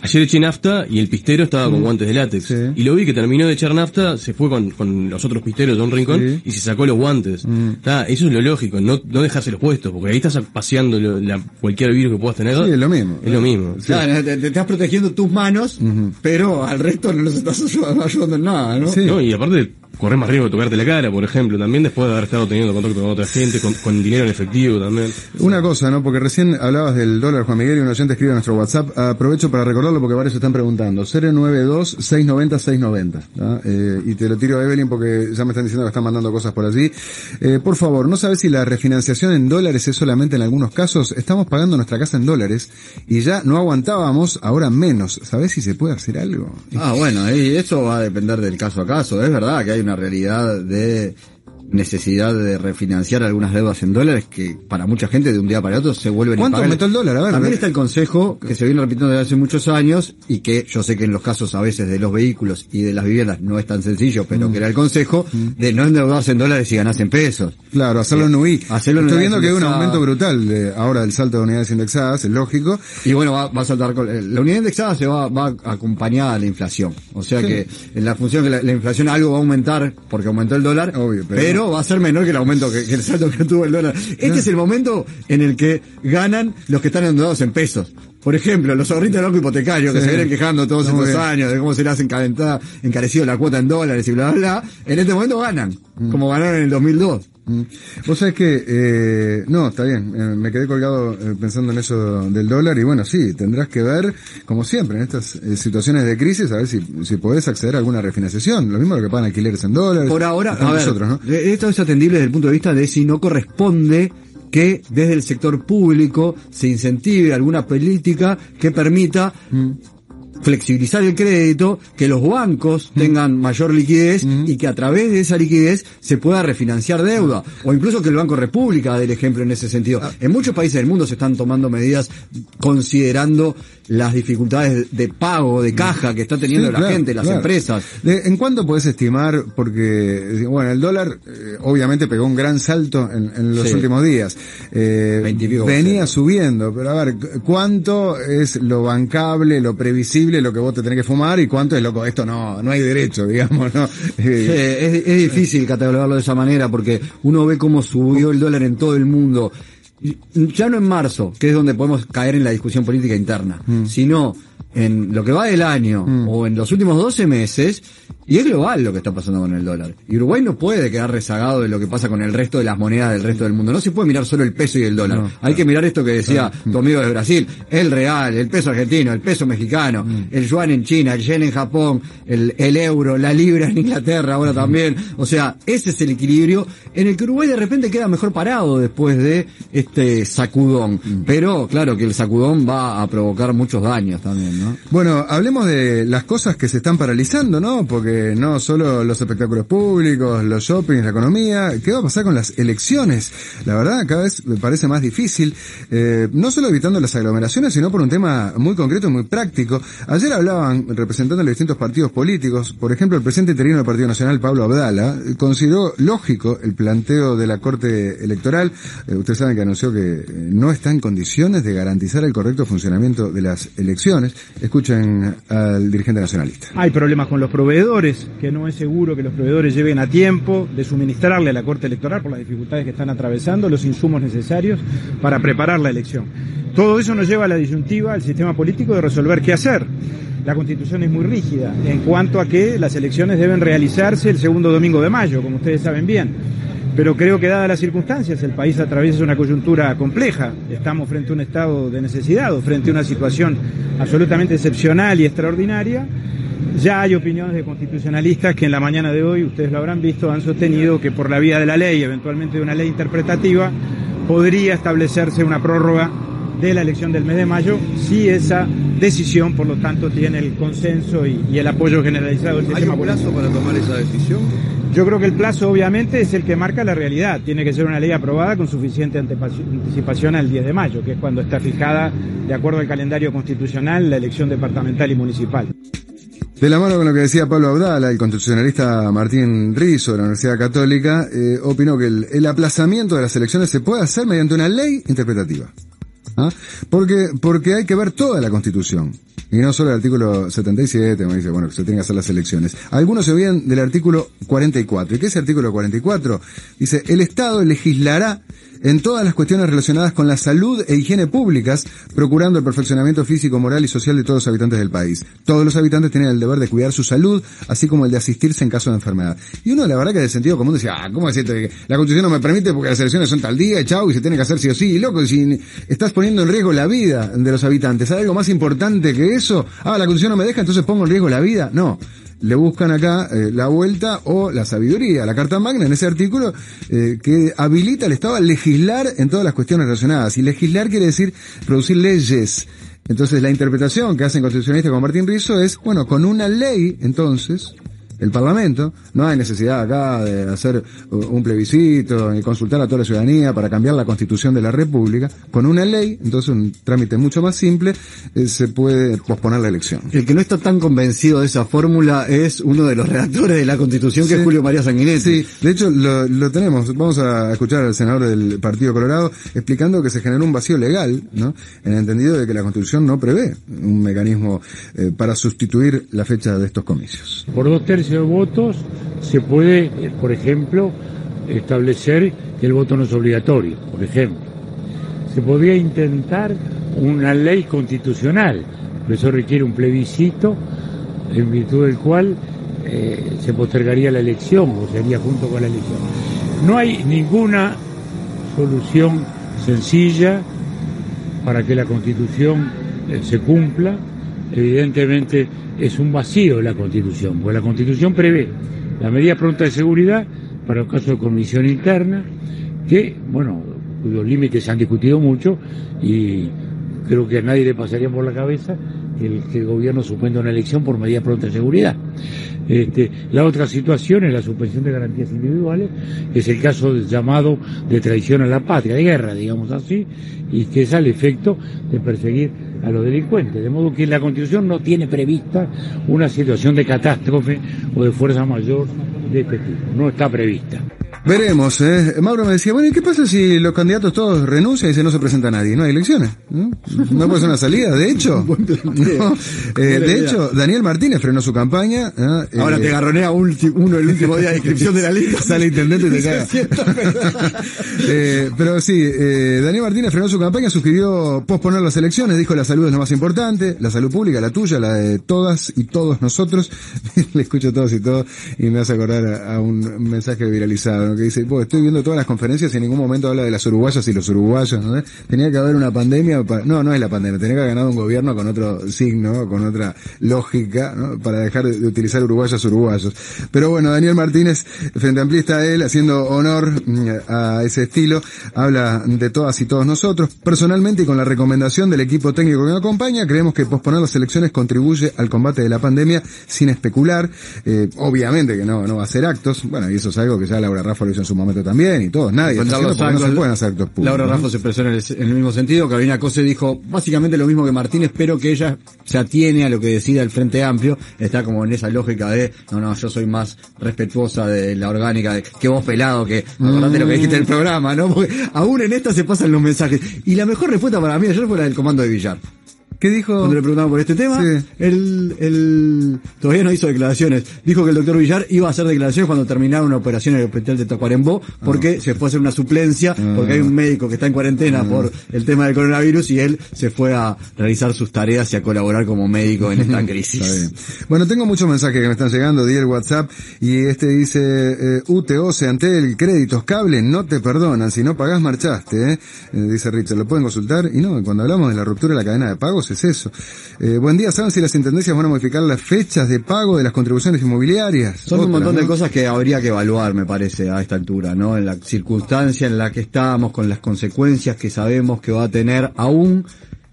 Ayer eché nafta y el pistero estaba con guantes de látex. Sí. Y lo vi que terminó de echar nafta, se fue con, con los otros pisteros de un rincón Sí. y se sacó los guantes. Mm. Está, eso es lo lógico, no, no dejarse los puestos, porque ahí estás paseando lo- la, cualquier virus que puedas tener. Sí, es lo mismo. Es lo mismo. Sí. Claro, te, te estás protegiendo tus manos, Ujú. pero al resto no los estás ayudando, ayudando en nada, ¿no? Sí. No, y aparte, correr más riesgo de tocarte la cara, por ejemplo, también después de haber estado teniendo contacto con otra gente, con, con dinero en efectivo también. Una cosa, ¿no? Porque recién hablabas del dólar, Juan Miguel, y un oyente escribe a nuestro WhatsApp. Aprovecho para recordarlo porque varios están preguntando. cero nueve dos, seis nueve cero, seis nueve cero. ¿tá? Eh, y te lo tiro a Evelyn porque ya me están diciendo que están mandando cosas por allí. Eh, por favor, ¿no sabes si la refinanciación en dólares es solamente en algunos casos? Estamos pagando nuestra casa en dólares y ya no aguantábamos, ahora menos. ¿Sabés si se puede hacer algo? Ah, bueno, y eso va a depender del caso a caso. Es verdad que hay una realidad de necesidad de refinanciar algunas deudas en dólares que para mucha gente de un día para otro se vuelven ¿Cuánto impagables. aumentó el dólar? A ver, También ve- está el consejo que se viene repitiendo desde hace muchos años y que yo sé que en los casos a veces de los vehículos y de las viviendas no es tan sencillo, pero Mm. que era el consejo de no endeudarse en dólares y ganarse en pesos. Claro, hacerlo en U I. Hacerlo en Estoy unidades viendo que hay un indexadas. aumento brutal de, ahora del salto de unidades indexadas, es lógico. Y bueno, va, va a saltar con, eh, la unidad indexada se va, va acompañada de la inflación. O sea Sí. que en la función que la, la inflación algo va a aumentar porque aumentó el dólar, Obvio, pero- pero, va a ser menor que el aumento que, que el salto que tuvo el dólar. Este No. es el momento en el que ganan los que están endeudados en pesos. Por ejemplo, los ahorritos del banco hipotecario que Sí. se vienen quejando todos Muy estos bien. años de cómo se les ha encadentada- encarecido la cuota en dólares y bla, bla, bla, en este momento ganan, como ganaron en el dos mil dos. Mm. Vos sabés que, eh, no, está bien, eh, me quedé colgado eh, pensando en eso del dólar y bueno, sí, tendrás que ver, como siempre, en estas eh, situaciones de crisis, a ver si, si podés acceder a alguna refinanciación, lo mismo lo que pagan alquileres en dólares. Por ahora, están a ver, nosotros, ¿no? eh, esto es atendible desde el punto de vista de si no corresponde que desde el sector público se incentive alguna política que permita flexibilizar el crédito, que los bancos tengan mayor liquidez y que a través de esa liquidez se pueda refinanciar deuda, o incluso que el Banco República dé el ejemplo en ese sentido. En muchos países del mundo se están tomando medidas considerando las dificultades de pago, de caja que está teniendo Sí, la claro, gente, las claro. empresas. De- ¿En cuánto podés estimar? Porque, bueno, el dólar eh, obviamente pegó un gran salto en, en los Sí. últimos días. Eh, veinte y pico venía por ciento. subiendo, pero a ver, cu- ¿cuánto es lo bancable, lo previsible, lo que vos te tenés que fumar y cuánto es lo que esto no, no hay derecho, digamos, ¿no? Eh, Sí, es, es difícil catalogarlo de esa manera porque uno ve cómo subió el dólar en todo el mundo. Y ya no en marzo, que es donde podemos caer en la discusión política interna, sino en lo que va del año o en los últimos doce meses, y es global lo que está pasando con el dólar. Y Uruguay no puede quedar rezagado de lo que pasa con el resto de las monedas del resto del mundo. No se puede mirar solo el peso y el dólar. No, Hay que mirar esto que decía tu amigo de Brasil, el real, el peso argentino, el peso mexicano, el yuan en China, el yen en Japón, el, el euro, la libra en Inglaterra ahora también. O sea, ese es el equilibrio en el que Uruguay de repente queda mejor parado después de este sacudón. Pero claro que el sacudón va a provocar muchos daños también, ¿no? Bueno, hablemos de las cosas que se están paralizando, ¿no? Porque no solo los espectáculos públicos, los shoppings, la economía, ¿qué va a pasar con las elecciones? La verdad, cada vez me parece más difícil, eh, no solo evitando las aglomeraciones, sino por un tema muy concreto y muy práctico. Ayer hablaban, representando a los distintos partidos políticos, por ejemplo, el presidente interino del Partido Nacional, Pablo Abdala, consideró lógico el planteo de la Corte Electoral. Eh, ustedes saben que anunció que eh, no está en condiciones de garantizar el correcto funcionamiento de las elecciones. Escuchen al dirigente nacionalista. Hay problemas con los proveedores, que no es seguro que los proveedores lleven a tiempo de suministrarle a la Corte Electoral, por las dificultades que están atravesando, los insumos necesarios para preparar la elección. Todo eso nos lleva a la disyuntiva, al sistema político, de resolver qué hacer. La Constitución es muy rígida en cuanto a que las elecciones deben realizarse el segundo domingo de mayo, como ustedes saben bien. Pero creo que dadas las circunstancias, el país atraviesa una coyuntura compleja. Estamos frente a un estado de necesidad o frente a una situación absolutamente excepcional y extraordinaria. Ya hay opiniones de constitucionalistas que en la mañana de hoy, ustedes lo habrán visto, han sostenido que por la vía de la ley, eventualmente de una ley interpretativa, podría establecerse una prórroga de la elección del mes de mayo, si esa decisión, por lo tanto, tiene el consenso y, y el apoyo generalizado del sistema político. ¿Hay un plazo para tomar esa decisión? Yo creo que el plazo, obviamente, es el que marca la realidad. Tiene que ser una ley aprobada con suficiente anticipación al diez de mayo, que es cuando está fijada, de acuerdo al calendario constitucional, la elección departamental y municipal. De la mano con lo que decía Pablo Abdala, el constitucionalista Martín Rizzo de la Universidad Católica, eh, opinó que el, el aplazamiento de las elecciones se puede hacer mediante una ley interpretativa. ¿Ah? Porque, porque hay que ver toda la Constitución. Y no solo el artículo setenta y siete, me dice, bueno, que se tienen que hacer las elecciones. Algunos se olvidan del artículo cuarenta y cuatro. ¿Y qué es el artículo cuarenta y cuatro? Dice, el Estado legislará en todas las cuestiones relacionadas con la salud e higiene públicas, procurando el perfeccionamiento físico, moral y social de todos los habitantes del país. Todos los habitantes tienen el deber de cuidar su salud, así como el de asistirse en caso de enfermedad. Y uno, la verdad que de sentido común decía, ah, ¿cómo decirte que la Constitución no me permite porque las elecciones son tal día, chau, y se tiene que hacer sí o sí? Y loco, si estás poniendo en riesgo la vida de los habitantes, ¿hay algo más importante que eso? Ah, la Constitución no me deja, entonces pongo en riesgo la vida. No. Le buscan acá eh, la vuelta o la sabiduría, la Carta Magna en ese artículo eh, que habilita al Estado a legislar en todas las cuestiones relacionadas. Y legislar quiere decir producir leyes. Entonces la interpretación que hacen constitucionalistas como Martín Rizzo es, bueno, con una ley, entonces, el Parlamento, no hay necesidad acá de hacer un plebiscito ni consultar a toda la ciudadanía para cambiar la Constitución de la República. Con una ley, entonces un trámite mucho más simple, eh, se puede posponer la elección. El que no está tan convencido de esa fórmula es uno de los redactores de la Constitución, que sí, es Julio María Sanguinetti. Sí, de hecho lo, lo tenemos. Vamos a escuchar al senador del Partido Colorado explicando que se generó un vacío legal, ¿no? En el entendido de que la Constitución no prevé un mecanismo eh, para sustituir la fecha de estos comicios. Por dos tercios de votos se puede, por ejemplo, establecer que el voto no es obligatorio, por ejemplo. Se podría intentar una ley constitucional, pero eso requiere un plebiscito en virtud del cual eh, se postergaría la elección o sería junto con la elección. No hay ninguna solución sencilla para que la Constitución eh, se cumpla. Evidentemente es un vacío la Constitución, porque la Constitución prevé la medida pronta de seguridad para el caso de comisión interna, que, bueno, cuyos límites se han discutido mucho y creo que a nadie le pasaría por la cabeza que el, que el gobierno suspenda una elección por medida pronta de seguridad. Este, la otra situación es la suspensión de garantías individuales, que es el caso del llamado de traición a la patria, de guerra, digamos así, y que es al efecto de perseguir a los delincuentes. De modo que la Constitución no tiene prevista una situación de catástrofe o de fuerza mayor de este tipo. No está prevista. Veremos, ¿eh? Mauro me decía, bueno, ¿y qué pasa si los candidatos todos renuncian y se no se presenta nadie? No hay elecciones, ¿no? No puede ser una salida, de hecho. No. Eh, de hecho, Daniel Martínez frenó su campaña. ¿eh? Ahora eh, te garronea ulti, uno el último día de inscripción de la lista. Sale intendente y te caga. eh, pero sí, eh, Daniel Martínez frenó su campaña, sugirió posponer las elecciones, dijo la salud es lo más importante, la salud pública, la tuya, la de todas y todos nosotros. Le escucho todos y todos y me hace acordar a, a un mensaje viralizado, ¿no? Que dice, pues estoy viendo todas las conferencias y en ningún momento habla de las uruguayas y los uruguayos, ¿no? Tenía que haber una pandemia, para... no, no es la pandemia, tenía que haber ganado un gobierno con otro signo, con otra lógica, ¿no? Para dejar de utilizar uruguayas, uruguayos. Pero bueno, Daniel Martínez, frente amplista él, haciendo honor a ese estilo, habla de todas y todos nosotros. Personalmente y con la recomendación del equipo técnico que me acompaña, creemos que posponer las elecciones contribuye al combate de la pandemia sin especular. Eh, obviamente que no, no va a ser actos, bueno, y eso es algo que ya Laura Raffo lo hizo en su momento también, y todos, nadie, está haciendo porque no se pueden hacer actos públicos. Laura Raffo, ¿no? Se expresó en el, en el mismo sentido. Carolina Cose dijo básicamente lo mismo que Martínez, pero que ella se atiene a lo que decida el Frente Amplio, está como en esa lógica de, no, no, yo soy más respetuosa de la orgánica, de, que vos pelado, que acordate mm. lo que dijiste del programa, ¿no? Porque aún en esta se pasan los mensajes. Y la mejor respuesta para mí ayer fue la del comando de Villar. ¿Qué dijo? Cuando le preguntaban por este tema, sí. él, él todavía no hizo declaraciones. Dijo que el doctor Villar iba a hacer declaraciones cuando terminara una operación en el hospital de Tacuarembó, porque ah. se fue a hacer una suplencia, ah. porque hay un médico que está en cuarentena ah. por el tema del coronavirus y él se fue a realizar sus tareas y a colaborar como médico en esta crisis. Está bien. Bueno, tengo muchos mensajes que me están llegando, di el WhatsApp, y este dice, eh, U T O, Seantel, créditos, cable, no te perdonan, si no pagás marchaste, eh. eh dice Richard, lo pueden consultar, y no, cuando hablamos de la ruptura de la cadena de pagos, es eso. Eh, buen día, ¿saben si las intendencias van a modificar las fechas de pago de las contribuciones inmobiliarias? Son Otra, un montón ¿no? de cosas que habría que evaluar, me parece, a esta altura, ¿no? En la circunstancia en la que estamos, con las consecuencias que sabemos que va a tener, aún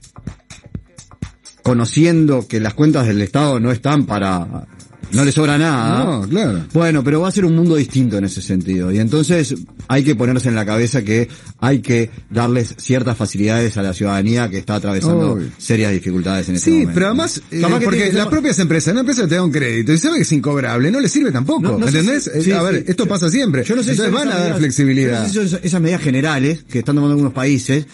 conociendo que las cuentas del Estado no están para... No le sobra nada. No, claro. Bueno, pero va a ser un mundo distinto en ese sentido. Y entonces hay que ponerse en la cabeza que hay que darles ciertas facilidades a la ciudadanía que está atravesando Obvio. serias dificultades en este sí, momento. Sí, pero además, eh, porque las propias empresas, una empresa te da un crédito y sabe que es incobrable, no le sirve tampoco. No, no ¿Entendés? Si, sí, a ver, sí, esto sí. pasa siempre. Yo no sé Entonces si van a dar medidas, flexibilidad. Yo no sé si son esas medidas generales que están tomando algunos países.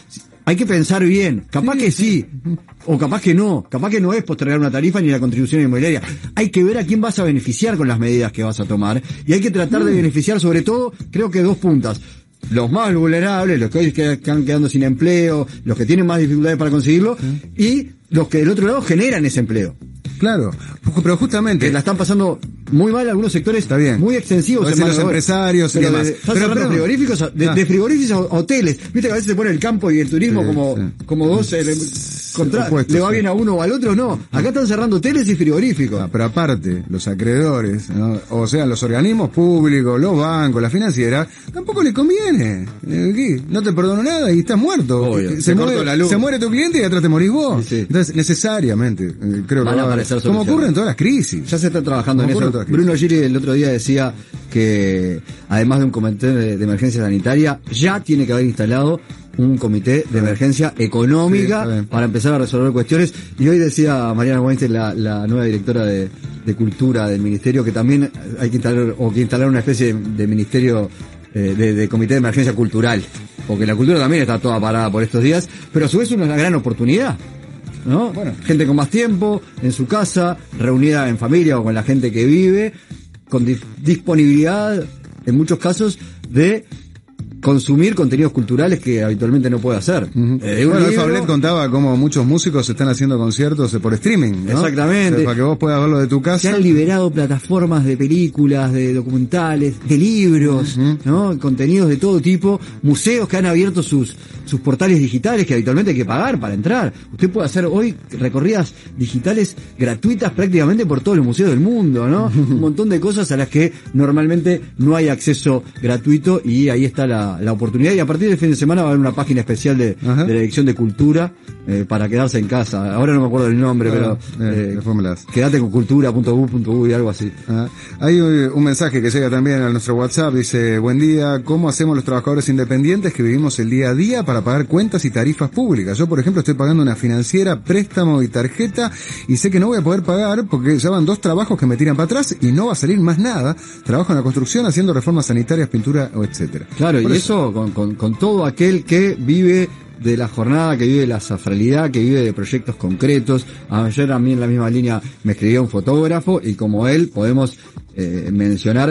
hay que pensar bien, capaz sí, que sí, o capaz que no, capaz que no es postergar una tarifa ni la contribución inmobiliaria. Hay que ver a quién vas a beneficiar con las medidas que vas a tomar, y hay que tratar de beneficiar sobre todo, creo que dos puntas. Los más vulnerables, los que hoy están quedando sin empleo, los que tienen más dificultades para conseguirlo, y los que del otro lado generan ese empleo. Claro, pero justamente... Que la están pasando muy mal algunos sectores. Está bien. Muy extensivos. En los empresarios y demás. De, pero, pero, frigoríficos, a, de, ah. de frigoríficos a hoteles. Viste que a veces se pone el campo y el turismo sí, como, sí. como dos... Eh, contra, opuestos, le va sí. bien a uno o al otro, no. Acá están cerrando hoteles y frigoríficos. Ah, pero aparte, los acreedores, ¿no? O sea, los organismos públicos, los bancos, la financiera, tampoco les conviene. Eh, no te perdono nada y estás muerto. Obvio, se, se, muere, la luz. se muere tu cliente y atrás te morís vos. Sí, sí. Entonces, necesariamente, eh, creo Van que a va, aparecer como ocurre en todas las crisis. Ya se está trabajando en eso. Bruno Giri el otro día decía que, además de un comité de, de emergencia sanitaria, ya tiene que haber instalado un comité de emergencia económica sí, para empezar a resolver cuestiones. Y hoy decía Mariana Weinstein, la, la nueva directora de, de Cultura del Ministerio, que también hay que instalar, o que instalar una especie de, de ministerio, eh, de, de comité de emergencia cultural. Porque la cultura también está toda parada por estos días, pero a su vez es una gran oportunidad, ¿no? Bueno, gente con más tiempo, en su casa, reunida en familia o con la gente que vive, con di- disponibilidad, en muchos casos, de consumir contenidos culturales que habitualmente no puede hacer. Uh-huh. Eh, bueno, Fablet contaba cómo muchos músicos están haciendo conciertos por streaming, ¿no? Exactamente. O sea, para que vos puedas verlo de tu casa. Se han liberado plataformas de películas, de documentales, de libros, uh-huh. ¿no? Contenidos de todo tipo, museos que han abierto sus sus portales digitales que habitualmente hay que pagar para entrar. Usted puede hacer hoy recorridas digitales gratuitas prácticamente por todos los museos del mundo, ¿no? Un montón de cosas a las que normalmente no hay acceso gratuito, y ahí está la, la oportunidad. Y a partir del fin de semana va a haber una página especial de, de la Dirección de Cultura eh, para quedarse en casa. Ahora no me acuerdo del nombre, ah, pero eh, eh, quédate con cultura punto u punto u y algo así. Ah, hay un mensaje que llega también a nuestro WhatsApp, dice: buen día, ¿cómo hacemos los trabajadores independientes que vivimos el día a día para pagar cuentas y tarifas públicas? Yo, por ejemplo, estoy pagando una financiera, préstamo y tarjeta, y sé que no voy a poder pagar porque ya van dos trabajos que me tiran para atrás y no va a salir más nada. Trabajo en la construcción, haciendo reformas sanitarias, pintura o etcétera. Claro, por y eso, eso con, con, con todo aquel que vive de la jornada, que vive de la zafralidad, que vive de proyectos concretos. Ayer a mí en la misma línea me escribió un fotógrafo, y como él podemos eh, mencionar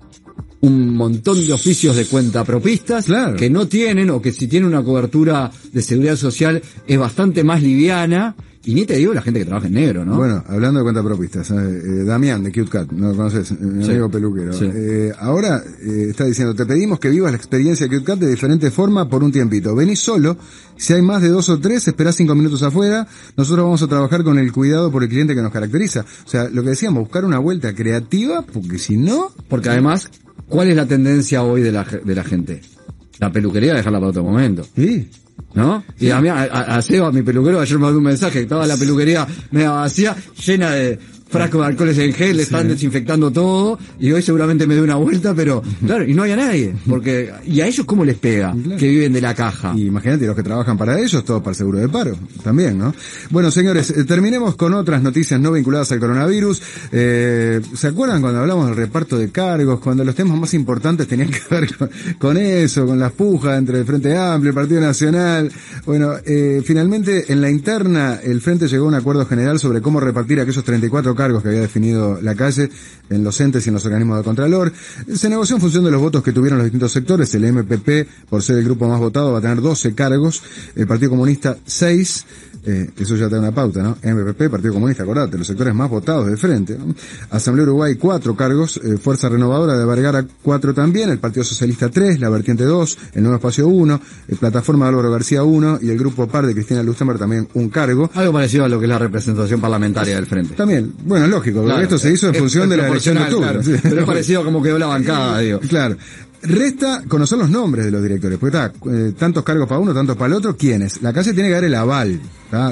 un montón de oficios de cuentapropistas, claro, que no tienen, o que si tienen una cobertura de seguridad social es bastante más liviana. Y ni te digo la gente que trabaja en negro, ¿no? Bueno, hablando de cuentapropistas, eh, Damián de Cute Cat, ¿no lo conoces? Mi sí. amigo peluquero. Sí. Eh, ahora eh, está diciendo: te pedimos que vivas la experiencia de Cute Cat de diferente forma por un tiempito. Venís solo, si hay más de dos o tres, esperás cinco minutos afuera, nosotros vamos a trabajar con el cuidado por el cliente que nos caracteriza. O sea, lo que decíamos, buscar una vuelta creativa, porque si no... Porque además, ¿cuál es la tendencia hoy de la, de la gente? La peluquería, dejarla para otro momento. Sí. ¿No? Sí. Y a mí, a, a Seba, mi peluquero, ayer me mandó un mensaje que estaba la peluquería media vacía, llena de frascos de alcoholes en gel, le están sí. desinfectando todo, y hoy seguramente me dé una vuelta, pero claro, y no hay a nadie, porque, ¿y a ellos cómo les pega? Claro. Que viven de la caja. Y imagínate los que trabajan para ellos, todos para el seguro de paro, también, ¿no? Bueno, señores, eh, terminemos con otras noticias no vinculadas al coronavirus. Eh, ¿se acuerdan cuando hablamos del reparto de cargos, cuando los temas más importantes tenían que ver con, con eso, con las pujas entre el Frente Amplio, el Partido Nacional? Bueno, eh, finalmente en la interna el Frente llegó a un acuerdo general sobre cómo repartir aquellos treinta y cuatro cargos que había definido la calle en los entes y en los organismos de Contralor. Se negoció en función de los votos que tuvieron los distintos sectores. El M P P, por ser el grupo más votado, va a tener doce cargos, el Partido Comunista seis, eh, eso ya te da una pauta, ¿no? M P P, Partido Comunista, acordate, los sectores más votados del Frente, ¿no? Asamblea Uruguay cuatro cargos, eh, Fuerza Renovadora de Vergara cuatro también, el Partido Socialista tres, la Vertiente dos, el Nuevo Espacio uno, el Plataforma de Álvaro García uno, y el Grupo Par de Cristina Lustenberg también un cargo. Algo parecido a lo que es la representación parlamentaria del Frente. También, bueno, es lógico, porque claro, esto se hizo en función es, es de la elección de octubre. Claro, sí. Pero es parecido a como quedó la bancada, digo. Claro. Resta conocer los nombres de los directores, porque está, eh, tantos cargos para uno, tantos para el otro, ¿quiénes? La calle tiene que dar el aval, ¿está?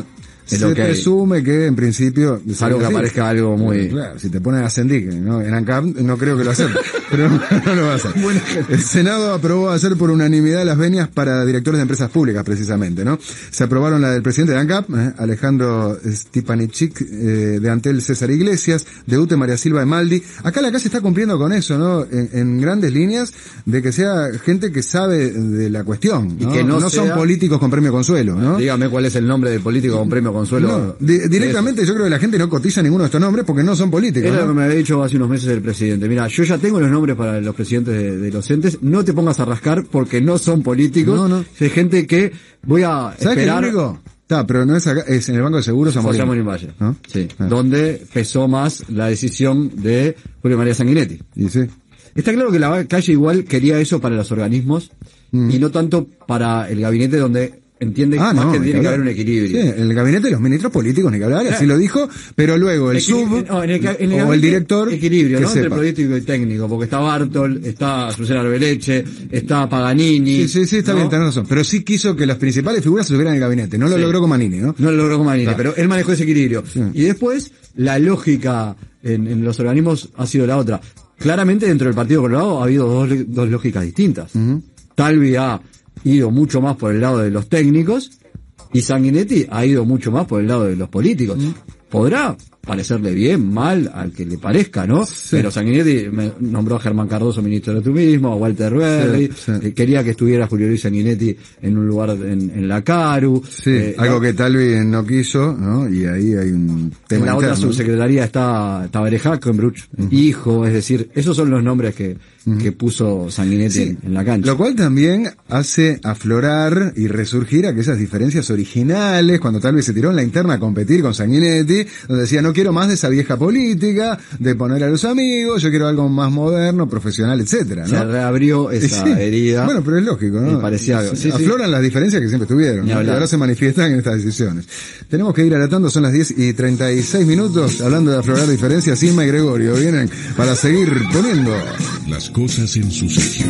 Se que presume hay. que en principio... Salvo que aparezca algo muy... Bueno, claro, si te ponen a Sendik, ¿no? En ANCAP no creo que lo acepten, pero no lo va a hacer. Bueno, el Senado aprobó hacer por unanimidad las venias para directores de empresas públicas, precisamente, ¿no? Se aprobaron la del presidente de ANCAP, ¿eh? Alejandro Stipanichik, eh, de Antel César Iglesias, de U T E María Silva de Maldi. Acá la casa está cumpliendo con eso, ¿no? En, en grandes líneas, de que sea gente que sabe de la cuestión, ¿no? Y que no, no sea... son políticos con premio consuelo, ¿no? Dígame cuál es el nombre de político con premio consuelo. No, di- directamente yo creo que la gente no cotiza ninguno de estos nombres porque no son políticos. Era ¿no? lo que me había dicho hace unos meses el presidente. Mira, yo ya tengo los nombres para los presidentes de, de los entes, no te pongas a rascar porque no son políticos. No, no. Hay gente que voy a ¿Sabes esperar... qué único? Está, pero no es acá, es en el Banco de Seguros José Amorín Valle, ¿no? Sí, ah. Donde pesó más la decisión de Julio María Sanguinetti. Y sí. Está claro que la calle igual quería eso para los organismos mm. y no tanto para el gabinete donde entiende ah, más no, que tiene que, que haber un equilibrio. Sí, el gabinete de los ministros políticos, ni que hablar, así lo dijo, pero luego el Equil- sub no, en el, en el o el director... Equilibrio, ¿no? Entre político y técnico, porque está Bartol, está Susana Arbeleche, está Paganini... Sí, sí, sí, está ¿no? bien, tenés razón. Pero sí quiso que las principales figuras se tuvieran en el gabinete. No lo sí. logró con Manini, ¿no? No lo logró con Manini, claro. Pero él manejó ese equilibrio. Sí. Y después, la lógica en, en los organismos ha sido la otra. Claramente dentro del Partido Colorado ha habido dos, dos lógicas distintas. Uh-huh. Talvi ha ido mucho más por el lado de los técnicos y Sanguinetti ha ido mucho más por el lado de los políticos. Uh-huh. Podrá parecerle bien, mal, al que le parezca, ¿no? Sí. Pero Sanguinetti me nombró a Germán Cardoso ministro de Turismo, a Walter Berry, sí, sí. quería que estuviera Julio Luis Sanguinetti en un lugar en, en la Caru. Sí, eh, algo la, que Talvi no quiso, ¿no? Y ahí hay un tema en la interno. Otra subsecretaría está Tabaré Hackenbruch, uh-huh. hijo, es decir, esos son los nombres que, uh-huh. que puso Sanguinetti sí. en, en la cancha. Lo cual también hace aflorar y resurgir aquellas diferencias originales, cuando Talvi se tiró en la interna a competir con Sanguinetti, donde decía, no quiero más de esa vieja política, de poner a los amigos, yo quiero algo más moderno, profesional, etcétera, ¿no? Se reabrió esa sí. herida. Bueno, pero es lógico, ¿no? Me parecía algo. Sí, Afloran sí. las diferencias que siempre tuvieron, ¿no? Y ahora se manifiestan en estas decisiones. Tenemos que ir alatando, son las diez y treinta y seis minutos, hablando de aflorar diferencias, Inma y Gregorio vienen para seguir poniendo las cosas en su sitio.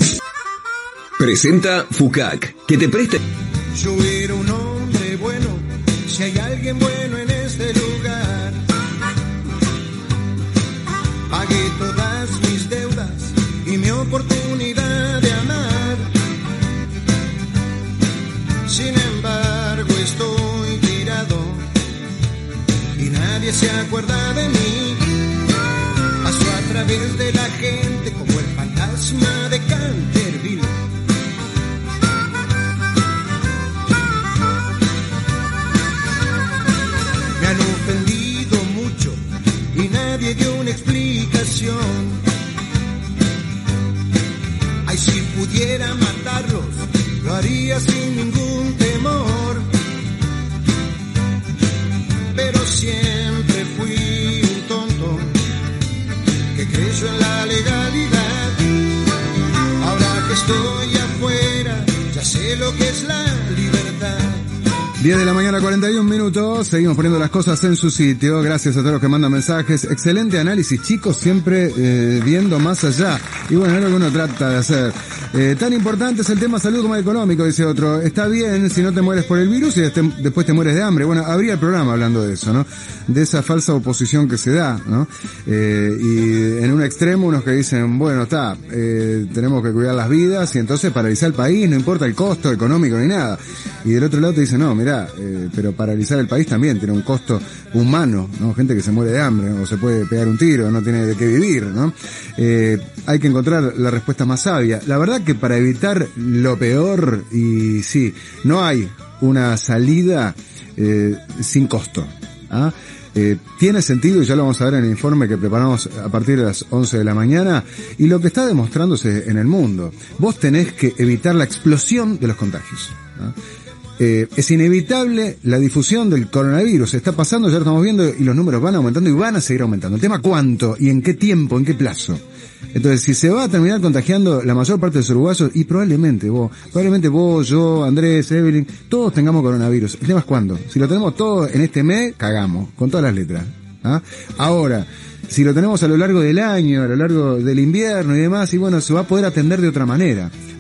Presenta FUCAC, que te preste. Yo era un hombre bueno, si hay alguien bueno en este lugar. Pagué todas mis deudas y mi oportunidad de amar. Sin embargo estoy tirado y nadie se acuerda de mí. Paso a través de la gente como el fantasma de Canterville. Me han ofendido mucho y nadie dio una explicación. Ay, si pudiera matarlos, lo haría sin ningún temor. Pero siempre fui un tonto que creyó en la legalidad. Ahora que estoy afuera, ya sé lo que es la libertad. diez de la mañana, cuarenta y un minutos. Seguimos poniendo las cosas en su sitio. Gracias a todos los que mandan mensajes. Excelente análisis, chicos, siempre eh, viendo más allá. Y bueno, es lo que uno trata de hacer. Eh, tan importante es el tema salud como el económico, dice otro. Está bien si no te mueres por el virus y este, después te mueres de hambre. Bueno, habría el programa hablando de eso, ¿no? De esa falsa oposición que se da, ¿no? Eh, y en un extremo unos que dicen, bueno, está, eh, tenemos que cuidar las vidas y entonces paralizar el país, no importa el costo económico ni nada. Y del otro lado te dicen, no, mirá, eh, pero paralizar el país también tiene un costo humano, ¿no? Gente que se muere de hambre, o se puede pegar un tiro, no tiene de qué vivir, ¿no? Eh, hay que encontrar la respuesta más sabia. La verdad que para evitar lo peor, y sí, no hay una salida eh, sin costo, ¿ah? Eh, tiene sentido, y ya lo vamos a ver en el informe que preparamos a partir de las once de la mañana, y lo que está demostrándose en el mundo. Vos tenés que evitar la explosión de los contagios, ¿ah? Eh, es inevitable la difusión del coronavirus, está pasando, ya lo estamos viendo, y los números van aumentando y van a seguir aumentando. El tema cuánto, y en qué tiempo, en qué plazo. Entonces, si se va a terminar contagiando la mayor parte de los uruguayos, y probablemente vos, probablemente vos, yo, Andrés, Evelyn, todos tengamos coronavirus. El tema es cuándo. Si lo tenemos todo en este mes, cagamos, con todas las letras. ¿Ah? Ahora, si lo tenemos a lo largo del año, a lo largo del invierno y demás, y bueno, se va a poder atender de otra manera.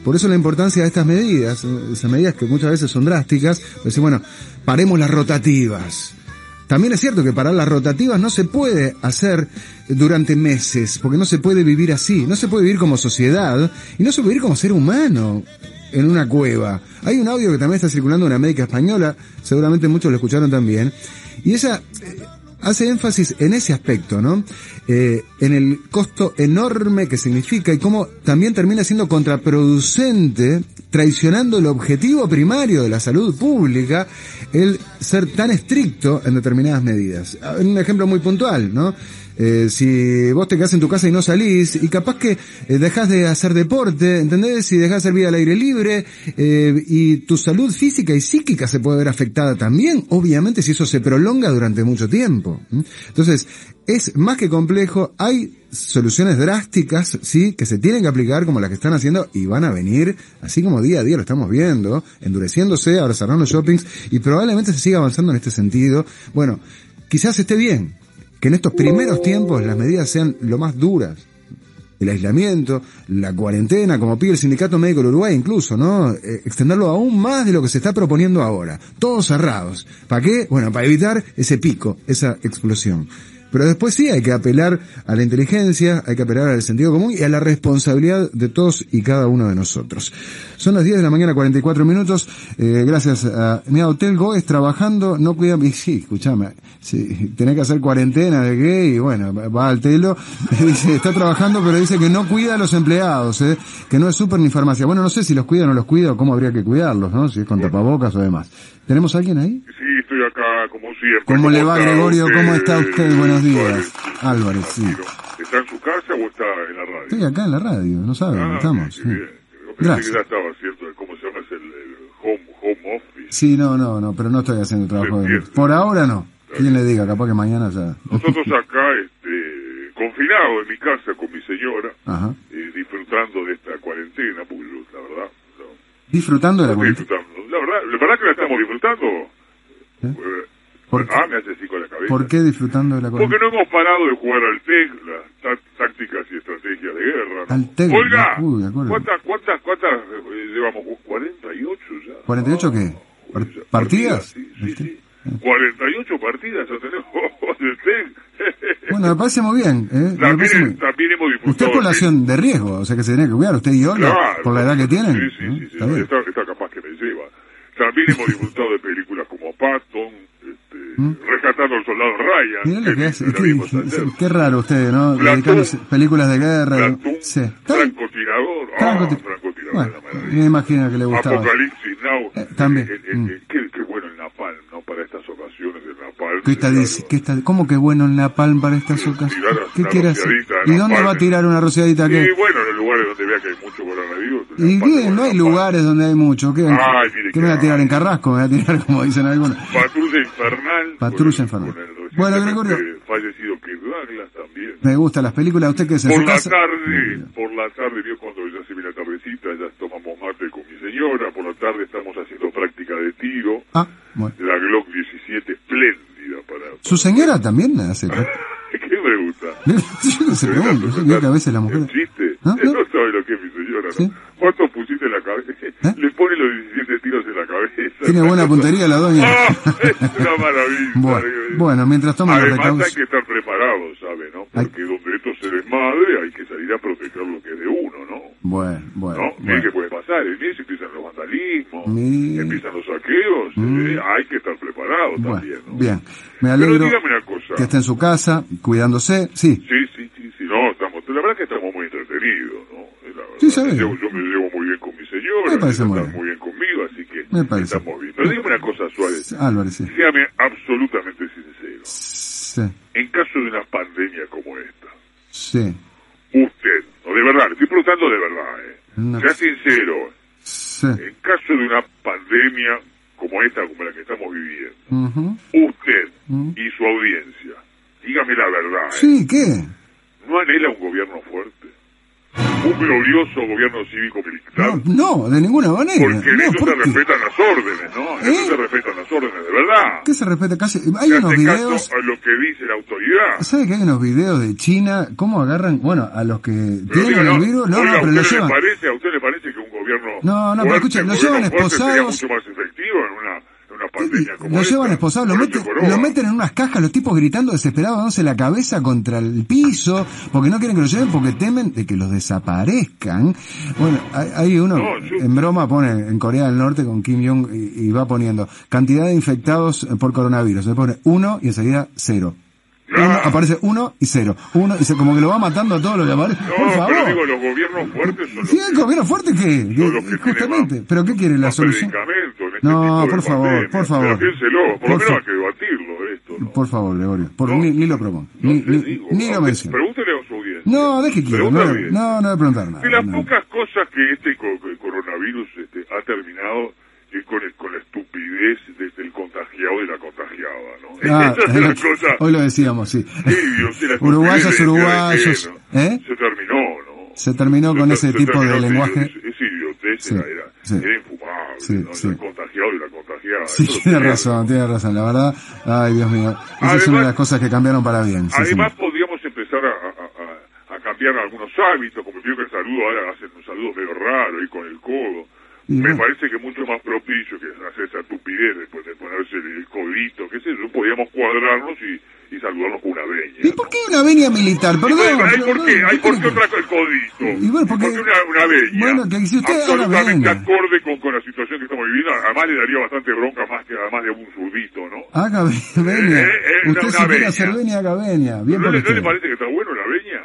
Por eso la importancia de estas medidas, esas medidas que muchas veces son drásticas, decir, bueno, paremos las rotativas. También es cierto que parar las rotativas no se puede hacer durante meses, porque no se puede vivir así, no se puede vivir como sociedad y no se puede vivir como ser humano en una cueva. Hay un audio que también está circulando en una médica española, seguramente muchos lo escucharon también, y ella eh, hace énfasis en ese aspecto, ¿no? Eh, en el costo enorme que significa y cómo también termina siendo contraproducente, traicionando el objetivo primario de la salud pública, el ser tan estricto en determinadas medidas. Un ejemplo muy puntual, ¿no? Eh, si vos te quedás en tu casa y no salís, y capaz que eh, dejás de hacer deporte, ¿entendés? Si dejás de hacer vida al aire libre, eh, y tu salud física y psíquica se puede ver afectada también, obviamente, si eso se prolonga durante mucho tiempo. ¿Mm? Entonces, es más que complejo, hay soluciones drásticas, sí, que se tienen que aplicar como las que están haciendo y van a venir, así como día a día lo estamos viendo, endureciéndose, ahora cerrando los shoppings, y probablemente se siga avanzando en este sentido. Bueno, quizás esté bien que en estos primeros tiempos las medidas sean lo más duras. El aislamiento, la cuarentena, como pide el Sindicato Médico del Uruguay incluso, ¿no? Eh, extenderlo aún más de lo que se está proponiendo ahora. Todos cerrados. ¿Para qué? Bueno, para evitar ese pico, esa explosión. Pero después sí hay que apelar a la inteligencia, hay que apelar al sentido común y a la responsabilidad de todos y cada uno de nosotros. Son las diez de la mañana, cuarenta y cuatro minutos, eh, gracias a mi Hotel Goes trabajando, no cuida, y sí, escuchame, sí, tenés que hacer cuarentena de qué, y bueno, va al telo, dice, está trabajando, pero dice que no cuida a los empleados, eh, que no es súper ni farmacia. Bueno, no sé si los cuida o no los cuida, o cómo habría que cuidarlos, ¿no? Si es con tapabocas o demás. ¿Tenemos a alguien ahí? Sí, estoy acá, como siempre. ¿Cómo, ¿Cómo le va, Gregorio? Usted? ¿Cómo está usted? Buenos días. Álvarez, sí. ¿Está en su casa o está en la radio? Estoy acá en la radio, no sabe, ah, estamos. Sí, sí. Bien. Yo pensé Gracias. que ya estaba, ¿cierto? ¿Cómo se llama? Es el, el home, home office. Sí, no, no, no, pero no estoy haciendo trabajo de... Por ahora no. ¿Quién le diga? Capaz que mañana ya... Nosotros acá, este, confinados en mi casa con mi señora, Ajá. Eh, disfrutando de esta cuarentena, porque yo, la verdad... No, ¿Disfrutando de la cuarentena? Disfrutando. La verdad, la verdad que la estamos disfrutando. ¿Eh? Eh, ¿Por ah, me hace así con la cabeza. ¿Por qué disfrutando de la cuarentena? Porque no hemos parado de jugar al T E C, las tá- tácticas y estrategias de guerra, ¿no? Al T E C, Oiga, uy, de acuerdo. ¿cuántas, cuántas, cuántas eh, llevamos? ¿cuarenta y ocho ya? ¿cuarenta y ocho qué? ¿Par- ¿Partidas? Sí, sí, sí. cuarenta y ocho partidas ya tenemos del T E C. Bueno, me parece muy bien. ¿eh? También, parece muy... también hemos disfrutado. Usted es población de riesgo, o sea que se tiene que cuidar, usted y Olga, Claro, por la edad que tienen. Sí, sí, ¿no? sí, sí, Está no, bien. está, está capaz que me lleva. También hemos disfrutado de películas como Patton, este, ¿Mm? Rescatando al Soldado Ryan. Mirá lo que hace, la vimos qué, ayer. qué raro usted, ¿no? Platón. Dedicándose películas de guerra. Platón, Sí. Francotirador. Ah, Francoti- francotirador. Bueno, la maravilla. me imagino que le gustaba. Apocalipsis Now. Eh, también. Eh, eh, Mm. eh, qué, qué bueno el Napalm, ¿no? Para estas ocasiones el Napalm. ¿Qué está, dice- qué está, ¿Cómo que bueno en Napalm para estas ocasiones? Tirar ¿Qué una quiere hacer? rociadita de ¿Y dónde Napalm. va a tirar una rociadita? Y ¿Qué? bueno, en los lugares donde vea que hay mucho coronavirus. Y bien, no hay lugares donde hay mucho. ¿Qué, Ay, mire ¿qué me va a tirar en Carrasco? Me va a tirar, como dicen algunos. Patrulla Infernal. Patrulla Infernal. Bueno, Gregorio, Fallecido Kirk Douglas también. me gustan las películas. ¿Usted qué es en Por su la casa? tarde, por la tarde, vio cuando ya se viene la tardecita, ya tomamos mate con mi señora, por la tarde estamos haciendo práctica de tiro, Ah, bueno. la Glock diecisiete, espléndida para... ¿Su señora también hace? ¿Qué me gusta? Yo no sé, pregunto, yo creo que a veces la mujer... ¿Un chiste? ¿No? No, ¿No? sabe lo que es mi señora, ¿no? ¿Sí? ¿Cuántos pusiste en la cabeza? Le pone los diecisiete tiros en la cabeza. Tiene buena puntería la doña. ¡Ah! Es una maravilla. Bueno, bueno, mientras toma los Además recaudos... hay que estar preparados, ¿sabe? ¿No? Porque donde esto se desmadre hay que salir a proteger lo que es de uno, ¿no? Bueno, bueno. ¿No? bueno. ¿Qué puede pasar? En eso empiezan los vandalismos, Mi- empiezan los saqueos, Mm. eh, hay que estar preparados Bueno, también, ¿no? bien. Me Pero alegro dígame una cosa. que esté en su casa, cuidándose. Sí, Sí, sí, sí, sí, no, estamos, la verdad que estamos muy entretenidos, ¿no? Es la verdad. Sí, sabe. Yo, yo me llevo muy bien con mi señora, Me parece ella muy está bien. muy bien conmigo, así que Me parece. estamos bien. Pero dígame una cosa, Suárez, Álvarez, sí. séame absolutamente sincero. Sí, En caso de una pandemia como esta, sí. usted, no, de verdad, le estoy preguntando de verdad, eh, No. sea sincero, Sí. en caso de una pandemia como esta, como la que estamos viviendo, Ujú. usted Mm. y su audiencia, dígame la verdad, eh, Sí, ¿qué? ¿no anhela un gobierno fuerte? Un glorioso gobierno cívico-militar. No, de ninguna manera. Porque en No, eso ¿por se qué? respetan las órdenes, ¿no? En ¿Eh? eso se respetan las órdenes, de verdad. ¿Qué se respeta? Casi, hay Se unos hace videos... caso a lo que dice la autoridad. ¿Sabe que hay unos videos de China? ¿Cómo agarran, bueno, a los que Pero tienen diga, el no, virus? No, oiga, no, ¿a pero lo usted le llevan. parece, ¿a usted le parece que un gobierno No, no, pero escucha, fuerte, lo llevan gobierno fuerte sería esposados. mucho más efectivo en una, en una pandemia como Lo esta. llevan esposados, lo, Por meten, hoy por hoy. lo meten en unas cajas, los tipos gritando desesperados, dándose la cabeza contra el piso, porque no quieren que lo lleven, porque temen de que los desaparezcan. Bueno, hay, hay uno, No, yo- en broma pone en Corea del Norte con Kim Jong y, y va poniendo cantidad de infectados por coronavirus. Le pone uno y enseguida cero. Uno, aparece uno y cero. Uno y cero, como que lo va matando a todos los que aparecen. No, Por favor. pero digo, los gobiernos fuertes son los ¿Sí, el gobierno fuerte qué? Son los que Justamente. ¿Pero qué quiere la más solución? medicamentos en este No, tipo de por favor, pandemia. por favor. Pero piénselo, por, Por lo menos fa- hay que debatirlo esto, ¿no? Por favor, Gregorio. Por, ni, ni lo propongo. Ni, ni, ni lo menciono. Pregúntele a su audiencia. No, deje quiero. No, Pregúntale bien. no, no voy a preguntar nada. De las no. pocas cosas que este co- co- coronavirus este, ha terminado es con, el- con la estupidez de- del contagiado y la contagiada, ¿no? Ah, Esa es la cosa. hoy lo decíamos, sí. Sí, Dios, y la Uruguayos, estupidez de- uruguayos. ¿no? ¿Eh? Se terminó, ¿no? Se terminó con Se- ese se tipo terminó de ese- lenguaje. Ese, ese idiotez Sí, era, era, sí. era infumable, Sí, ¿no? sí. El contagiado y la contagiada. Sí, Eso lo tiene tenía. razón, tiene razón. La verdad, ay, Dios mío. Esa es una Además- de las cosas que cambiaron para bien. Sí, Además, señor. podríamos empezar a, a, a, a cambiar algunos hábitos, como vio que el saludo ahora hacen un saludo medio raro ahí con el codo. Y Me bueno. parece que mucho más propicio que hacer esa estupidez después de ponerse el codito, qué sé yo, podíamos cuadrarnos y, y saludarnos con una veña. ¿Y por qué una venia militar? Perdón. ¿Hay pero por no, qué? ¿Hay por qué ¿por otra cosa el codito? Y bueno, porque- ¿Por qué una, una veña? Bueno, que si usted haga absolutamente veña. acorde con, con la situación que estamos viviendo, además le daría bastante bronca más que además de un zurdito, ¿no? Haga venia. Eh, eh, Usted una si quiere veña. hacer venia, haga venia. Bien ¿No por le, ¿No le usted. parece que está bueno la veña?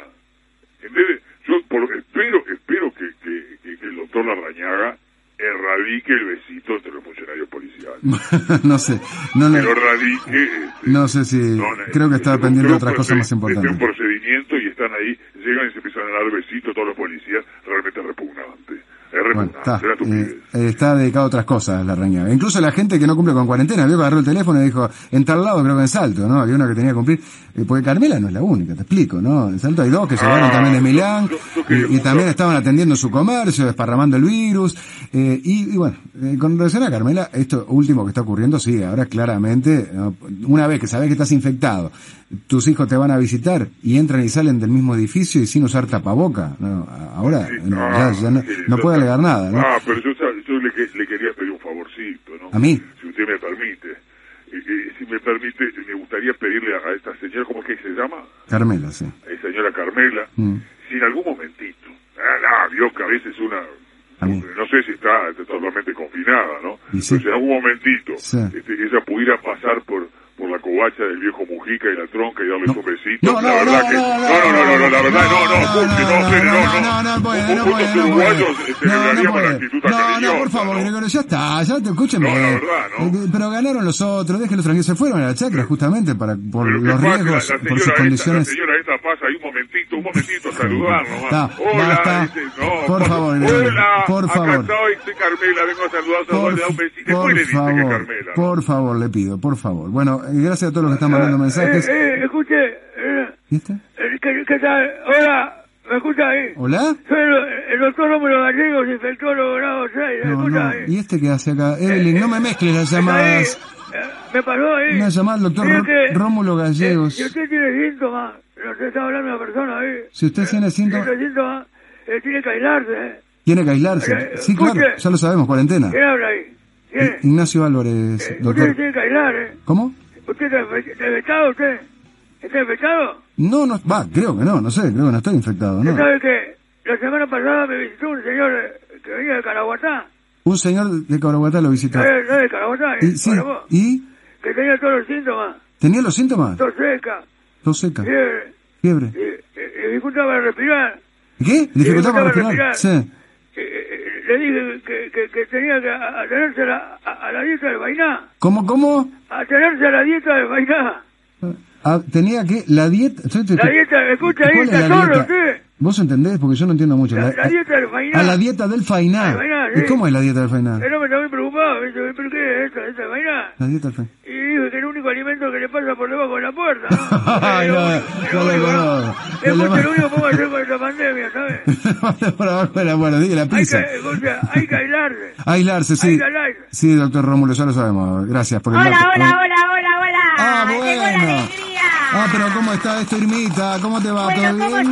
En vez de, yo por, espero, espero que, que, que, que el doctor Larrañaga erradique el besito entre los funcionarios policiales. No sé. No, Que no, lo erradique. Este, no sé si. no, Creo que está este, pendiente de creo otras que cosas más este- Este es un importantes. procedimiento y están ahí, llegan y se empiezan a dar besitos todos los policías, realmente repugnante. Es Bueno, repugnante, está, es una estupidez. eh, eh, está dedicado a otras cosas la Rañaga. Incluso la gente que no cumple con cuarentena, vio que agarró el teléfono y dijo, en tal lado creo que en Salto, ¿no? Había una que tenía que cumplir, eh, porque Carmela no es la única, te explico, ¿no? En Salto hay dos que llegaron Ah, también de Milán, yo- yo quería y, y también estaban atendiendo su comercio, desparramando el virus, eh, y, y bueno, eh, con relación a Carmela, esto último que está ocurriendo, sí, ahora claramente, ¿no? Una vez que sabes que estás infectado, tus hijos te van a visitar y entran y salen del mismo edificio y sin usar tapaboca, ¿no? Ahora, Sí, no, ah, ya, ya no, sí, no yo- puede alegar nada, ¿no? Ah, pero yo, yo le, que- le quería pedir un favorcito, ¿no? ¿A mí? Si usted me permite. Eh, eh, si me permite, me gustaría pedirle a, a esta señora, ¿cómo es que se llama? Carmela, sí. A la señora Carmela, Mm. si en algún momentito, ah, no, vio que a veces una, A mí. no sé si está totalmente confinada, ¿no? Y sí. Pero si en algún momentito Sí. este, ella pudiera pasar por por la covacha del viejo Mujica y la tronca y darle un besito. No, no, la verdad no, que, no, no, no, no, no, la verdad, no, no, no, Jorge, no, no, Fede, no, no, no, no, no puede, no Muchos puede, no uruguayos puede. este, No, no celebraríamos la puede. actitud No, no, cariñosa, por favor, ¿no? Gregorio, ya está, ya te escúcheme. No, la verdad, ¿no? Eh, Pero ganaron los otros, dejen los tranquilos, se fueron a la chacra justamente para por Pero ¿qué los pasa? riesgos, La- la por sus señora esta- condiciones. La señora esta pasa ahí un momentito, un momentito a saludarnos. Está, Hola, basta. dice, no, Por favor, Gregorio, hola, por acá favor. estoy, soy Carmela, vengo a saludar, Por, a un besito. Después por le dice que es favor, Carmela. por favor, le pido, por favor. Bueno, eh, gracias a todos los que están mandando mensajes. Eh, eh, escuche, eh, ¿Y este? eh, ¿qué, qué tal? Hola, ¿me escucha ahí? ¿Hola? Soy el, el doctor Rómulo Gallegos, infectólogo grado seis, ¿me No, escucha no. ahí? ¿Y este qué hace acá? Evelyn, no me mezcles las llamadas. Me pasó ahí. Una llamada al doctor Mire Ró- que- Rómulo Gallegos. Si usted tiene síntomas, no se está hablando de una persona ahí. Si usted tiene Si síntomas, tiene síntomas, eh, tiene que aislarse, ¿eh? tiene que aislarse. Eh, Sí, escuche. claro, ya lo sabemos, cuarentena. ¿Quién habla ahí? ¿Quién? I- Ignacio Álvarez, Usted doctor. tiene que aislar, ¿eh? ¿Cómo? ¿Usted está infe- está infectado, usted? ¿Está infectado? No, no, va, creo que no, no sé, creo que no estoy infectado, ¿Usted ¿no? sabe que la semana pasada me visitó un señor eh, que venía de Caraguatá? Un señor de Caraguatá lo visitó. ¿Sabe, sabe de Caraguatá? Y, eh? sí, Para vos. ¿y? Que tenía todos los síntomas. ¿Tenía los síntomas? Tos seca, Tos seca, fiebre, fiebre. y, y, y dificultad para respirar. ¿Qué? ¿Dificultad para dificultad respirar? para Sí. Eh, eh, le dije que, que, que tenía que a- atenerse a la, a, a la dieta del vainá. ¿Cómo, cómo? Atenerse a la dieta del vainá. Ah, tenía que, la dieta... yo te- La dieta, escucha ahí, ¿Cuál es está la solo dieta? usted. ¿Vos entendés? Porque yo no entiendo mucho. La, la dieta del vainá. A la dieta del fainá. Del vainá, ¿Y sí. cómo es la dieta del fainá? El hombre está muy preocupado. Me dice, ¿pero qué es esto? ¿Esta vainá? La dieta del fainá. Y dije que el único alimento que le pasa por debajo de la puerta, ¿no? Ay, no, Pero no lo bueno, conozco. es mucho lo único que podemos hacer con esta pandemia, ¿sabes? Por abajo de la bueno, diga la Hay pizza. que, escucha, hay que aislarse. Aislarse, Hay sí. que aislarse. Sí, doctor Rómulo, ya lo sabemos. Gracias por el Hola, dato. hola, hola, hola, hola. Ah, Tengo la bueno. alegría. Ah, pero ¿cómo está esto, Irmita? ¿Cómo te va? Bueno, ¿Todo ¿cómo bien? te estáis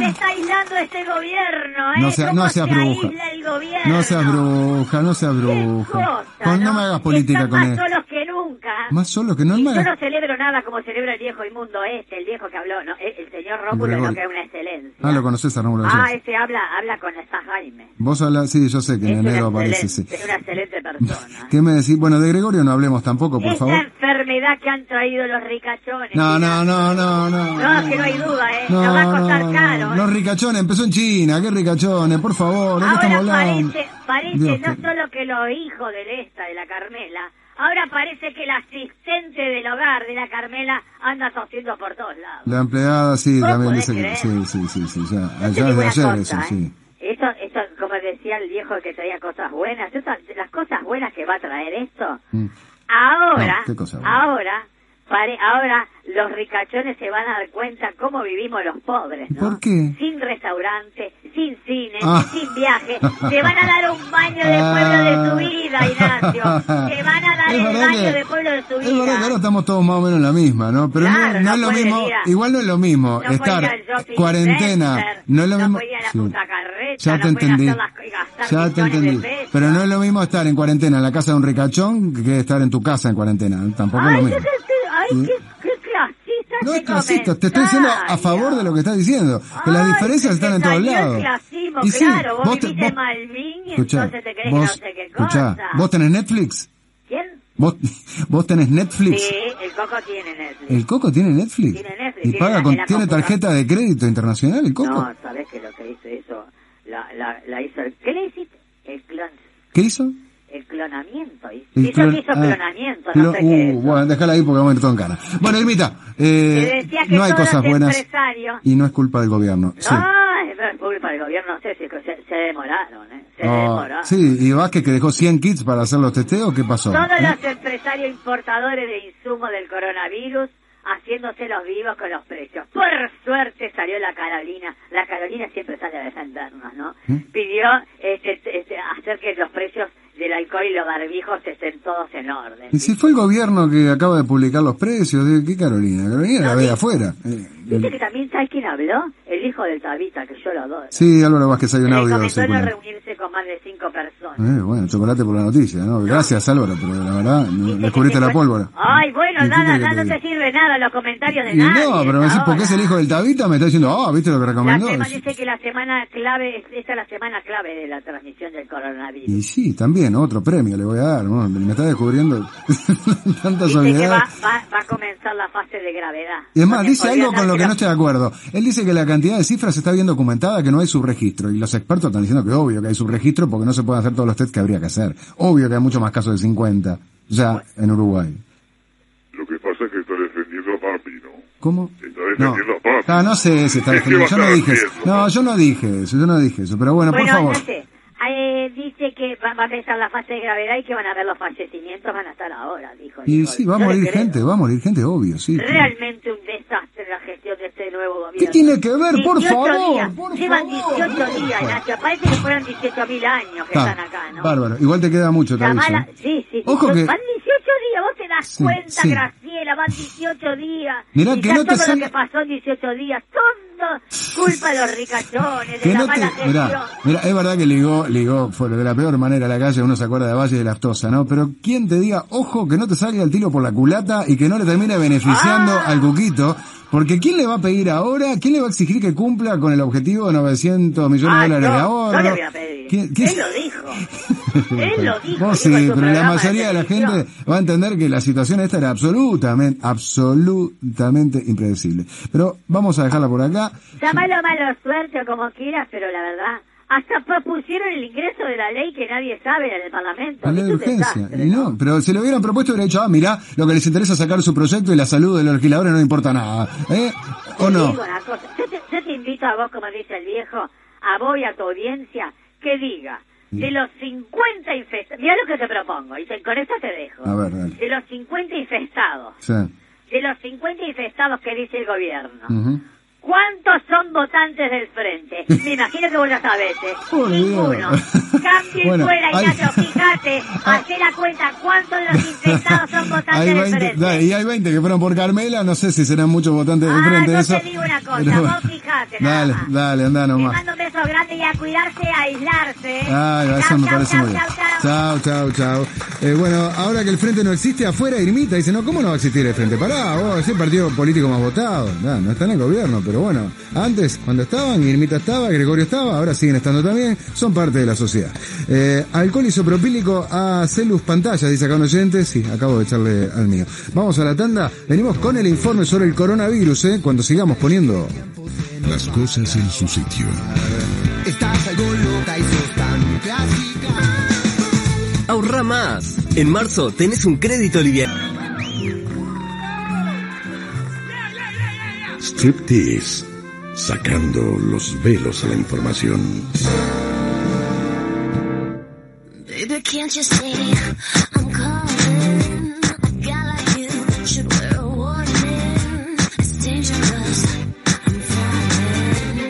aislando este gobierno, ¿eh? No sea- ¿Cómo no seas se bruja. aísla el gobierno? No seas bruja, no seas bruja. cosa, Con- no me hagas política Están con más él. solos que nunca. Más solo que no Y me yo hagas. no celebro nada como celebra el viejo inmundo este, el viejo que habló, ¿no? El, el señor Rómulo, Gregorio. ¿no? Que es una excelencia. Ah, lo conoces a Rómulo Ah, Gallegos. ese habla, habla con esta Jaime. Vos hablas, sí, yo sé que en Es enero una aparece, sí. excelente, es una excelente persona. ¿Qué me decís? Bueno, de Gregorio no hablemos tampoco, por Esta favor. enfermedad que han traído los ricachones. No, no, no, no, no. No, es que no hay duda, ¿eh? No, Nos va a costar no, caro. no. ¿eh? Los ricachones, empezó en China, ¿qué ricachones? Por favor, ¿de qué estamos Ahora hablando? parece, parece Dios, no qué- solo que los hijos de esta, de la Carmela, ahora parece que la asistente del hogar de la Carmela anda tosiendo por todos lados. La empleada, sí, ¿Vos también podés dice que... creer? Sí, sí, sí, sí, ya, Yo te ya digo desde una ayer cosa, eso, ¿eh? sí. Esto, esto, como decía el viejo que traía cosas buenas, estas- las cosas buenas que va a traer esto, Mm. ahora, No, ¿qué cosa buena? ahora, pare, ahora los ricachones se van a dar cuenta cómo vivimos los pobres, ¿no? ¿Por qué? Sin restaurante, sin cine, Ah. sin viaje. Te van a dar un baño de pueblo de tu vida, Ignacio. Te van a dar Es el verdad baño que- de pueblo de tu Es verdad que vida. ahora estamos todos más o menos en la misma, ¿no? Pero no- Claro, no, no es lo pueden mismo, ir a- igual no es lo mismo No estar pueden ir al shopping cuarentena, center, no es lo no mismo. pueden ir a la Sí. Punta Carreta, Ya no te pueden entendí, hacer las- y gastar ya te millones de entendí. pesos. Pero no es lo mismo estar en cuarentena en la casa de un ricachón que estar en tu casa en cuarentena, tampoco es Ay, lo qué, mismo. qué- ay, Sí. qué, qué clasista No ese es clasista, te estoy diciendo a favor de lo que estás diciendo, que las Ay, diferencias se te están en todos salió lados. el clasismo, Y sí, claro, vos, vos te- vivís en vos- Malvin y Escuchá, entonces te crees vos, que no sé qué escuchá, cosa. ¿vos tenés Netflix? ¿Quién? ¿Vos, vos tenés Netflix? Sí, el Coco tiene Netflix. ¿El Coco tiene Netflix? Tiene Netflix, ¿Y tiene paga la- con, en la tiene computadora. tarjeta de crédito internacional el Coco? No, ¿sabés que lo que hizo eso? La, la, la hizo el... ¿Qué le hiciste? El clon... ¿Qué hizo? El clonamiento. Hizo, El hizo, clon- hizo ah, clonamiento, Clo- no sé qué es. uh, bueno, déjala ahí porque vamos a ir todo en cara. Bueno, Irmita, Te eh, decía que no hay todos cosas los buenas empresarios... y no es culpa del gobierno. Sí. Ah, es verdad, culpa del gobierno, no sé si se, se demoraron, ¿eh? Se Ah, demoraron. sí, y Vázquez que dejó cien kits para hacer los testeos, ¿qué pasó? Todos ¿Eh? los empresarios importadores de insumos del coronavirus haciéndose los vivos con los precios. Por suerte salió la Carolina. La Carolina siempre sale a defendernos, ¿no? ¿Mm? Pidió este, este, hacer que los precios del alcohol y los barbijos estén todos en orden. Y si fue el gobierno que acaba de publicar los precios, ¿de qué Carolina? Carolina la ve de afuera. Eh, ¿Viste que también, ¿sabes quién habló? El hijo del Tabita, que yo lo adoro. Sí, Álvaro Vázquez, hay un audio Recomendó no circulando. reunirse con más de cinco personas. Eh, bueno, chocolate por la noticia, ¿no? Gracias, Álvaro, pero la verdad, no- descubriste la pólvora. Ay, bueno, ¿Y qué nada, querés que nada, te no diga? te sirve nada los comentarios de Y nadie. no, pero me decís, ahora. porque es el hijo del Tabita, me está diciendo, ah, ¿viste lo que La recomendó? semana dice que la semana clave, esta es la semana clave de la transmisión del coronavirus. Y sí, también, otro premio le voy a dar, ¿no? Me está descubriendo tanta Dice que soledad. va, va, va a comenzar la fase de gravedad. Y es más, Porque dice algo con lo que no olvídate estoy de acuerdo. Él dice que la cantidad de cifras está bien documentada, que no hay subregistro. Y los expertos están diciendo que obvio que hay subregistro porque no se pueden hacer todos los test que habría que hacer. Obvio que hay mucho más casos de cincuenta ya en Uruguay. Lo que pasa es que está defendiendo a Papi, ¿no? ¿Cómo? Está defendiendo a Papi. Ah, no sé si está ¿Qué- qué defendiendo. va a Yo no estar dije eso. haciendo? No, yo no dije eso, yo no dije eso. Pero bueno, por Bueno, favor. no sé. Eh, dice que va, va a empezar la fase de gravedad y que van a ver los fallecimientos, van a estar ahora, dijo. Y dijo. sí, va a Yo le morir creo. gente, va a morir gente, obvio, sí. Realmente un desastre la gestión de este nuevo gobierno. ¿Qué tiene que ver? Por dieciocho favor, días. por Llevan favor. dieciocho días, Ignacio. Parece que fueron dieciocho mil años que Ah, están acá, ¿no? bárbaro. Igual te queda mucho, te La aviso. mala- Sí, sí. Ojo dieciocho que- Van dieciocho días, vos te das Sí, cuenta, sí. Graciela, van dieciocho días. Mirá y que ya no te todo sale- lo que pasó en dieciocho días, todo culpa de los ricachones, de Que la no mala te, gestión. mirá, mirá, es verdad que ligó, ligó fue de la peor manera a la calle, uno se acuerda de Valle de Laftosa, ¿no? Pero ¿quién te diga, ojo, que no te salga el tiro por la culata y que no le termine beneficiando Ah. al Cuquito? Porque ¿quién le va a pedir ahora? ¿Quién le va a exigir que cumpla con el objetivo de novecientos millones Ah, de dólares no, de no ahorro? le voy a pedir. ¿Quién- quién- Él lo dijo. Él lo dijo. Vos dijo en sí, su pero la programa de mayoría de la televisión. gente va a entender que la situación esta era absolutamente, absolutamente impredecible. Pero vamos a dejarla por acá. Llámalo mala suerte o como quieras, pero la verdad, hasta propusieron el ingreso de la ley que nadie sabe en el Parlamento. La ley de Es un urgencia. desastre, Y no, pero si lo hubieran propuesto hubiera dicho, ah, mirá, lo que les interesa es sacar su proyecto y la salud de los legisladores no importa nada. ¿Eh? ¿O Te no? digo una cosa, yo te, yo te invito a vos, como dice el viejo, a vos y a tu audiencia, que diga, de los cincuenta infestados, mira lo que te propongo, y te- con esto te dejo, A ver, dale. de los cincuenta infestados, Sí. de los cincuenta infestados que dice el gobierno, Ujú. ¿cuántos son votantes del frente? Me imagino que vos lo sabés, ¿eh? Por Dios. Ninguno. Cambio y Bueno, fuera, hay- Ignacio, fíjate, hacé la cuenta, ¿cuántos de los infectados son votantes Hay del veinte, frente? dale, y hay veinte que fueron por Carmela, no sé si serán muchos votantes del Ah, frente de yo eso. te digo una cosa, Pero- vos fíjate, nada Dale, más. dale, anda Te nomás. mando un beso grande y a cuidarse, a aislarse. ¿eh? Ay, eso Chau, me chau, parece chau, muy bien. chau, chau. Chao, chao, chao. Eh, bueno, ahora que el frente no existe, afuera Irmita dice, no, ¿cómo no va a existir el frente? Pará, vos, es el partido político más votado. Nah, no está en el gobierno, pero bueno, antes, cuando estaban, Irmita estaba, Gregorio estaba, ahora siguen estando también, son parte de la sociedad. Eh, alcohol isopropílico a Celus Pantalla, dice acá un oyente, sí, acabo de echarle al mío. Vamos a la tanda, venimos con el informe sobre el coronavirus, eh, cuando sigamos poniendo... Las cosas en su sitio. Estás algo loca y sos tan clásica. Ahorra más. En marzo tenés un crédito liviano. Striptease. Sacando los velos a la información. Baby, can't you see I'm calling? A guy like you should wear a warning. It's dangerous. I'm falling.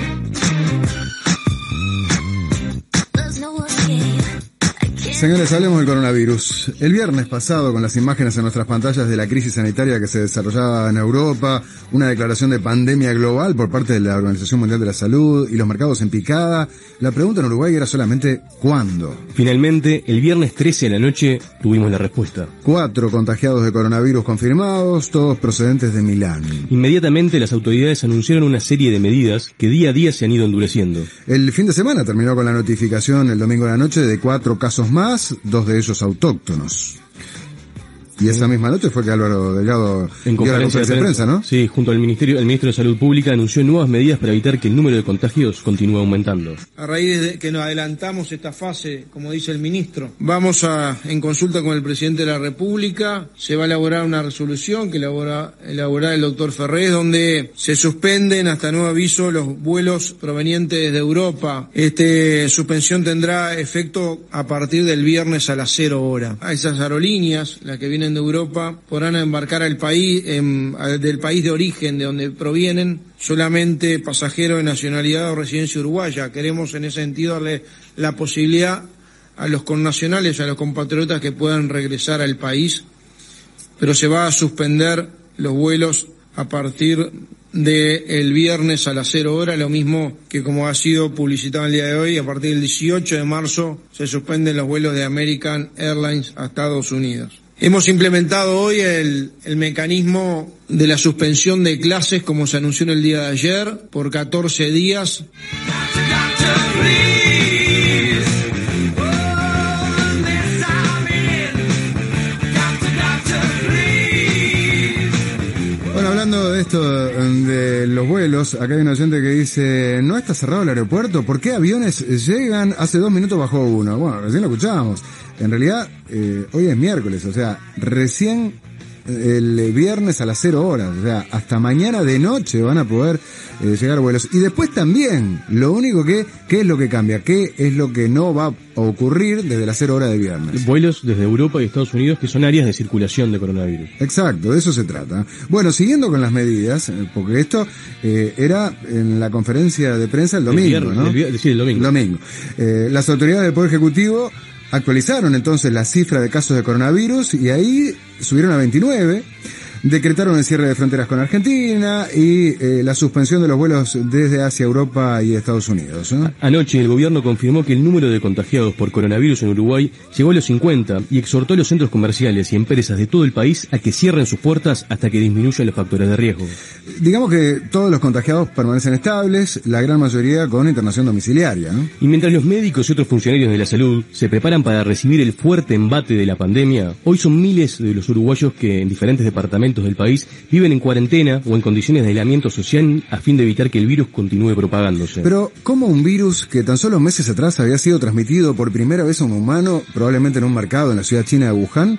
There's no escape. Señores, hablemos del coronavirus. El viernes pasado, con las imágenes en nuestras pantallas de la crisis sanitaria que se desarrollaba en Europa, una declaración de pandemia global por parte de la Organización Mundial de la Salud y los mercados en picada, la pregunta en Uruguay era solamente ¿cuándo? Finalmente, el viernes trece a la noche, tuvimos la respuesta. Cuatro contagiados de coronavirus confirmados, todos procedentes de Milán. Inmediatamente las autoridades anunciaron una serie de medidas que día a día se han ido endureciendo. El fin de semana terminó con la notificación el domingo de la noche de cuatro casos más, dos de ellos autóctonos. Y esa misma noche fue que Álvaro Delgado En dio la conferencia de prensa, ¿no? Sí, junto al Ministerio, el Ministro de Salud Pública anunció nuevas medidas para evitar que el número de contagios continúe aumentando. A raíz de que nos adelantamos esta fase, como dice el ministro, vamos a, en consulta con el presidente de la República, se va a elaborar una resolución que elabora, elaborará el doctor Ferrés, donde se suspenden hasta nuevo aviso los vuelos provenientes de Europa. Esta suspensión tendrá efecto a partir del viernes a las cero hora. A esas aerolíneas, las que vienen de Europa, podrán embarcar al país, en, del país de origen, de donde provienen, solamente pasajeros de nacionalidad o residencia uruguaya. Queremos en ese sentido darle la posibilidad a los connacionales, a los compatriotas que puedan regresar al país, pero se va a suspender los vuelos a partir del viernes a las cero hora, lo mismo que como ha sido publicitado el día de hoy, a partir del dieciocho de marzo se suspenden los vuelos de American Airlines a Estados Unidos. Hemos implementado hoy el, el mecanismo de la suspensión de clases, como se anunció en el día de ayer, por catorce días. Bueno, hablando de esto, de los vuelos, acá hay un oyente que dice, ¿no está cerrado el aeropuerto? ¿Por qué aviones llegan? Hace dos minutos bajó uno. Bueno, recién lo escuchábamos. En realidad, eh, hoy es miércoles, o sea, recién el viernes a las cero horas, o sea, hasta mañana de noche van a poder eh, llegar vuelos. Y después también, lo único que, ¿qué es lo que cambia? ¿Qué es lo que no va a ocurrir desde las cero horas de viernes? Vuelos desde Europa y Estados Unidos que son áreas de circulación de coronavirus. Exacto, de eso se trata. Bueno, siguiendo con las medidas, eh, porque esto eh, era en la conferencia de prensa el domingo, El viernes, ¿no? el vier- sí, el domingo. Domingo. Eh, las autoridades del Poder Ejecutivo actualizaron entonces la cifra de casos de coronavirus y ahí subieron a veintinueve. Decretaron el cierre de fronteras con Argentina y eh, la suspensión de los vuelos desde hacia Europa y Estados Unidos, ¿no? Anoche el gobierno confirmó que el número de contagiados por coronavirus en Uruguay llegó a los cincuenta y exhortó a los centros comerciales y empresas de todo el país a que cierren sus puertas hasta que disminuyan los factores de riesgo. Digamos que todos los contagiados permanecen estables, la gran mayoría con internación domiciliaria, ¿no? Y mientras los médicos y otros funcionarios de la salud se preparan para recibir el fuerte embate de la pandemia, hoy son miles de los uruguayos que en diferentes departamentos del país viven en cuarentena o en condiciones de aislamiento social a fin de evitar que el virus continúe propagándose. Pero, ¿cómo un virus que tan solo meses atrás había sido transmitido por primera vez a un humano, probablemente en un mercado en la ciudad china de Wuhan,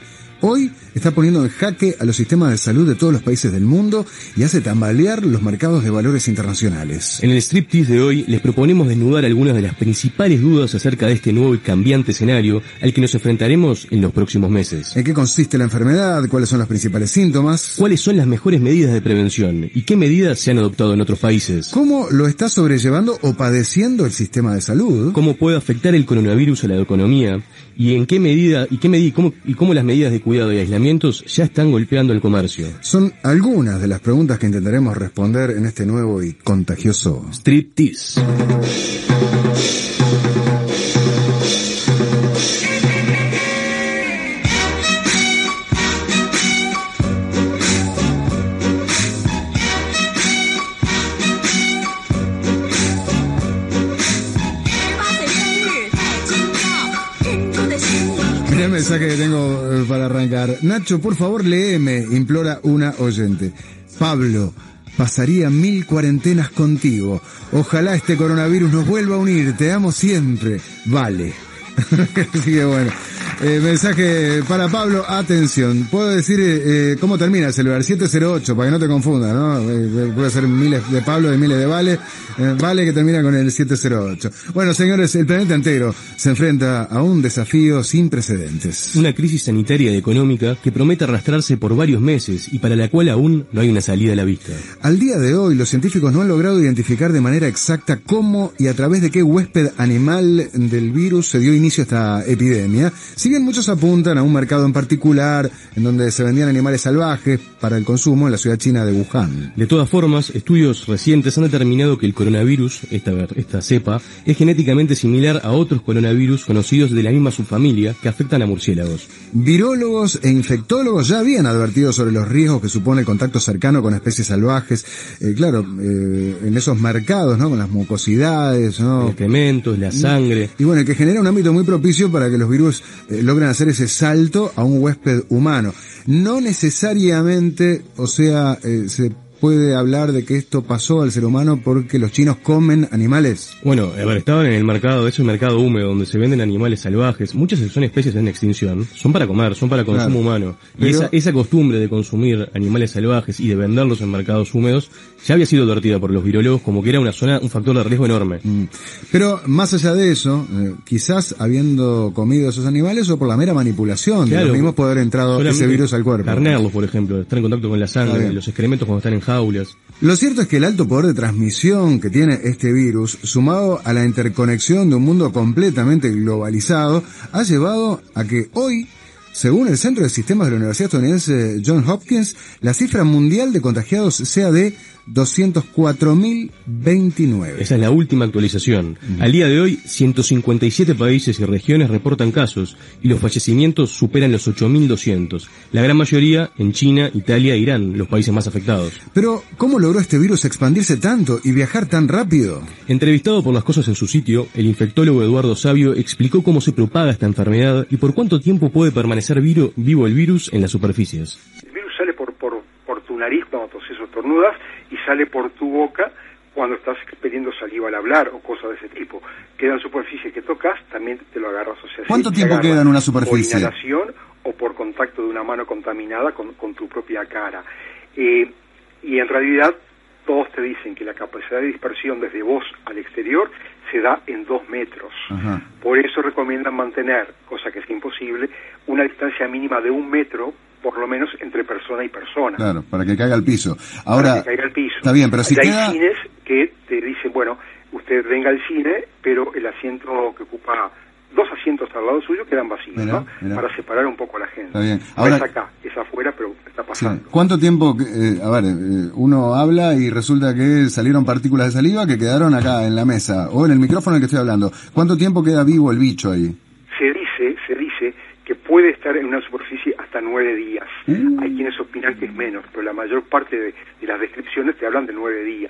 hoy está poniendo en jaque a los sistemas de salud de todos los países del mundo y hace tambalear los mercados de valores internacionales. En el striptease de hoy les proponemos desnudar algunas de las principales dudas acerca de este nuevo y cambiante escenario al que nos enfrentaremos en los próximos meses. ¿En qué consiste la enfermedad? ¿Cuáles son los principales síntomas? ¿Cuáles son las mejores medidas de prevención? ¿Y qué medidas se han adoptado en otros países? ¿Cómo lo está sobrellevando o padeciendo el sistema de salud? ¿Cómo puede afectar el coronavirus a la economía? ¿Y en qué medida y qué medida cómo y cómo las medidas de cuidado y aislamientos ya están golpeando el comercio? Son algunas de las preguntas que intentaremos responder en este nuevo y contagioso Striptease. Mirá el mensaje que tengo eh, para arrancar. Nacho, por favor, léeme, implora una oyente. Pablo, pasaría mil cuarentenas contigo. Ojalá este coronavirus nos vuelva a unir. Te amo siempre. Vale. Así que bueno. Eh, mensaje para Pablo, atención. Puedo decir eh, cómo termina el celular, siete cero ocho, para que no te confunda, ¿no? Eh, puede ser miles de Pablo y miles de Vale. Eh, vale que termina con el siete cero ocho. Bueno, señores, el planeta entero se enfrenta a un desafío sin precedentes. Una crisis sanitaria y económica que promete arrastrarse por varios meses y para la cual aún no hay una salida a la vista. Al día de hoy, los científicos no han logrado identificar de manera exacta cómo y a través de qué huésped animal del virus se dio inicio a esta epidemia. Si bien muchos apuntan a un mercado en particular en donde se vendían animales salvajes para el consumo en la ciudad china de Wuhan. De todas formas, estudios recientes han determinado que el coronavirus, esta, esta cepa, es genéticamente similar a otros coronavirus conocidos de la misma subfamilia que afectan a murciélagos. Virólogos e infectólogos ya habían advertido sobre los riesgos que supone el contacto cercano con especies salvajes. Eh, claro, eh, en esos mercados, ¿no? Con las mucosidades, ¿no? Los excrementos, la sangre. Y bueno, que genera un ámbito muy propicio para que los virus eh, logren hacer ese salto a un huésped humano. No necesariamente, o sea, eh, se puede hablar de que esto pasó al ser humano porque los chinos comen animales. Bueno, a ver, estaban en el mercado, es un mercado húmedo donde se venden animales salvajes. Muchas son especies en extinción. Son para comer, son para consumo claro. humano. Y Pero... esa, esa costumbre de consumir animales salvajes y de venderlos en mercados húmedos ya había sido advertida por los virólogos como que era una zona, un factor de riesgo enorme. Mm. Pero más allá de eso, eh, quizás habiendo comido esos animales o por la mera manipulación claro, de los mismos poder haber entrado ese virus al cuerpo. Carnearlos, por ejemplo, estar en contacto con la sangre, los excrementos cuando están en jaulas. Lo cierto es que el alto poder de transmisión que tiene este virus, sumado a la interconexión de un mundo completamente globalizado, ha llevado a que hoy, según el Centro de Sistemas de la Universidad estadounidense Johns Hopkins, la cifra mundial de contagiados sea de doscientos cuatro mil veintinueve. Esa es la última actualización. Mm. Al día de hoy, ciento cincuenta y siete países y regiones reportan casos y los fallecimientos superan los ocho mil doscientos. La gran mayoría en China, Italia e Irán, los países más afectados. Pero, ¿cómo logró este virus expandirse tanto y viajar tan rápido? Entrevistado por Las Cosas en su sitio, el infectólogo Eduardo Sabio explicó cómo se propaga esta enfermedad y por cuánto tiempo puede permanecer vivo, vivo el virus en las superficies. El virus sale por, por, por tu nariz cuando toses o estornudas y sale por tu boca cuando estás expeliendo saliva al hablar o cosas de ese tipo. Queda en superficie que tocas, también te lo agarras. O sea, ¿cuánto tiempo queda en una superficie? Por inhalación o por contacto de una mano contaminada con, con tu propia cara. Eh, y en realidad todos te dicen que la capacidad de dispersión desde vos al exterior se da en dos metros. Ajá. Por eso recomiendan mantener, cosa que es imposible, una distancia mínima de un metro por lo menos entre persona y persona. Claro, para que caiga al piso. Ahora, para que caiga al piso. Está bien, pero si hay queda... cines que te dicen, bueno, usted venga al cine, pero el asiento que ocupa dos asientos al lado suyo quedan vacíos, mirá, ¿no? Mirá. Para separar un poco a la gente. Está bien. Ahora, no es acá, es afuera, pero está pasando. Sí. ¿Cuánto tiempo, eh, a ver, eh, uno habla y resulta que salieron partículas de saliva que quedaron acá en la mesa, o en el micrófono en el que estoy hablando? ¿Cuánto tiempo queda vivo el bicho ahí? Se dice, se dice que puede estar en una superficie hasta nueve días. Mm. Hay quienes opinan que es menos, pero la mayor parte de, de las descripciones te hablan de nueve días.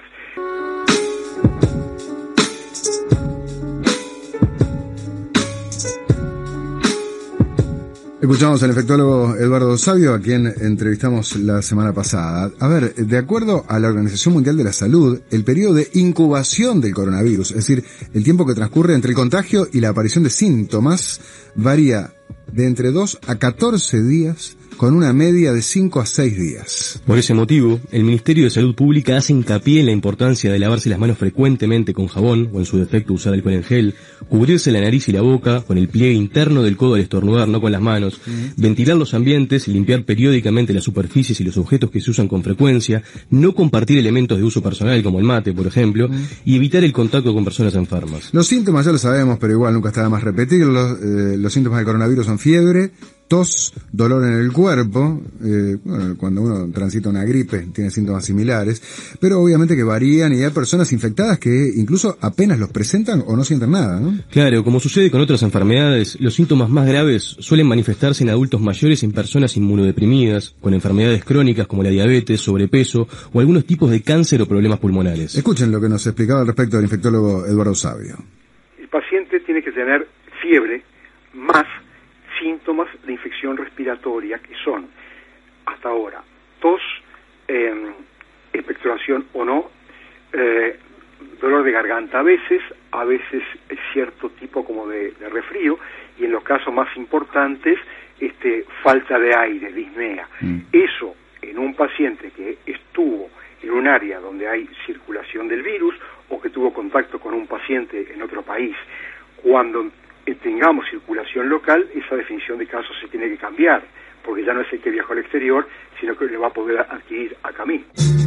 Escuchamos al infectólogo Eduardo Sabio, a quien entrevistamos la semana pasada. A ver, de acuerdo a la Organización Mundial de la Salud, el periodo de incubación del coronavirus, es decir, el tiempo que transcurre entre el contagio y la aparición de síntomas, varía de entre dos a catorce días con una media de cinco a seis días. Por ese motivo, el Ministerio de Salud Pública hace hincapié en la importancia de lavarse las manos frecuentemente con jabón, o en su defecto usar alcohol en gel, cubrirse la nariz y la boca con el pliegue interno del codo al estornudar, no con las manos, uh-huh. ventilar los ambientes, limpiar periódicamente las superficies y los objetos que se usan con frecuencia, no compartir elementos de uso personal como el mate, por ejemplo, uh-huh. y evitar el contacto con personas enfermas. Los síntomas ya lo sabemos, pero igual nunca está de más repetirlos. Eh, los síntomas del coronavirus son fiebre, tos, dolor en el cuerpo, eh, bueno, cuando uno transita una gripe tiene síntomas similares, pero obviamente que varían y hay personas infectadas que incluso apenas los presentan o no sienten nada, ¿no? Claro, como sucede con otras enfermedades, los síntomas más graves suelen manifestarse en adultos mayores y en personas inmunodeprimidas, con enfermedades crónicas como la diabetes, sobrepeso o algunos tipos de cáncer o problemas pulmonares. Escuchen lo que nos explicaba al respecto el infectólogo Eduardo Sabio. El paciente tiene que tener fiebre más síntomas de infección respiratoria que son, hasta ahora, tos, eh, expectoración o no, eh, dolor de garganta a veces, a veces cierto tipo como de, de resfrío, y en los casos más importantes, este, falta de aire, disnea. Mm. Eso en un paciente que estuvo en un área donde hay circulación del virus o que tuvo contacto con un paciente en otro país. Cuando tengamos circulación local, esa definición de caso se tiene que cambiar, porque ya no es el que viajó al exterior, sino que le va a poder adquirir acá mismo.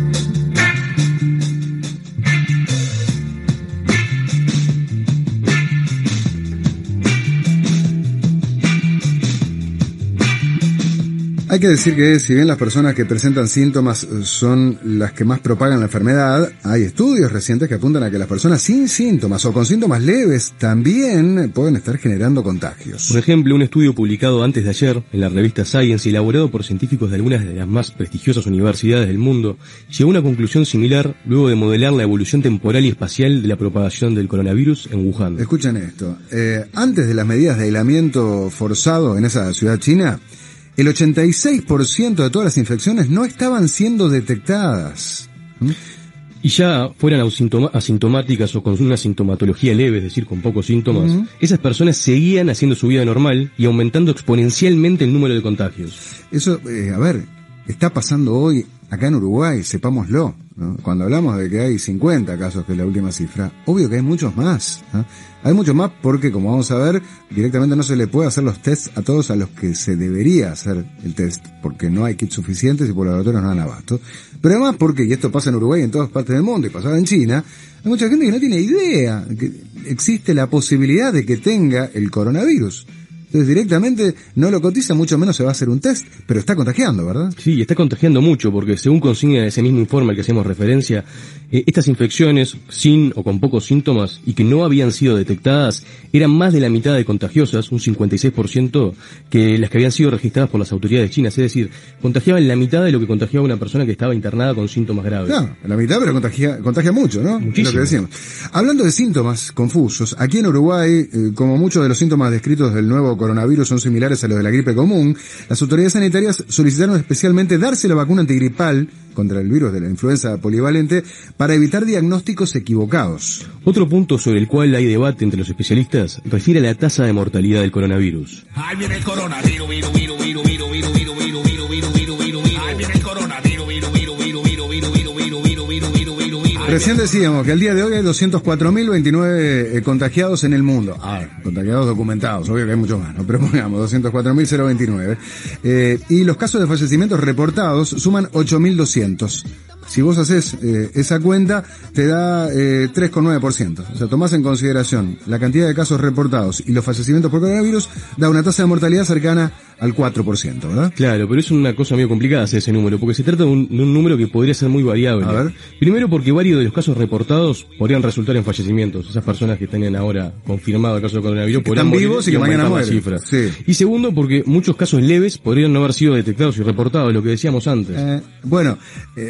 Hay que decir que si bien las personas que presentan síntomas son las que más propagan la enfermedad, hay estudios recientes que apuntan a que las personas sin síntomas o con síntomas leves también pueden estar generando contagios. Por ejemplo, un estudio publicado antes de ayer en la revista Science y elaborado por científicos de algunas de las más prestigiosas universidades del mundo, llegó a una conclusión similar luego de modelar la evolución temporal y espacial de la propagación del coronavirus en Wuhan. Escuchen esto, eh, antes de las medidas de aislamiento forzado en esa ciudad china, el ochenta y seis por ciento de todas las infecciones no estaban siendo detectadas. ¿Mm? Y ya fueran asintoma- asintomáticas o con una sintomatología leve, es decir, con pocos síntomas, uh-huh. esas personas seguían haciendo su vida normal y aumentando exponencialmente el número de contagios. Eso, eh, a ver, está pasando hoy acá en Uruguay, sepámoslo, ¿no? Cuando hablamos de que hay cincuenta casos, que es la última cifra, obvio que hay muchos más, ¿no? Hay muchos más porque, como vamos a ver, directamente no se le puede hacer los tests a todos a los que se debería hacer el test, porque no hay kits suficientes y por laboratorios no dan abasto. Pero además porque, y esto pasa en Uruguay y en todas partes del mundo, y pasaba en China, hay mucha gente que no tiene idea que existe la posibilidad de que tenga el coronavirus. Entonces directamente no lo cotiza, mucho menos se va a hacer un test, pero está contagiando, ¿verdad? Sí, está contagiando mucho, porque según consigna ese mismo informe al que hacemos referencia, eh, estas infecciones sin o con pocos síntomas y que no habían sido detectadas eran más de la mitad de contagiosas, un cincuenta y seis por ciento, que las que habían sido registradas por las autoridades chinas, es decir, contagiaban la mitad de lo que contagiaba una persona que estaba internada con síntomas graves. Claro, la mitad, pero contagia, contagia mucho, ¿no? Muchísimo. Es lo que decíamos. Hablando de síntomas confusos, aquí en Uruguay, eh, como muchos de los síntomas descritos del nuevo coronavirus son similares a los de la gripe común, las autoridades sanitarias solicitaron especialmente darse la vacuna antigripal contra el virus de la influenza polivalente para evitar diagnósticos equivocados. Otro punto sobre el cual hay debate entre los especialistas refiere a la tasa de mortalidad del coronavirus. Ahí viene el coronavirus, virus, virus, virus, virus, virus, virus, virus, virus, virus, virus, virus, virus. Ahí viene el coronavirus, virus, virus, virus, virus, virus, virus, virus, virus, virus, virus, virus, virus. Recién decíamos que al día de hoy hay doscientos cuatro mil veintinueve eh, contagiados en el mundo. Ah, contagiados documentados, obvio que hay muchos más, ¿no? Pero pongamos doscientos cuatro mil veintinueve. Eh, y los casos de fallecimientos reportados suman ocho mil doscientos. Si vos haces eh, esa cuenta, te da eh, tres coma nueve por ciento. O sea, tomás en consideración la cantidad de casos reportados y los fallecimientos por coronavirus, da una tasa de mortalidad cercana al cuatro por ciento, ¿verdad? Claro, pero es una cosa medio complicada hacer ese número, porque se trata de un, de un número que podría ser muy variable. A ver. Primero porque varios de los casos reportados podrían resultar en fallecimientos. Esas personas que tenían ahora confirmado el caso de coronavirus que podrían están morir vivos y que mañana aumentar la mueren. cifra. Sí. Y segundo porque muchos casos leves podrían no haber sido detectados y reportados, lo que decíamos antes. Eh, bueno, eh,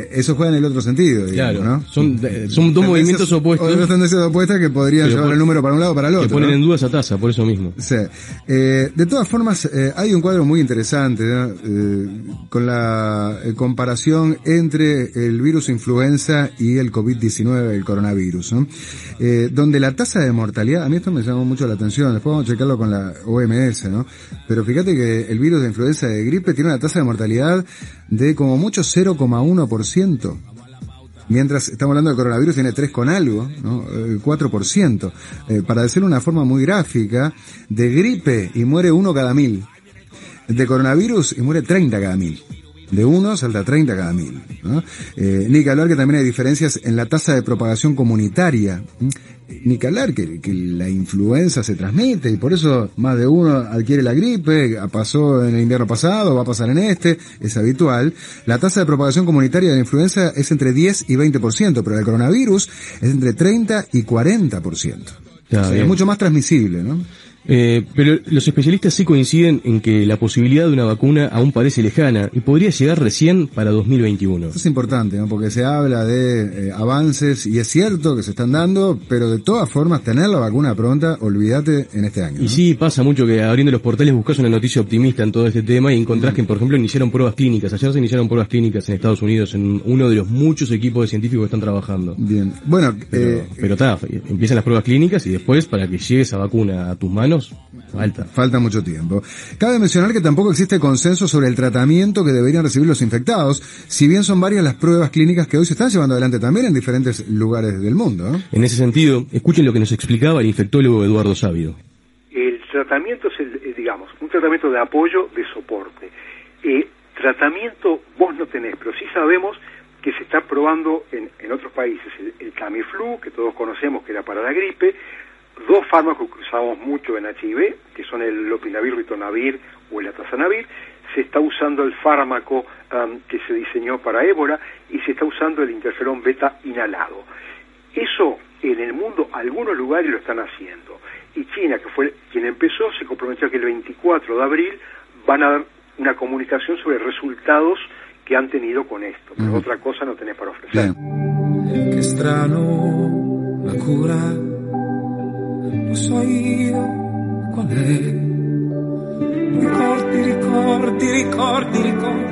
eso juega en el otro sentido, digamos, claro, ¿no? Son, de, son dos movimientos opuestos. Dos tendencias opuestas que podrían llevar por, el número para un lado o para el otro. Que ponen ¿no? en duda esa tasa, por eso mismo. Sí. Eh, de todas formas, eh, hay un cuadro muy interesante, ¿no? eh, con la eh, comparación entre el virus influenza y el COVID diecinueve, el coronavirus, ¿no? Eh, donde la tasa de mortalidad, a mí esto me llamó mucho la atención, después vamos a checarlo con la O M S, ¿no? Pero fíjate que el virus de influenza de gripe tiene una tasa de mortalidad de como mucho cero coma uno por ciento. Mientras estamos hablando del coronavirus tiene tres con algo, ¿no? cuatro por ciento. Eh, para decirlo de una forma muy gráfica, de gripe y muere uno cada mil. De coronavirus y muere treinta cada mil. De uno salta treinta cada mil, ¿no? Eh, ni que hablar que también hay diferencias en la tasa de propagación comunitaria. ¿Mm? Ni que hablar que, que la influenza se transmite y por eso más de uno adquiere la gripe, pasó en el invierno pasado, va a pasar en este, es habitual. La tasa de propagación comunitaria de la influenza es entre diez y veinte por ciento, pero el coronavirus es entre treinta y cuarenta por ciento. O sea, es mucho más transmisible, ¿no? Eh, pero los especialistas sí coinciden en que la posibilidad de una vacuna aún parece lejana y podría llegar recién para dos mil veintiuno. Esto es importante, ¿no? Porque se habla de eh, avances y es cierto que se están dando, pero de todas formas tener la vacuna pronta, olvídate en este año, ¿no? Y sí, pasa mucho que abriendo los portales buscas una noticia optimista en todo este tema y encontrás mm. que, por ejemplo, iniciaron pruebas clínicas. Ayer se iniciaron pruebas clínicas en Estados Unidos en uno de los muchos equipos de científicos que están trabajando. Bien, bueno, pero, eh, pero está, empiezan las pruebas clínicas y después para que llegue esa vacuna a tus manos, falta. Falta mucho tiempo. Cabe mencionar que tampoco existe consenso sobre el tratamiento que deberían recibir los infectados, si bien son varias las pruebas clínicas que hoy se están llevando adelante también en diferentes lugares del mundo, ¿no? En ese sentido, escuchen lo que nos explicaba el infectólogo Eduardo Sabio. El tratamiento es, el, digamos, un tratamiento de apoyo, de soporte. Eh, tratamiento vos no tenés, pero sí sabemos que se está probando en, en otros países el, el Tamiflu, que todos conocemos que era para la gripe, dos fármacos que usamos mucho en H I V, que son el lopinavir, ritonavir o el atazanavir. Se está usando el fármaco um, que se diseñó para ébola y se está usando el interferón beta inhalado. Eso en el mundo, algunos lugares lo están haciendo. Y China, que fue quien empezó, se comprometió a que el veinticuatro de abril van a dar una comunicación sobre resultados que han tenido con esto. Pero uh-huh. otra cosa no tenés para ofrecer. Bien. Che strano la cura. Lo so io qual è. Ricordi, ricordi, ricordi,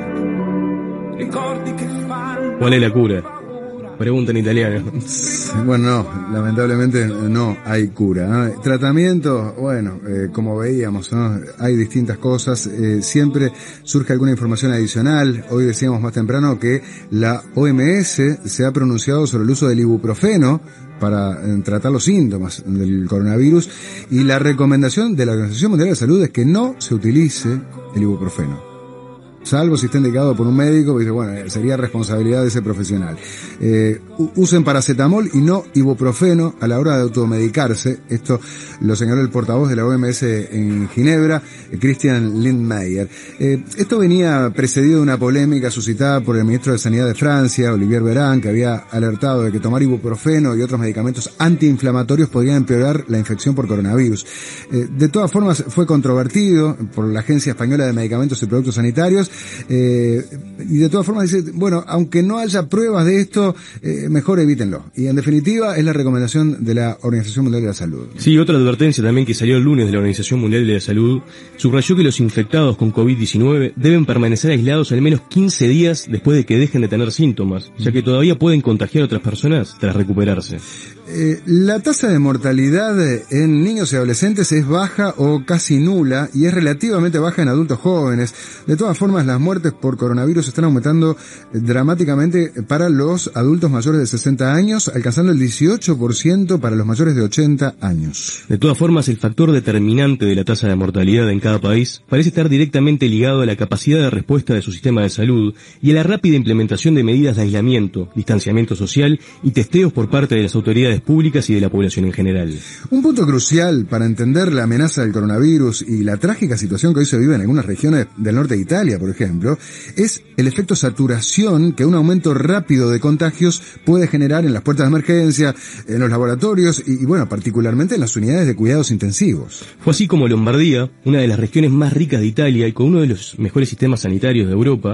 ricordi. Ricordi che fanno. ¿Cuál es la cura? Pregunta en italiano. Bueno, no, lamentablemente no hay cura, ¿no? Tratamiento, bueno, eh, como veíamos, ¿no? Hay distintas cosas, eh, siempre surge alguna información adicional. Hoy decíamos más temprano que la O M S se ha pronunciado sobre el uso del ibuprofeno para eh, tratar los síntomas del coronavirus y la recomendación de la Organización Mundial de la Salud es que no se utilice el ibuprofeno. Salvo si está indicado por un médico, dice, bueno, sería responsabilidad de ese profesional. Eh, usen paracetamol y no ibuprofeno a la hora de automedicarse. Esto lo señaló el portavoz de la O M S en Ginebra, Christian Lindmeier. Eh, esto venía precedido de una polémica suscitada por el ministro de Sanidad de Francia, Olivier Véran, que había alertado de que tomar ibuprofeno y otros medicamentos antiinflamatorios podrían empeorar la infección por coronavirus. Eh, de todas formas, fue controvertido por la Agencia Española de Medicamentos y Productos Sanitarios. Eh, y de todas formas dice, bueno, aunque no haya pruebas de esto, eh, mejor evítenlo. Y en definitiva es la recomendación de la Organización Mundial de la Salud. Sí, otra advertencia también que salió el lunes de la Organización Mundial de la Salud subrayó que los infectados con COVID diecinueve deben permanecer aislados al menos quince días después de que dejen de tener síntomas, ya que todavía pueden contagiar a otras personas tras recuperarse. Eh, la tasa de mortalidad en niños y adolescentes es baja o casi nula y es relativamente baja en adultos jóvenes. De todas formas, las muertes por coronavirus están aumentando dramáticamente para los adultos mayores de sesenta años, alcanzando el dieciocho por ciento para los mayores de ochenta años. De todas formas, el factor determinante de la tasa de mortalidad en cada país parece estar directamente ligado a la capacidad de respuesta de su sistema de salud y a la rápida implementación de medidas de aislamiento, distanciamiento social y testeos por parte de las autoridades públicas y de la población en general. Un punto crucial para entender la amenaza del coronavirus y la trágica situación que hoy se vive en algunas regiones del norte de Italia, por ejemplo, es el efecto saturación que un aumento rápido de contagios puede generar en las puertas de emergencia, en los laboratorios y, y bueno, particularmente en las unidades de cuidados intensivos. Fue así como Lombardía, una de las regiones más ricas de Italia y con uno de los mejores sistemas sanitarios de Europa,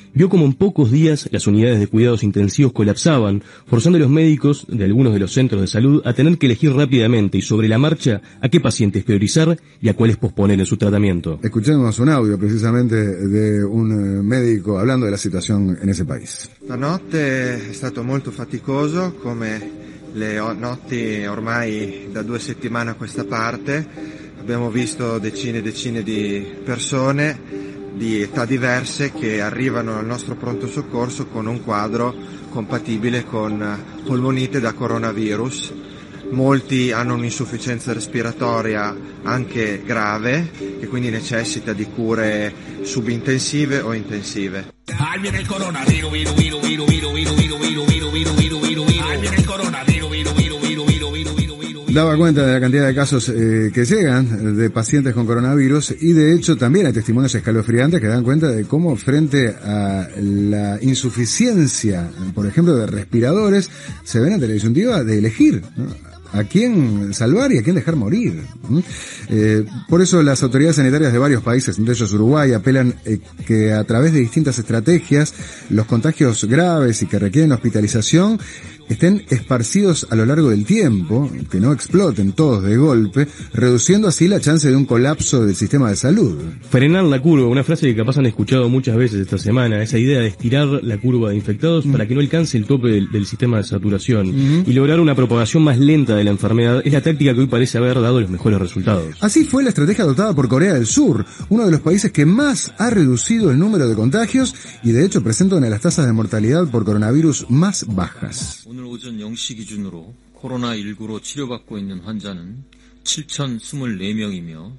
vio como en pocos días las unidades de cuidados intensivos colapsaban, forzando a los médicos de algunos de los centros de salud a tener que elegir rápidamente y sobre la marcha a qué pacientes priorizar y a cuáles posponer en su tratamiento. Escuchemos un audio precisamente de un médico hablando de la situación en ese país. La notte è stato molto faticoso, come le notti ormai da due settimane a questa parte. Abbiamo visto decine e decine di persone di età diverse che arrivano al nostro pronto soccorso con un quadro compatibile con polmonite da coronavirus. Molti hanno un'insufficienza respiratoria anche grave, che quindi necessita di cure subintensive o intensive. Ahí viene el coronavirus, virus, virus, virus, virus, virus, virus, virus, virus, virus, virus, virus, virus. Ahí viene el coronavirus, virus, virus, virus, virus, virus, virus, virus. Daba cuenta de la cantidad de casos eh, que llegan de pacientes con coronavirus y de hecho también hay testimonios escalofriantes que dan cuenta de cómo frente a la insuficiencia, por ejemplo, de respiradores, se ven ante la disyuntiva de elegir, ¿no?, a quién salvar y a quién dejar morir. Eh, por eso las autoridades sanitarias de varios países, entre ellos Uruguay, apelan eh, que a través de distintas estrategias los contagios graves y que requieren hospitalización estén esparcidos a lo largo del tiempo, que no exploten todos de golpe, reduciendo así la chance de un colapso del sistema de salud. Frenar la curva, una frase que capaz han escuchado muchas veces esta semana, esa idea de estirar la curva de infectados mm. para que no alcance el tope del, del sistema de saturación mm. y lograr una propagación más lenta de la enfermedad, es la táctica que hoy parece haber dado los mejores resultados. Así fue la estrategia adoptada por Corea del Sur, uno de los países que más ha reducido el número de contagios y de hecho presenta una de las tasas de mortalidad por coronavirus más bajas. 오늘 오전 영 시 기준으로 코로나십구로 치료받고 있는 환자는 칠천이십사 명이며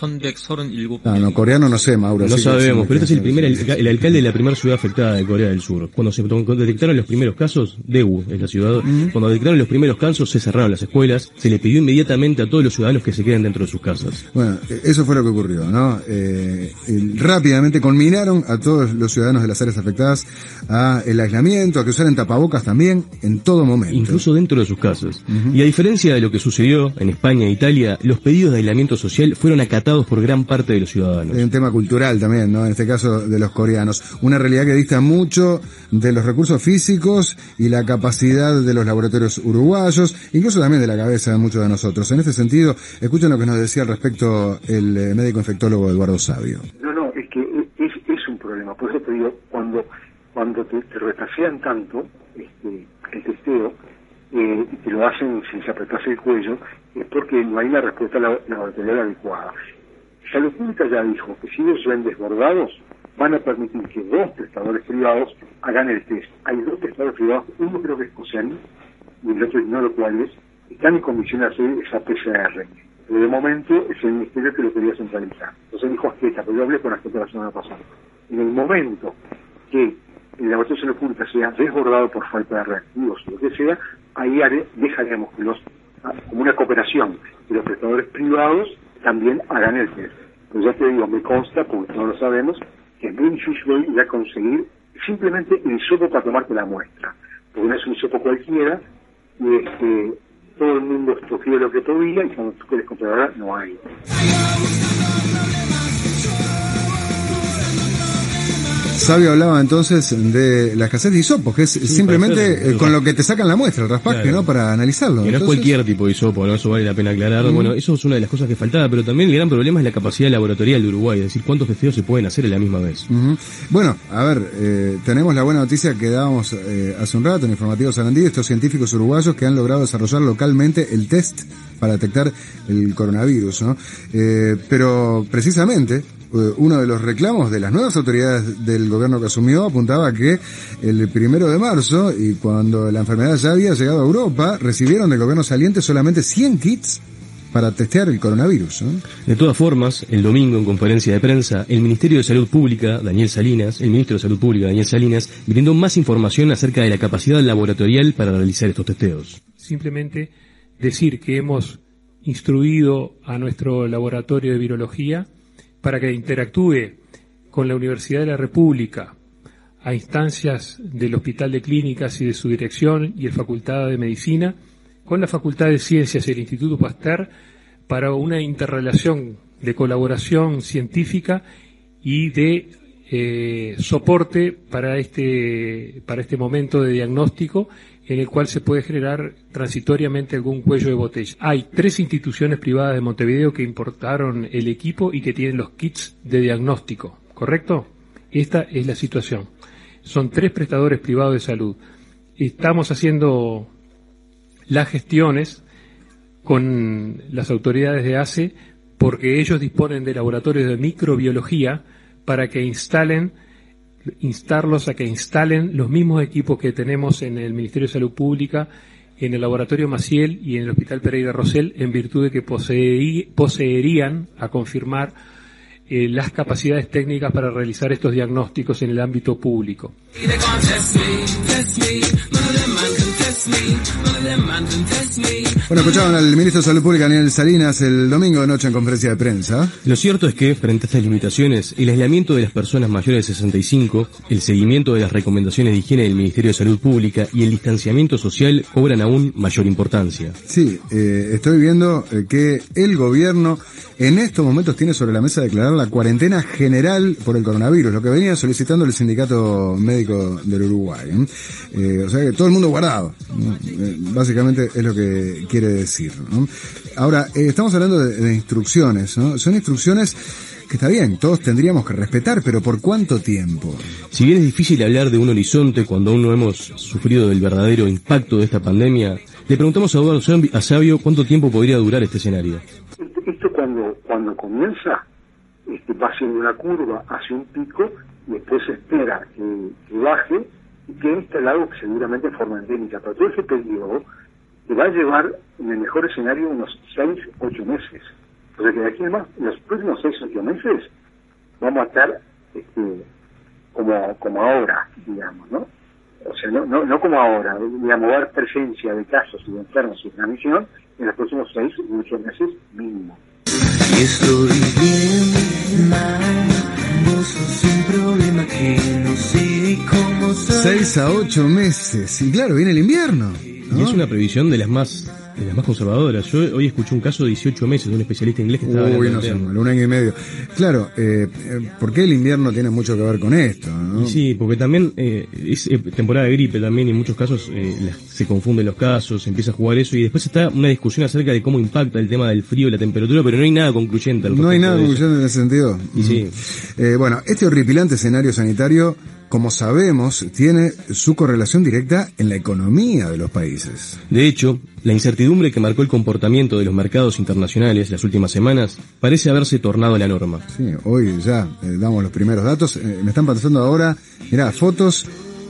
Ah, no, coreano no sé, Mauro. No sabemos, pero este es el primer el, el alcalde de la primera ciudad afectada de Corea del Sur. Cuando se cuando detectaron los primeros casos, Daegu es la ciudad, mm. cuando detectaron los primeros casos se cerraron las escuelas, se le pidió inmediatamente a todos los ciudadanos que se queden dentro de sus casas. Bueno, eso fue lo que ocurrió, ¿no? Eh, rápidamente conminaron a todos los ciudadanos de las áreas afectadas a el aislamiento, a que usaran tapabocas también en todo momento. Incluso dentro de sus casas. Uh-huh. Y a diferencia de lo que sucedió en España e Italia, los pedidos de aislamiento social fueron acatados por gran parte de los ciudadanos. Es un tema cultural también, ¿no? En este caso de los coreanos. Una realidad que dista mucho de los recursos físicos y la capacidad de los laboratorios uruguayos, incluso también de la cabeza de muchos de nosotros. En este sentido, escuchen lo que nos decía al respecto el eh, médico infectólogo Eduardo Sabio. No, no, es que es, es un problema. Por eso te digo, cuando cuando te, te retrasean tanto este, el testeo, eh, y te lo hacen sin se apretase el cuello, es porque no hay la respuesta laboratorial adecuada. Salud Pública ya dijo que si ellos ven desbordados, van a permitir que dos prestadores privados hagan el test. Hay dos prestadores privados, uno creo que es COSEN y el otro no lo cual es, están en condición de hacer esa P C R. Pero de momento es el ministerio que lo quería centralizar. Entonces dijo Asqueta, pero yo hablé con Asqueta la semana pasada. En el momento que el laboratorio de salud pública sea desbordado por falta de reactivos o lo que sea, ahí haré, dejaremos que los, como una cooperación, que los prestadores privados también hagan el test. Pues ya te digo, me consta, porque no lo sabemos, que es muy difícil ir a conseguir simplemente el hisopo para tomarte la muestra. Porque no es un hisopo cualquiera, y este, todo el mundo escogió lo que podía, y cuando tú quieres comprar no hay. Sabio hablaba entonces de la escasez de hisopos, que es sí, simplemente eh, con lo que te sacan la muestra, el raspaje, claro, ¿no? Para analizarlo. Que no entonces... es cualquier tipo de hisopo, ¿no? Eso vale la pena aclarar. Mm. Bueno, eso es una de las cosas que faltaba, pero también el gran problema es la capacidad laboratorial de Uruguay, es decir, cuántos testeos se pueden hacer a la misma vez. Uh-huh. Bueno, a ver, eh, tenemos la buena noticia que dábamos eh, hace un rato en Informativo Sarandí, estos científicos uruguayos que han logrado desarrollar localmente el test para detectar el coronavirus, ¿no? Eh, pero precisamente uno de los reclamos de las nuevas autoridades del gobierno que asumió apuntaba a que el primero de marzo, y cuando la enfermedad ya había llegado a Europa, recibieron del gobierno saliente solamente cien kits para testear el coronavirus, ¿eh? De todas formas, el domingo en conferencia de prensa, el Ministerio de Salud Pública, Daniel Salinas, el Ministro de Salud Pública, Daniel Salinas, brindó más información acerca de la capacidad laboratorial para realizar estos testeos. Simplemente decir que hemos instruido a nuestro laboratorio de virología para que interactúe con la Universidad de la República a instancias del Hospital de Clínicas y de su dirección y la Facultad de Medicina, con la Facultad de Ciencias y el Instituto Pasteur, para una interrelación de colaboración científica y de eh, soporte para este, para este momento de diagnóstico en el cual se puede generar transitoriamente algún cuello de botella. Hay tres instituciones privadas de Montevideo que importaron el equipo y que tienen los kits de diagnóstico, ¿correcto? Esta es la situación. Son tres prestadores privados de salud. Estamos haciendo las gestiones con las autoridades de A C E porque ellos disponen de laboratorios de microbiología para que instalen instarlos a que instalen los mismos equipos que tenemos en el Ministerio de Salud Pública, en el Laboratorio Maciel y en el Hospital Pereira Rosell, en virtud de que poseí, poseerían a confirmar eh, las capacidades técnicas para realizar estos diagnósticos en el ámbito público. Bueno, escuchaban al ministro de Salud Pública, Daniel Salinas, el domingo de noche en conferencia de prensa. Lo cierto es que, frente a estas limitaciones, el aislamiento de las personas mayores de sesenta y cinco, el seguimiento de las recomendaciones de higiene del Ministerio de Salud Pública y el distanciamiento social cobran aún mayor importancia. Sí, eh, estoy viendo eh, que el gobierno en estos momentos tiene sobre la mesa declarar la cuarentena general por el coronavirus, lo que venía solicitando el Sindicato Médico del Uruguay. ¿eh? Eh, o sea que todo el mundo guardado, ¿no? eh, básicamente es lo que quiere decir, ¿no? Ahora, eh, estamos hablando de, de instrucciones, ¿no? Son instrucciones que está bien, todos tendríamos que respetar, pero ¿por cuánto tiempo? Si bien es difícil hablar de un horizonte cuando aún no hemos sufrido del verdadero impacto de esta pandemia, le preguntamos a Eduardo a Sabio cuánto tiempo podría durar este escenario. Esto cuando cuando comienza este, va haciendo una curva hacia un pico y después se espera que, que baje y que este lado seguramente de forma endémica, pero todo ese periodo que va a llevar en el mejor escenario unos seis, ocho meses. O sea que de aquí además, en los próximos seis, ocho meses vamos a estar este, como, como ahora, digamos, ¿no? O sea, no, no, no como ahora, digamos, va a haber presencia de casos y de enfermos y transmisión en los próximos seis y ocho meses mínimo. Y estoy bien, mal, vos sos un problema que no sé cómo soy. Seis a ocho meses, y claro, viene el invierno, ¿no? Y es una previsión de las más de las más conservadoras. Yo hoy escuché un caso de dieciocho meses de un especialista inglés que estaba... Uy, no sé, un año y medio. Claro, eh, ¿por qué el invierno tiene mucho que ver con esto, ¿no? Sí, porque también eh, es eh, temporada de gripe también, y en muchos casos eh, las, se confunden los casos, se empieza a jugar eso, y después está una discusión acerca de cómo impacta el tema del frío y la temperatura, pero no hay nada concluyente. No hay nada concluyente en ese sentido. Y sí. Eh, bueno, este horripilante escenario sanitario, como sabemos, tiene su correlación directa en la economía de los países. De hecho, la incertidumbre que marcó el comportamiento de los mercados internacionales las últimas semanas parece haberse tornado la norma. Sí, hoy ya eh, damos los primeros datos. Eh, me están pasando ahora, mirá, fotos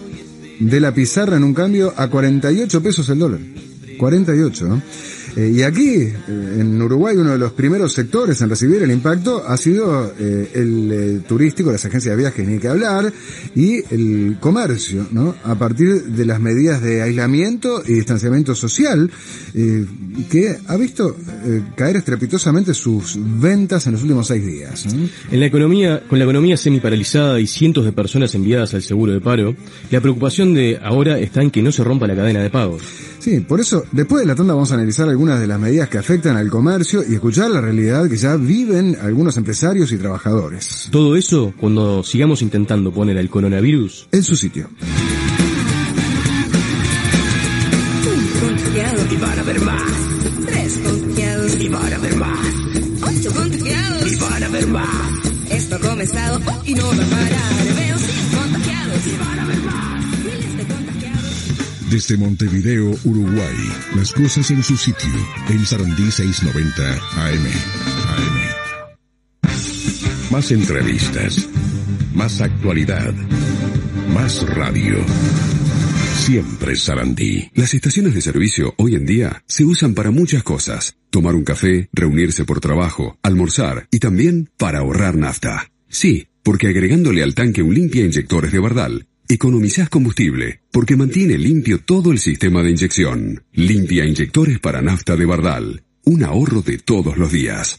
de la pizarra en un cambio a cuarenta y ocho pesos el dólar. cuarenta y ocho, ¿no? Eh, y aquí, eh, en Uruguay, uno de los primeros sectores en recibir el impacto ha sido eh, el eh, turístico, las agencias de viajes, ni que hablar, y el comercio, ¿no? A partir de las medidas de aislamiento y distanciamiento social, eh, que ha visto eh, caer estrepitosamente sus ventas en los últimos seis días, ¿no? En la economía, con la economía semiparalizada y cientos de personas enviadas al seguro de paro, la preocupación de ahora está en que no se rompa la cadena de pagos. Sí, por eso, después de la tanda vamos a analizar algunas de las medidas que afectan al comercio y escuchar la realidad que ya viven algunos empresarios y trabajadores. Todo eso cuando sigamos intentando poner al coronavirus en su sitio. Un contagiado y van a haber más. Tres contagiados y van a haber más. Ocho contagiados y van a haber más. Esto ha comenzado y no va a parar. Veo cien contagiados y van a haber más. Desde Montevideo, Uruguay, las cosas en su sitio, en Sarandí seiscientos noventa A M. A M. Más entrevistas, más actualidad, más radio. Siempre Sarandí. Las estaciones de servicio hoy en día se usan para muchas cosas. Tomar un café, reunirse por trabajo, almorzar y también para ahorrar nafta. Sí, porque agregándole al tanque un limpia inyectores de Bardal, economizás combustible, porque mantiene limpio todo el sistema de inyección. Limpia inyectores para nafta de Bardal. Un ahorro de todos los días.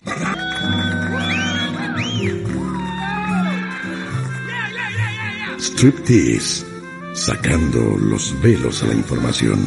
Striptease. Sacando los velos a la información.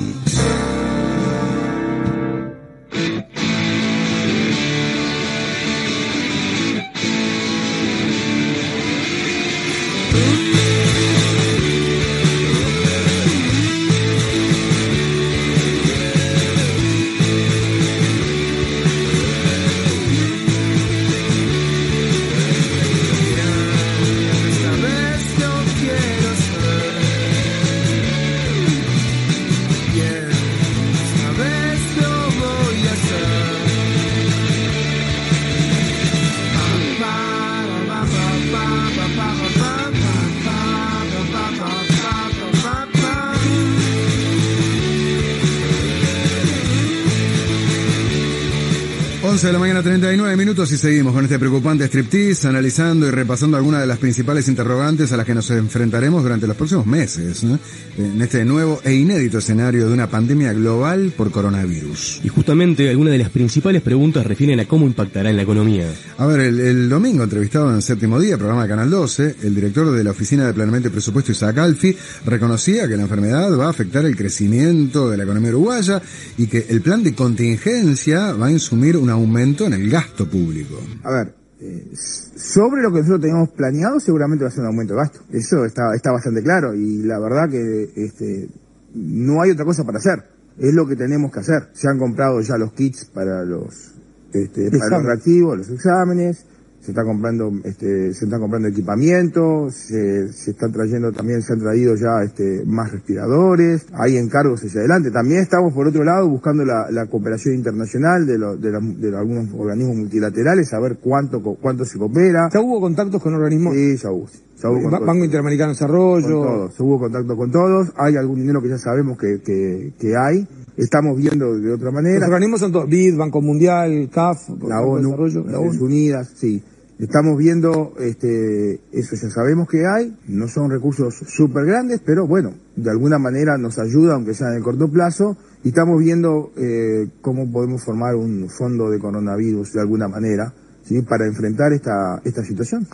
once de la mañana, treinta y nueve minutos, y seguimos con este preocupante striptease, analizando y repasando algunas de las principales interrogantes a las que nos enfrentaremos durante los próximos meses, ¿eh? en este nuevo e inédito escenario de una pandemia global por coronavirus. Y justamente algunas de las principales preguntas refieren a cómo impactará en la economía. A ver, el, el domingo, entrevistado en Séptimo Día, programa de Canal doce, el director de la Oficina de Planeamiento y Presupuesto, Isaac Alfi, reconocía que la enfermedad va a afectar el crecimiento de la economía uruguaya y que el plan de contingencia va a insumir un aumento en el gasto público. A ver, eh, sobre lo que nosotros teníamos planeado, seguramente va a ser un aumento de gasto. Eso está, está bastante claro, y la verdad que este, no hay otra cosa para hacer. Es lo que tenemos que hacer. Se han comprado ya los kits para los, este, para los reactivos, los exámenes. Se está comprando, este, se están comprando equipamiento, se, se están trayendo también, se han traído ya, este, más respiradores, hay encargos hacia adelante. También estamos, por otro lado, buscando la, la cooperación internacional de, lo, de, la, de algunos organismos multilaterales, a ver cuánto, cuánto se coopera. ¿Ya hubo contactos con organismos? Sí, ya hubo. Ya hubo Banco todos. Interamericano de Desarrollo. Con todos, se hubo contacto con todos, hay algún dinero que ya sabemos que, que, que hay. Estamos viendo de otra manera. Los organismos son todos, B I D, Banco Mundial, C A F, la ONU, Desarrollo, la Naciones Unidas, sí. Estamos viendo, este, eso ya sabemos que hay, no son recursos súper grandes, pero bueno, de alguna manera nos ayuda, aunque sea en el corto plazo, y estamos viendo eh, cómo podemos formar un fondo de coronavirus de alguna manera, ¿sí? Para enfrentar esta, esta situación.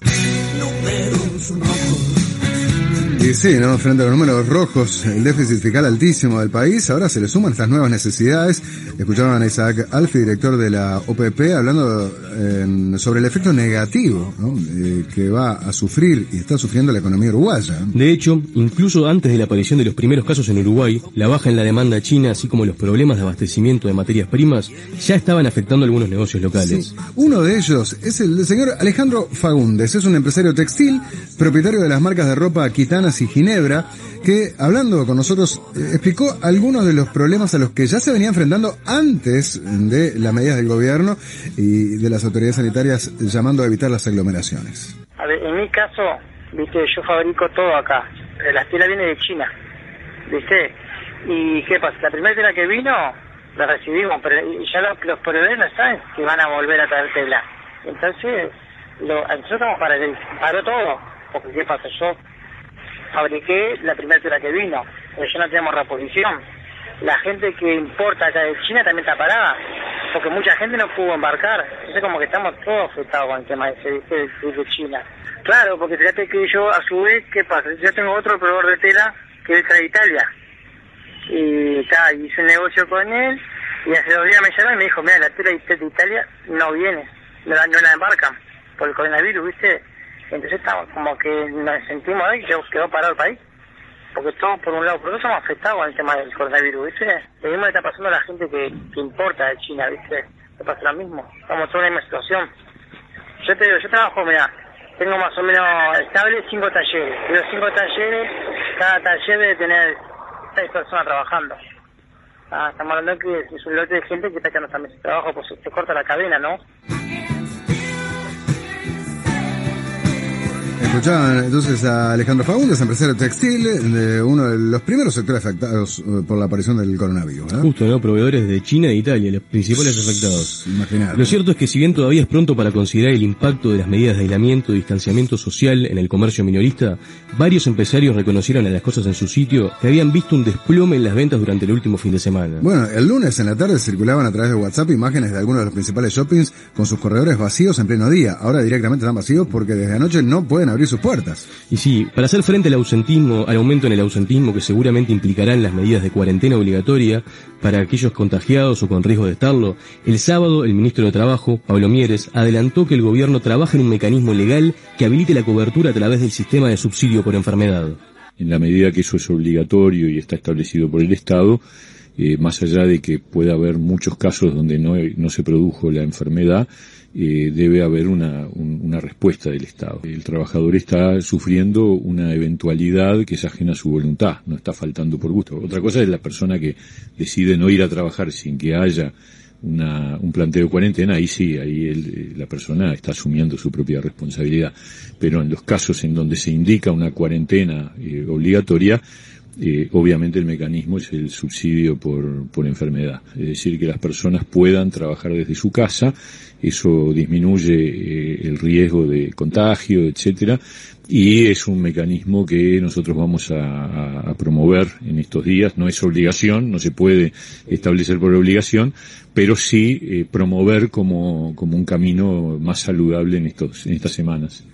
Y sí, ¿no? Frente a los números rojos, el déficit fiscal altísimo del país, ahora se le suman estas nuevas necesidades. Escuchaban a Isaac Alfi, director de la O P P, hablando eh, sobre el efecto negativo, ¿no? eh, que va a sufrir y está sufriendo la economía uruguaya. De hecho, incluso antes de la aparición de los primeros casos en Uruguay, la baja en la demanda china, así como los problemas de abastecimiento de materias primas, ya estaban afectando algunos negocios locales. Sí. Uno de ellos es el señor Alejandro Fagundes, es un empresario textil, propietario de las marcas de ropa Quitanas y Ginebra, que hablando con nosotros eh, explicó algunos de los problemas a los que ya se venía enfrentando antes de las medidas del gobierno y de las autoridades sanitarias llamando a evitar las aglomeraciones. A ver, en mi caso, viste, yo fabrico todo acá, la tela viene de China, viste, y ¿qué pasa? La primera tela que vino, la recibimos, pero ya los, los proveedores saben que van a volver a traer tela, entonces lo, nosotros estamos para que paró todo, porque ¿qué pasa? Yo fabriqué la primera tela que vino, pero ya no tenemos reposición. La gente que importa acá de China también está parada, porque mucha gente no pudo embarcar. Entonces como que estamos todos afectados con el tema de, de, de China. Claro, porque fíjate que yo a su vez, ¿qué pasa? Yo tengo otro proveedor de tela que él trae de Italia. Y ta, hice un negocio con él, y hace dos días me llamó y me dijo, mira, la tela de Italia no viene, no la, no la embarcan por el coronavirus, ¿viste? Entonces estamos como que nos sentimos ahí que quedó parado el país, porque todos por un lado, por otro estamos afectados con el tema del coronavirus, ¿viste? Lo mismo le está pasando a la gente que, que importa de China, ¿viste? Le pasa lo mismo, estamos todos en la misma situación. Yo te digo, yo trabajo, mira, tengo más o menos estable cinco talleres, de los cinco talleres, cada taller debe tener seis personas trabajando. Ah, estamos hablando que es un lote de gente que está echando también su trabajo, pues se corta la cadena, ¿no? Escuchaban entonces a Alejandro Fagundes, empresario textil, de uno de los primeros sectores afectados por la aparición del coronavirus, ¿eh? Justo, ¿no? Proveedores de China e Italia, los principales afectados. Imaginable. Lo cierto es que si bien todavía es pronto para considerar el impacto de las medidas de aislamiento y distanciamiento social en el comercio minorista, varios empresarios reconocieron a las cosas en su sitio que habían visto un desplome en las ventas durante el último fin de semana. Bueno, el lunes en la tarde circulaban a través de WhatsApp imágenes de algunos de los principales shoppings con sus corredores vacíos en pleno día. Ahora directamente están vacíos porque desde anoche no pueden abrir sus puertas. Y sí, para hacer frente al ausentismo, al aumento en el ausentismo que seguramente implicarán las medidas de cuarentena obligatoria para aquellos contagiados o con riesgo de estarlo, el sábado el ministro de Trabajo, Pablo Mieres, adelantó que el gobierno trabaja en un mecanismo legal que habilite la cobertura a través del sistema de subsidio por enfermedad. En la medida que eso es obligatorio y está establecido por el Estado, eh, más allá de que pueda haber muchos casos donde no, no se produjo la enfermedad, Eh, debe haber una, un, una respuesta del Estado. El trabajador está sufriendo una eventualidad que es ajena a su voluntad, no está faltando por gusto. Otra cosa es la persona que decide no ir a trabajar sin que haya una, un planteo de cuarentena, ahí sí, ahí el, la persona está asumiendo su propia responsabilidad. Pero en los casos en donde se indica una cuarentena eh, obligatoria, eh, obviamente el mecanismo es el subsidio por, por enfermedad. Es decir, que las personas puedan trabajar desde su casa, eso disminuye eh, el riesgo de contagio, etcétera, y es un mecanismo que nosotros vamos a, a, a promover en estos días. No es obligación, no se puede establecer por obligación, pero sí eh, promover como, como un camino más saludable en estos, en estas semanas.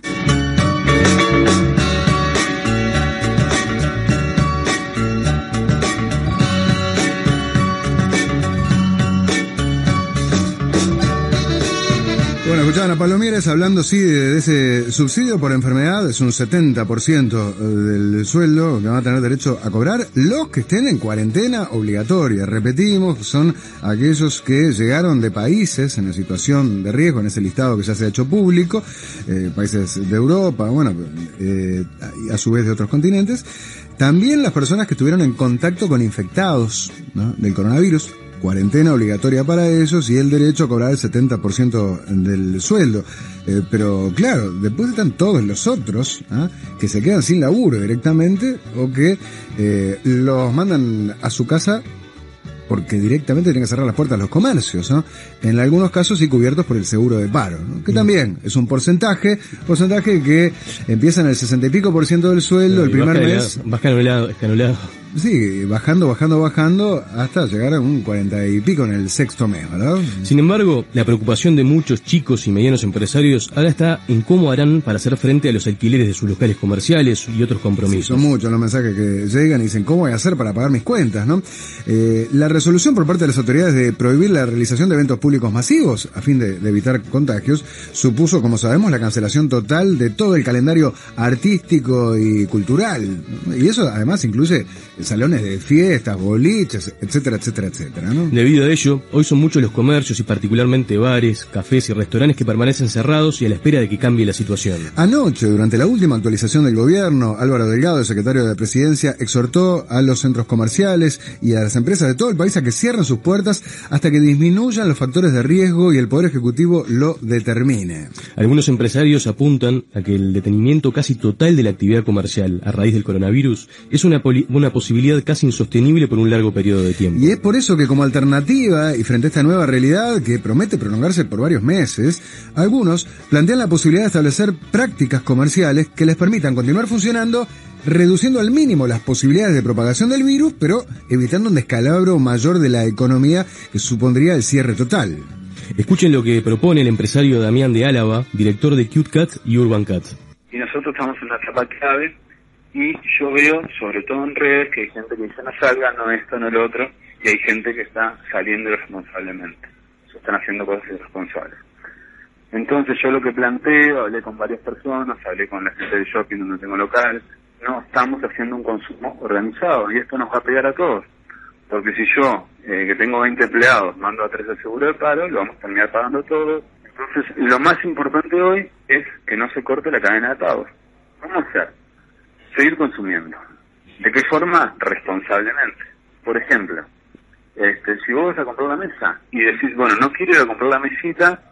Bueno, escuchaban a Palomieres hablando, sí, de ese subsidio por enfermedad. Es un setenta por ciento del sueldo que van a tener derecho a cobrar los que estén en cuarentena obligatoria. Repetimos, son aquellos que llegaron de países en una situación de riesgo, en ese listado que ya se ha hecho público, eh, países de Europa, bueno, eh, a su vez de otros continentes. También las personas que estuvieron en contacto con infectados, ¿no?, del coronavirus. Cuarentena obligatoria para ellos y el derecho a cobrar el setenta por ciento del sueldo. Eh, pero claro, después están todos los otros, ¿ah?, que se quedan sin laburo directamente o que eh, los mandan a su casa porque directamente tienen que cerrar las puertas a los comercios, ¿no? En algunos casos sí cubiertos por el seguro de paro, ¿no?, que también es un porcentaje, porcentaje que empieza en el sesenta y pico por ciento del sueldo, el primer mes. Va escalonado, escalonado. Sí, bajando, bajando, bajando, hasta llegar a un cuarenta y pico en el sexto mes, ¿verdad? Sin embargo, la preocupación de muchos chicos y medianos empresarios ahora está en cómo harán para hacer frente a los alquileres de sus locales comerciales y otros compromisos. Sí, son muchos los mensajes que llegan y dicen, ¿cómo voy a hacer para pagar mis cuentas, no? Eh, la resolución por parte de las autoridades de prohibir la realización de eventos públicos masivos a fin de, de evitar contagios supuso, como sabemos, la cancelación total de todo el calendario artístico y cultural, ¿no? Y eso además incluye salones de fiestas, boliches, etcétera, etcétera, etcétera, ¿no? Debido a ello, hoy son muchos los comercios y particularmente bares, cafés y restaurantes que permanecen cerrados y a la espera de que cambie la situación. Anoche, durante la última actualización del gobierno, Álvaro Delgado, el secretario de la Presidencia, exhortó a los centros comerciales y a las empresas de todo el país a que cierren sus puertas hasta que disminuyan los factores de riesgo y el Poder Ejecutivo lo determine. Algunos empresarios apuntan a que el detenimiento casi total de la actividad comercial a raíz del coronavirus es una, poli- una posibilidad casi insostenible por un largo periodo de tiempo. Y es por eso que, como alternativa y frente a esta nueva realidad que promete prolongarse por varios meses, algunos plantean la posibilidad de establecer prácticas comerciales que les permitan continuar funcionando, reduciendo al mínimo las posibilidades de propagación del virus, pero evitando un descalabro mayor de la economía que supondría el cierre total. Escuchen lo que propone el empresario Damián de Álava, director de CuteCat y UrbanCat. Y nosotros estamos en una etapa clave. Y yo veo, sobre todo en redes, que hay gente que dice no salga, no esto, no lo otro, y hay gente que está saliendo irresponsablemente. Se están haciendo cosas irresponsables. Entonces yo lo que planteo, hablé con varias personas, hablé con la gente del shopping donde tengo local, no estamos haciendo un consumo organizado y esto nos va a pegar a todos. Porque si yo, eh, que tengo veinte empleados, mando a tres al seguro de paro, lo vamos a terminar pagando todos. Entonces lo más importante hoy es que no se corte la cadena de pagos. ¿Cómo hacer? Seguir consumiendo. ¿De qué forma? Responsablemente. Por ejemplo, este, si vos vas a comprar una mesa y decís, bueno, no quiero ir a comprar la mesita,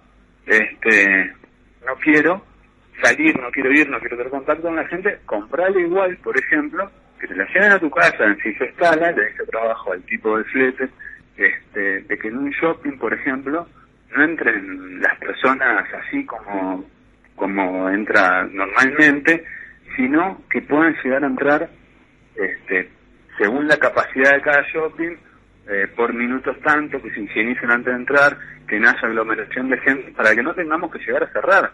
este, no quiero salir, no quiero ir, no quiero tener contacto con la gente, comprale igual, por ejemplo, que te la lleven a tu casa en cinco escalas, le deje trabajo al tipo de flete, este, de que en un shopping, por ejemplo, no entren las personas así como, como entra normalmente, sino que puedan llegar a entrar, este, según la capacidad de cada shopping, eh, por minutos tanto, que se higienicen antes de entrar, que no haya aglomeración de gente, para que no tengamos que llegar a cerrar.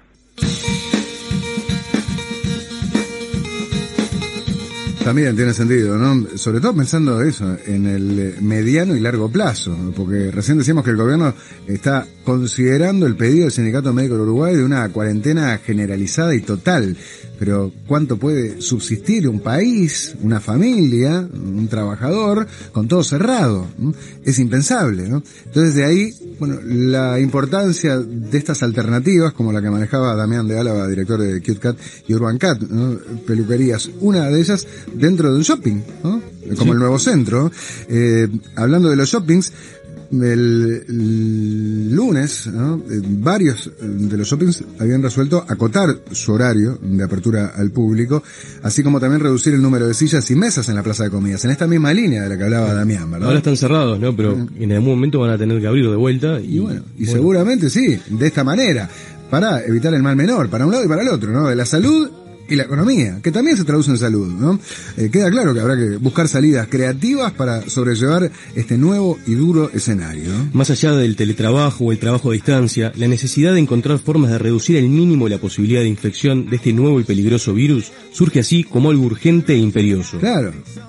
También tiene sentido, ¿no? Sobre todo pensando eso, en el mediano y largo plazo, ¿no? Porque recién decíamos que el gobierno está considerando el pedido del Sindicato Médico del Uruguay de una cuarentena generalizada y total. Pero ¿cuánto puede subsistir un país, una familia, un trabajador, con todo cerrado? ¿No? Es impensable, ¿no? Entonces de ahí, bueno, la importancia de estas alternativas, como la que manejaba Damián de Álava, director de CuteCat y UrbanCat, ¿no? Peluquerías, una de ellas dentro de un shopping, ¿no? Como sí. El nuevo centro. Eh, hablando de los shoppings, El, el lunes, ¿no? eh, varios de los shoppings habían resuelto acotar su horario de apertura al público, así como también reducir el número de sillas y mesas en la plaza de comidas, en esta misma línea de la que hablaba Damián, ¿verdad? Ahora están cerrados, ¿no? Pero uh-huh. en algún momento van a tener que abrir de vuelta. Y, y bueno, y bueno. seguramente sí, de esta manera, para evitar el mal menor, para un lado y para el otro, ¿no? De la salud y la economía, que también se traduce en salud, ¿no? Eh, queda claro que habrá que buscar salidas creativas para sobrellevar este nuevo y duro escenario, ¿no? Más allá del teletrabajo o el trabajo a distancia, la necesidad de encontrar formas de reducir al mínimo la posibilidad de infección de este nuevo y peligroso virus surge así como algo urgente e imperioso. Claro.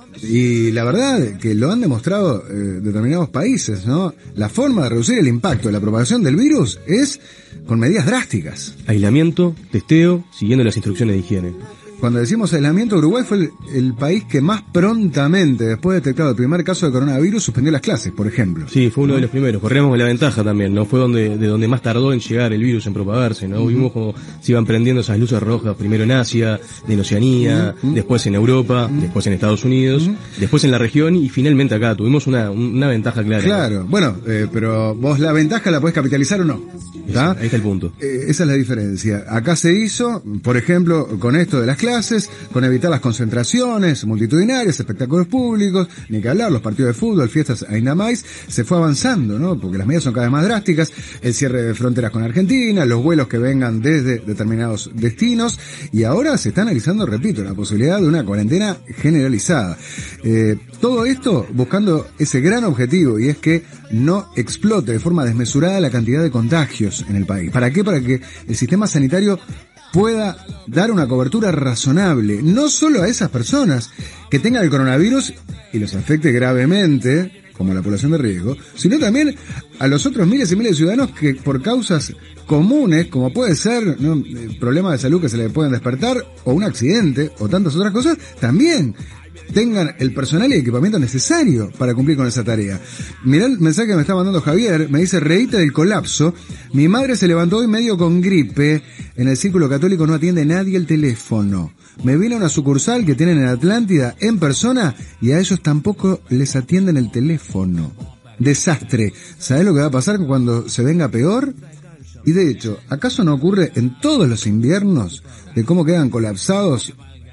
Y la verdad que lo han demostrado eh, determinados países, ¿no? La forma de reducir el impacto de la propagación del virus es con medidas drásticas. Aislamiento, testeo, siguiendo las instrucciones de higiene. Cuando decimos aislamiento, Uruguay fue el, el país que más prontamente, después de detectado el primer caso de coronavirus, suspendió las clases, por ejemplo. Sí, fue uno ¿no? de los primeros. Corríamos la ventaja también, ¿no? Fue donde, de donde más tardó en llegar el virus, en propagarse, ¿no? Uh-huh. Vimos cómo se iban prendiendo esas luces rojas, primero en Asia, en Oceanía, uh-huh. después en Europa, uh-huh. después en Estados Unidos, uh-huh. después en la región y finalmente acá. Tuvimos una, una ventaja clara. Claro, ¿no? Bueno, eh, pero vos la ventaja la podés capitalizar o no. ¿Está? Ahí está el punto. Eh, esa es la diferencia. Acá se hizo, por ejemplo, con esto de las clases, con evitar las concentraciones multitudinarias, espectáculos públicos, ni que hablar, los partidos de fútbol, fiestas, ainda más, se fue avanzando, ¿no? Porque las medidas son cada vez más drásticas, el cierre de fronteras con Argentina, los vuelos que vengan desde determinados destinos, y ahora se está analizando, repito, la posibilidad de una cuarentena generalizada. Eh, todo esto buscando ese gran objetivo, y es que no explote de forma desmesurada la cantidad de contagios en el país. ¿Para qué? Para que el sistema sanitario pueda dar una cobertura razonable, no solo a esas personas que tengan el coronavirus y los afecte gravemente, como a la población de riesgo, sino también a los otros miles y miles de ciudadanos que por causas comunes, como puede ser, ¿no?, problemas de salud que se le pueden despertar, o un accidente, o tantas otras cosas, también tengan el personal y equipamiento necesario para cumplir con esa tarea. Mirá el mensaje que me está mandando Javier, me dice: reíte del colapso, mi madre se levantó hoy medio con gripe, en el Círculo Católico no atiende nadie el teléfono, me vine a una sucursal que tienen en Atlántida en persona y a ellos tampoco les atienden el teléfono. Desastre. ¿Sabés lo que va a pasar cuando se venga peor? Y de hecho, ¿acaso no ocurre en todos los inviernos de cómo quedan colapsados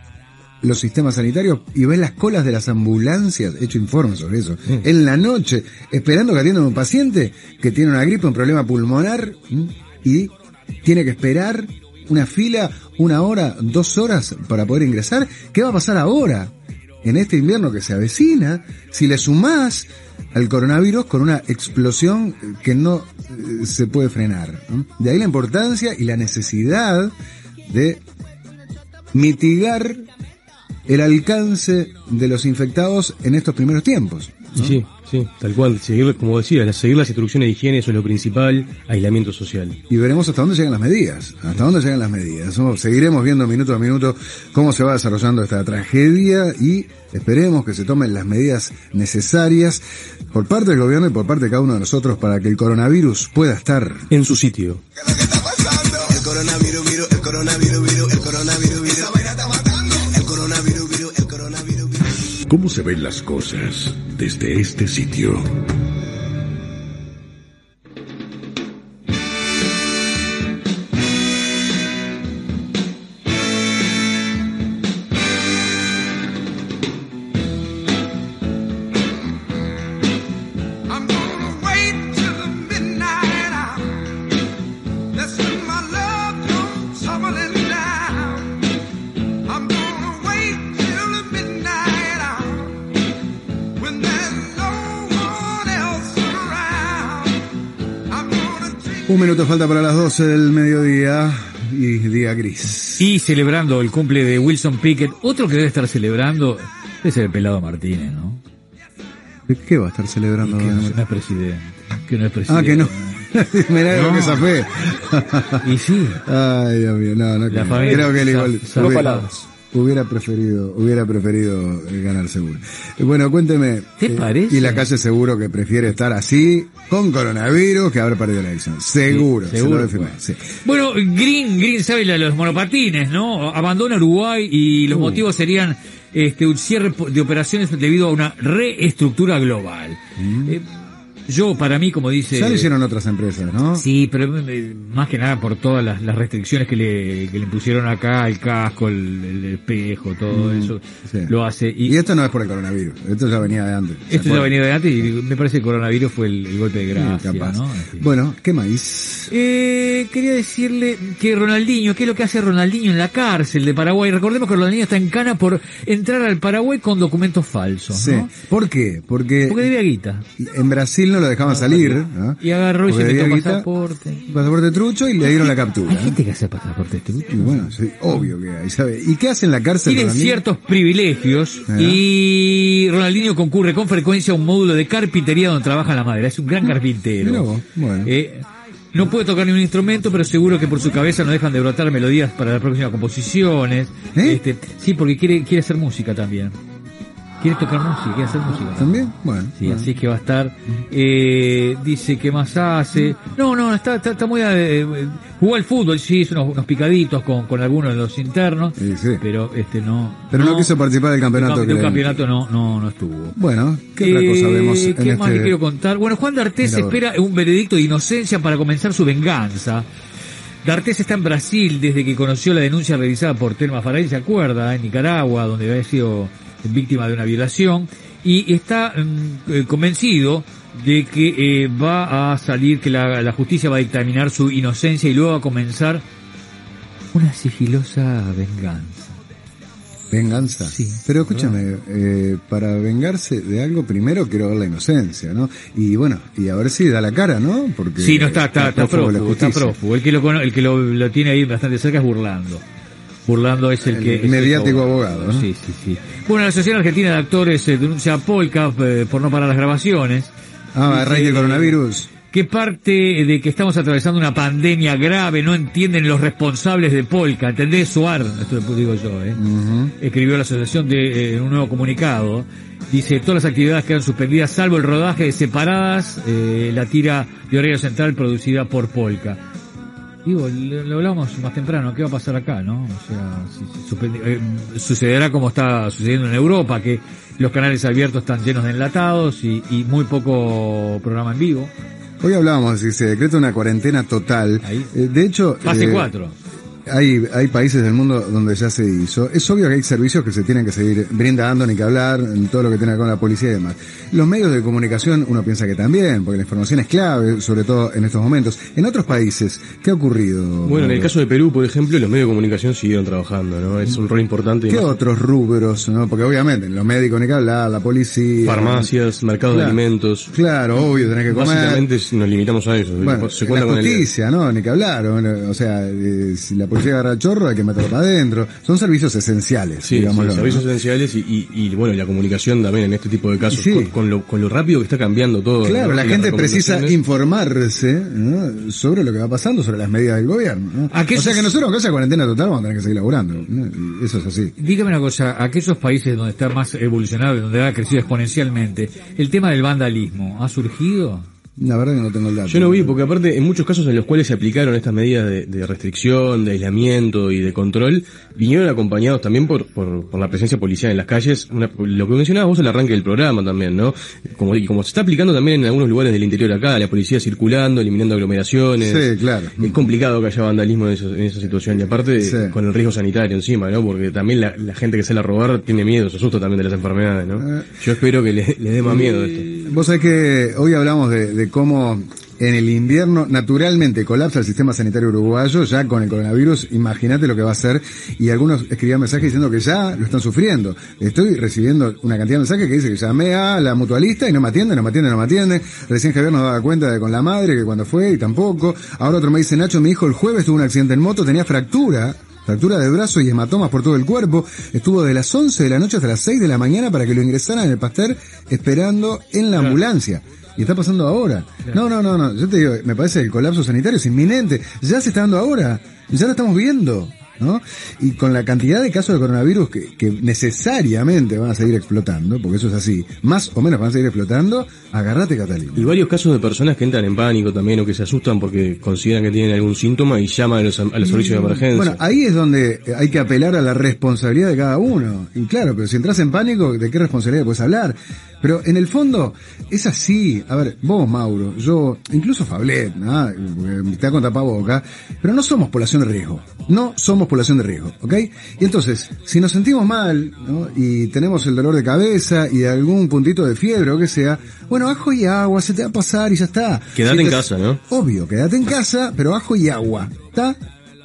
los sistemas sanitarios y ves las colas de las ambulancias? He hecho informes sobre eso. Mm. En la noche, esperando que atiendan a un paciente que tiene una gripe, un problema pulmonar, y tiene que esperar una fila, una hora, dos horas para poder ingresar. ¿Qué va a pasar ahora, en este invierno que se avecina, si le sumás al coronavirus con una explosión que no eh, se puede frenar, ¿no? De ahí la importancia y la necesidad de mitigar el alcance de los infectados en estos primeros tiempos, ¿no? Sí, sí, tal cual. Seguir, como decías, seguir las instrucciones de higiene, eso es lo principal, aislamiento social. Y veremos hasta dónde llegan las medidas, hasta dónde llegan las medidas. Seguiremos viendo minuto a minuto cómo se va desarrollando esta tragedia y esperemos que se tomen las medidas necesarias por parte del gobierno y por parte de cada uno de nosotros para que el coronavirus pueda estar en su sitio. El coronavirus, virus, el coronavirus, virus, el coronavirus, virus. Esa vaina está matando. El coronavirus, virus, el coronavirus, virus. ¿Cómo se ven las cosas desde este sitio? Un minuto falta para las doce del mediodía y día gris. Y celebrando el cumple de Wilson Pickett, otro que debe estar celebrando es el Pelado Martínez, ¿no? ¿Qué va a estar celebrando? Que no, no es presidente. Que no es presidente. Ah, que no. Mirá no. lo que zafé. Y sí. Ay, Dios mío, no, no. La que, familia, creo que él igual sa, hubiera, hubiera preferido, hubiera preferido ganar seguro. Bueno, cuénteme. ¿Te eh, parece? Y la calle seguro que prefiere estar así, con coronavirus, que haber perdido la elección. Seguro, sí, seguro. Se lo bueno. Sí. Bueno, Green, Green sabe la de los monopatines, ¿no? Abandona Uruguay y los uh. motivos serían este un cierre de operaciones debido a una reestructura global. Mm. Eh, Yo, para mí, como dice... Ya lo hicieron otras empresas, ¿no? Sí, pero eh, más que nada por todas las, las restricciones que le, que le impusieron acá, el casco, el, el espejo, todo Mm, eso, sí. lo hace. Y, y esto no es por el coronavirus, esto ya venía de antes. Esto ya venía de antes y me parece que el coronavirus fue el, el golpe de gracia, capaz. ¿no? Bueno, ¿qué más? Eh, quería decirle que Ronaldinho, ¿qué es lo que hace Ronaldinho en la cárcel de Paraguay? Recordemos que Ronaldinho está en cana por entrar al Paraguay con documentos falsos, Sí. ¿no? ¿Por qué? Porque, Porque debía guita. en Brasil no lo dejaban salir, ¿no? Y agarró y Porque se metió debía guita, pasaporte. pasaporte trucho y le dieron la captura. Hay gente que hace pasaporte trucho. Y bueno, sí, obvio que hay, ¿sabe? ¿Y qué hace en la cárcel Tiene Ronaldinho? ciertos privilegios Ah. y Ronaldinho concurre con frecuencia a un módulo de carpintería donde trabaja la madera. Es un gran carpintero. Mirá vos, bueno. Eh, no puede tocar ni un instrumento, pero seguro que por su cabeza no dejan de brotar melodías para las próximas composiciones. ¿Eh? Este, sí, porque quiere quiere hacer música también. Quiere tocar música, quiere hacer música. ¿También? Bueno. Sí, bueno. así que va a estar. Eh, dice que más hace. No, no, está, está, está muy. Eh, jugó al fútbol, sí, hizo unos, unos picaditos con, con algunos de los internos. Sí, sí. Pero este no. Pero no quiso participar del campeonato, El, creo. campeonato no, no, no estuvo. Bueno, ¿qué otra cosa vemos en ¿Qué más este le quiero contar? Bueno, Juan D'Artés mirador? espera un veredicto de inocencia para comenzar su venganza. D'Artés está en Brasil desde que conoció la denuncia realizada por Telma Faraday, ¿se acuerda? En Nicaragua, donde había sido víctima de una violación. Y está mm, convencido de que eh, va a salir, que la, la justicia va a dictaminar su inocencia y luego va a comenzar una sigilosa venganza. ¿Venganza? Sí. Pero escúchame, eh, para vengarse de algo, primero quiero ver la inocencia, ¿no? Y bueno, y a ver si da la cara, ¿no? Porque Sí, no está, está, está prófugo de la prófugo, está justicia. prófugo. El que lo, cono- el que lo, lo tiene ahí bastante cerca es Burlando. Burlando es el, El que... es el mediático abogado, ¿no? Sí, sí, sí. Bueno, la Asociación Argentina de Actores eh, denuncia a Polka eh, por no parar las grabaciones. Ah, a Dice, raíz del coronavirus. Que parte de que estamos atravesando una pandemia grave no entienden los responsables de Polka, ¿entendés? Suar, esto lo digo yo, ¿eh? Ujú. Escribió la asociación de, eh, en un nuevo comunicado. Dice, todas las actividades quedan suspendidas salvo el rodaje de Separadas, eh, la tira de horario central producida por Polka. Digo, lo, lo hablamos más temprano, ¿qué va a pasar acá, no? O sea, si, si suspendi- eh, sucederá como está sucediendo en Europa, que los canales abiertos están llenos de enlatados y, y muy poco programa en vivo. Hoy hablábamos, si se decreta una cuarentena total. Eh, de hecho... Fase eh, cuatro. Hay, hay países del mundo donde ya se hizo. Es obvio que hay servicios que se tienen que seguir brindando, ni que hablar, en todo lo que tiene que ver con la policía y demás. Los medios de comunicación, uno piensa que también, porque la información es clave, sobre todo en estos momentos. En otros países, ¿qué ha ocurrido? Bueno, en el caso de Perú, por ejemplo, los medios de comunicación siguieron trabajando, ¿no? Es un rol importante. ¿Qué más- otros rubros, no? Porque obviamente, los médicos ni que hablar, la policía... Farmacias, mercados Claro. de alimentos. Claro, obvio, tenés que comer. Básicamente nos limitamos a eso. Bueno, Se la cuenta con el- justicia, ¿no? Ni que hablar. Bueno, o sea, eh, si la policía agarra el chorro, hay que meterlo para adentro. Son servicios esenciales, Sí, digámoslo, sí, ¿no? servicios esenciales y, y, y, bueno, la comunicación también en este tipo de casos, Sí. con, con lo, con lo rápido que está cambiando todo. Claro, ¿no? la Y gente las precisa recomendaciones. informarse, ¿no? Sobre lo que va pasando, sobre las medidas del gobierno, ¿no? Aquellos- O sea que nosotros, aunque sea cuarentena total, vamos a tener que seguir laburando, ¿no? Y eso es así. Dígame una cosa, aquellos países donde está más evolucionado, donde ha crecido exponencialmente, ¿el tema del vandalismo ha surgido? La verdad que no tengo el dato. Yo no vi, porque aparte, en muchos casos en los cuales se aplicaron estas medidas de, de restricción, de aislamiento y de control, vinieron acompañados también por, por, por la presencia policial en las calles. Una- lo que mencionabas vos al arranque del programa también, ¿no? Como, y como se está aplicando también en algunos lugares del interior acá, la policía circulando, eliminando aglomeraciones. Sí, claro. Es complicado que haya vandalismo en, eso- en esa situación. Y aparte, Sí. con el riesgo sanitario encima, ¿no? Porque también la, la gente que sale a robar tiene miedo, se asusta también de las enfermedades, ¿no? Eh. Yo espero que le, le dé más miedo esto. Vos sabés que hoy hablamos de, de cómo en el invierno naturalmente colapsa el sistema sanitario uruguayo, ya con el coronavirus, imagínate lo que va a hacer. Y algunos escribían mensajes diciendo que ya lo están sufriendo. Estoy recibiendo una cantidad de mensajes que dice que llamé a la mutualista y no me atiende, no me atiende, no me atiende. Recién Javier nos daba cuenta de con la madre que cuando fue y tampoco. Ahora otro me dice, Nacho, mi hijo el jueves tuvo un accidente en moto, tenía fractura. Fractura de brazo y hematomas por todo el cuerpo. Estuvo de las once de la noche hasta las seis de la mañana para que lo ingresaran en el Pasteur esperando en la ambulancia. Y está pasando ahora. No, no, no, no. Yo te digo, me parece que el colapso sanitario es inminente. Ya se está dando ahora. Ya lo estamos viendo, ¿no? Y con la cantidad de casos de coronavirus que, que necesariamente van a seguir explotando, porque eso es así, más o menos van a seguir explotando, agárrate, Catalina. Y varios casos de personas que entran en pánico también o que se asustan porque consideran que tienen algún síntoma y llaman a los, a los servicios de emergencia. Bueno, ahí es donde hay que apelar a la responsabilidad de cada uno. Y claro, pero si entras en pánico, ¿de qué responsabilidad puedes hablar? Pero en el fondo es así. A ver, vos, Mauro, yo, incluso Fablet, ¿no? Está con tapaboca, pero no somos población de riesgo. No somos población de riesgo, ¿ok? Y entonces, si nos sentimos mal, ¿no? Y tenemos el dolor de cabeza y algún puntito de fiebre o que sea, bueno, ajo y agua, se te va a pasar y ya está. Quédate si en te... casa, ¿no? Obvio, quédate en casa, pero ajo y agua, ¿está?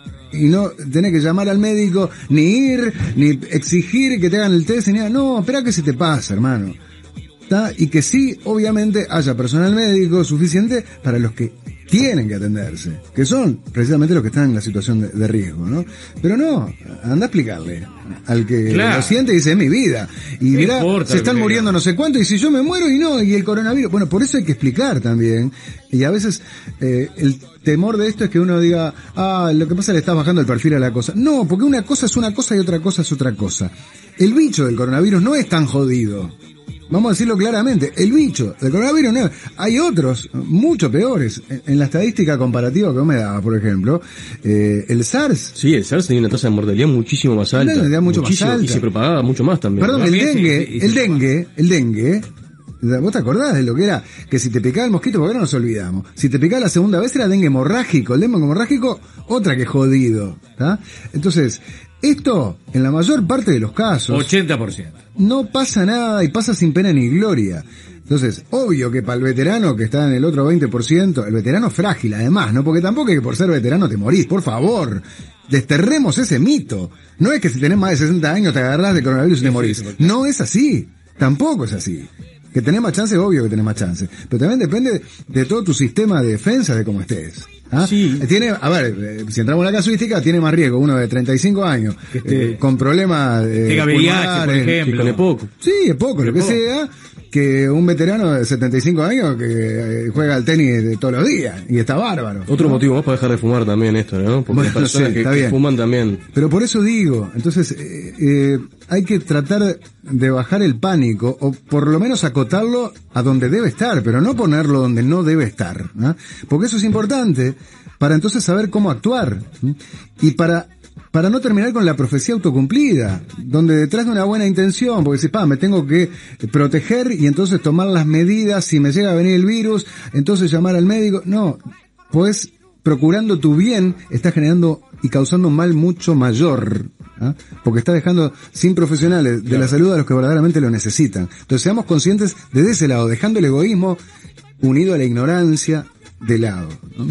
Y no tenés que llamar al médico, ni ir, ni exigir que te hagan el test, ni nada. No, espera que se te pase, hermano. ¿Tá? Y que sí, obviamente, haya personal médico suficiente para los que tienen que atenderse, que son precisamente los que están en la situación de, de riesgo, ¿no? Pero no, anda a explicarle al que claro. lo siente y dice, es mi vida. Y No mirá, importa se están lo que muriendo diga. no sé cuánto, y si yo me muero y no, y el coronavirus. Bueno, por eso hay que explicar también. Y a veces, eh, el temor de esto es que uno diga, ah, lo que pasa es que le estás bajando el perfil a la cosa. No, porque una cosa es una cosa y otra cosa es otra cosa. El bicho del coronavirus no es tan jodido. Vamos a decirlo claramente, el bicho del coronavirus no, hay otros mucho peores. En, en la estadística comparativa que vos me dabas, por ejemplo, eh, el SARS. Sí, el SARS tenía una tasa de mortalidad muchísimo más alta. Una mortalidad mucho muchísimo, más alta. Y se propagaba mucho más también. Perdón, ¿no? el También, dengue, sí, sí, el sí. dengue, el dengue, ¿vos te acordás de lo que era? Que si te picaba el mosquito, porque ahora nos olvidamos. Si te picaba la segunda vez era dengue hemorrágico. El dengue hemorrágico, otra que jodido, ¿tá? Entonces, esto, en la mayor parte de los casos, ochenta por ciento. no pasa nada y pasa sin pena ni gloria. Entonces, obvio que para el veterano que está en el otro veinte por ciento, el veterano frágil además, ¿no? Porque tampoco es que por ser veterano te morís, por favor. Desterremos ese mito. No es que si tenés más de sesenta años te agarrás de coronavirus y te morís. No es así. Tampoco es así. Que tenés más chance, obvio que tenés más chance. Pero también depende de todo tu sistema de defensa, de cómo estés. ¿Ah? Sí. Tiene, a ver, eh, si entramos en la casuística, tiene más riesgo uno de treinta y cinco años, esté- eh, con problemas eh, tenga V I H, por pulmonares, ejemplo. Sí, con el poco. Sí, es poco, lo que poco. sea, que un veterano de setenta y cinco años que eh, juega al tenis de todos los días y está bárbaro. Otro ¿no? motivo más para dejar de fumar también esto, ¿no? Porque Bueno, las personas sí, que, está que bien. fuman también. Pero por eso digo, entonces eh, eh, hay que tratar de bajar el pánico o por lo menos acotarlo a donde debe estar, pero no ponerlo donde no debe estar, ¿no? Porque eso es importante para entonces saber cómo actuar, ¿sí? Y para para no terminar con la profecía autocumplida, donde detrás de una buena intención, porque si, pa, me tengo que proteger y entonces tomar las medidas, si me llega a venir el virus, entonces llamar al médico, no, pues procurando tu bien, estás generando y causando un mal mucho mayor, ¿ah? Porque estás dejando sin profesionales de la salud a los que verdaderamente lo necesitan. Entonces seamos conscientes desde ese lado, dejando el egoísmo unido a la ignorancia de lado, ¿no?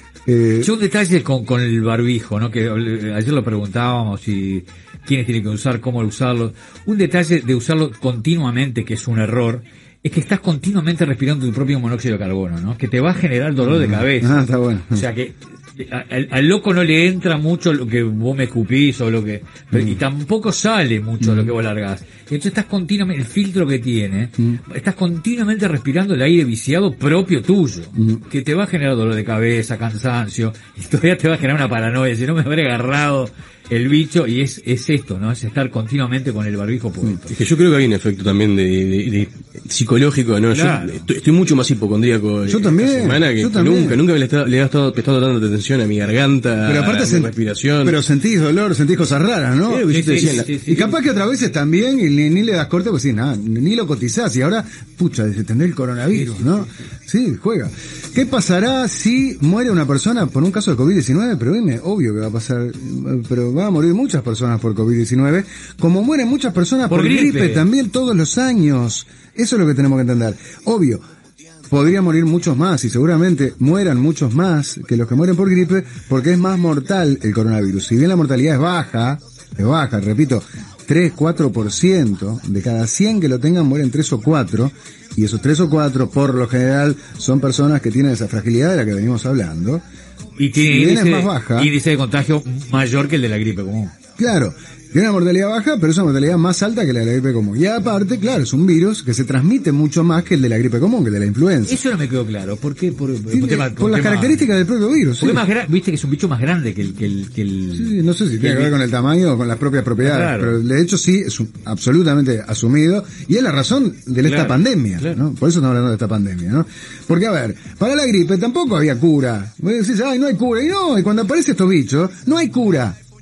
Eh, Yo un detalle con, con el barbijo, ¿no? Que eh, ayer lo preguntábamos y quiénes tienen que usar, cómo usarlo. Un detalle de usarlo continuamente, que es un error, es que estás continuamente respirando tu propio monóxido de carbono, ¿no? Que te va a generar dolor de cabeza. Ah, está bueno. O sea que a- al, al loco no le entra mucho lo que vos me escupís o lo que, pero- y tampoco sale mucho lo que vos largás. Y entonces estás continuamente, el filtro que tiene, estás continuamente respirando el aire viciado propio tuyo, que te va a generar dolor de cabeza, cansancio, y todavía te va a generar una paranoia, si no me habré agarrado el bicho, y es, es esto, ¿no? Es estar continuamente con el barbijo puesto. Es que yo creo que hay un efecto también de, de- de psicológico, ¿no? Claro. Yo estoy, estoy mucho más hipocondríaco Yo esta también, semana que, yo que también. nunca, nunca le, he estado- le he estado prestando tanta atención a mi garganta, Pero aparte a mi sen- respiración. pero sentís dolor, sentís cosas raras, ¿no? Sí, yo te decía, la- Y capaz que otras veces también, y ni, ni le das corte, pues sí, nada, ni lo cotizás, y ahora, pucha, dice, tendré el coronavirus, ¿no? Sí, juega. ¿Qué pasará si muere una persona por un caso de COVID diecinueve? Pero dime, obvio que va a pasar, pero van a morir muchas personas por COVID diecinueve, como mueren muchas personas por, Por gripe. gripe también todos los años. Eso es lo que tenemos que entender. Obvio, podría morir muchos más y seguramente mueran muchos más que los que mueren por gripe porque es más mortal el coronavirus. Si bien la mortalidad es baja, es baja, repito, tres, cuatro por ciento de cada cien que lo tengan mueren tres o cuatro, y esos tres o cuatro por lo general son personas que tienen esa fragilidad de la que venimos hablando. Y tiene Si bien índice, es más baja, índice de contagio mayor que el de la gripe común. claro, tiene una mortalidad baja, pero es una mortalidad más alta que la de la gripe común. Y aparte, claro, es un virus que se transmite mucho más que el de la gripe común, que el de la influenza. Eso no me quedó claro. ¿Por qué? Por, por, Sí, tema- por por las tema- características del propio virus. Porque sí. más gra- viste que es un bicho más grande que el... Que el, que el Sí, no sé si que tiene el- que ver con el tamaño o con las propias propiedades, Claro. pero de hecho sí, es un- absolutamente asumido, y es la razón de esta Claro, pandemia, claro. ¿no? Por eso estamos hablando de esta pandemia, ¿no? Porque, a ver, para la gripe tampoco había cura. Vos decís, ay, no hay cura, y no, y cuando aparecen estos bichos, no hay cura.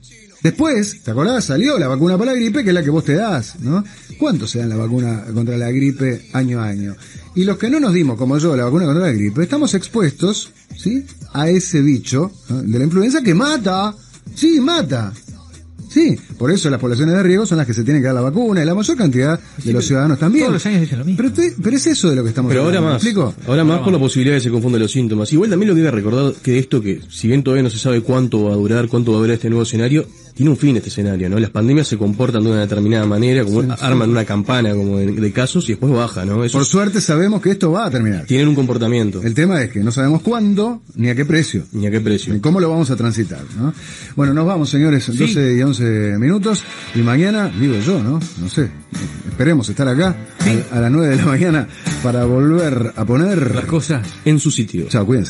Después, ¿te acordás? Salió la vacuna para la gripe, que es la que vos te das, ¿no? ¿Cuánto se dan la vacuna contra la gripe año a año? Y los que no nos dimos, como yo, la vacuna contra la gripe, estamos expuestos, ¿sí?, a ese bicho, ¿no?, de la influenza que mata. Sí, mata. Sí, por eso las poblaciones de riesgo son las que se tienen que dar la vacuna, y la mayor cantidad de sí, los ciudadanos también. Todos los años dicen lo mismo. Pero, te, pero es eso de lo que estamos pero hablando. Ahora más, ¿me explico? ahora más por la posibilidad de que se confundan los síntomas. Igual también lo que hay que recordar que esto, que si bien todavía no se sabe cuánto va a durar, cuánto va a durar este nuevo escenario, tiene un fin este escenario, ¿no? Las pandemias se comportan de una determinada manera, como sí, arman sí. una campana como de, de casos y después baja, ¿no? Eso por suerte sabemos que esto va a terminar. Tienen un comportamiento. El tema es que no sabemos cuándo, ni a qué precio. Ni a qué precio. Ni cómo lo vamos a transitar, ¿no? Bueno, nos vamos, señores, sí. doce y once minutos, y mañana, digo yo, ¿no? No sé, esperemos estar acá sí. a, a las nueve de la mañana para volver a poner las cosas en su sitio. Chao, cuídense.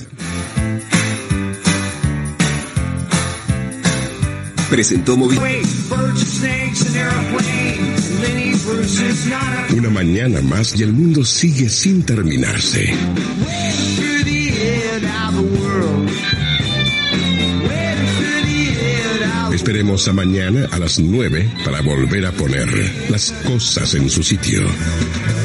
Presentó Movi. Una mañana más y el mundo sigue sin terminarse. Esperemos a mañana a las nueve para volver a poner las cosas en su sitio.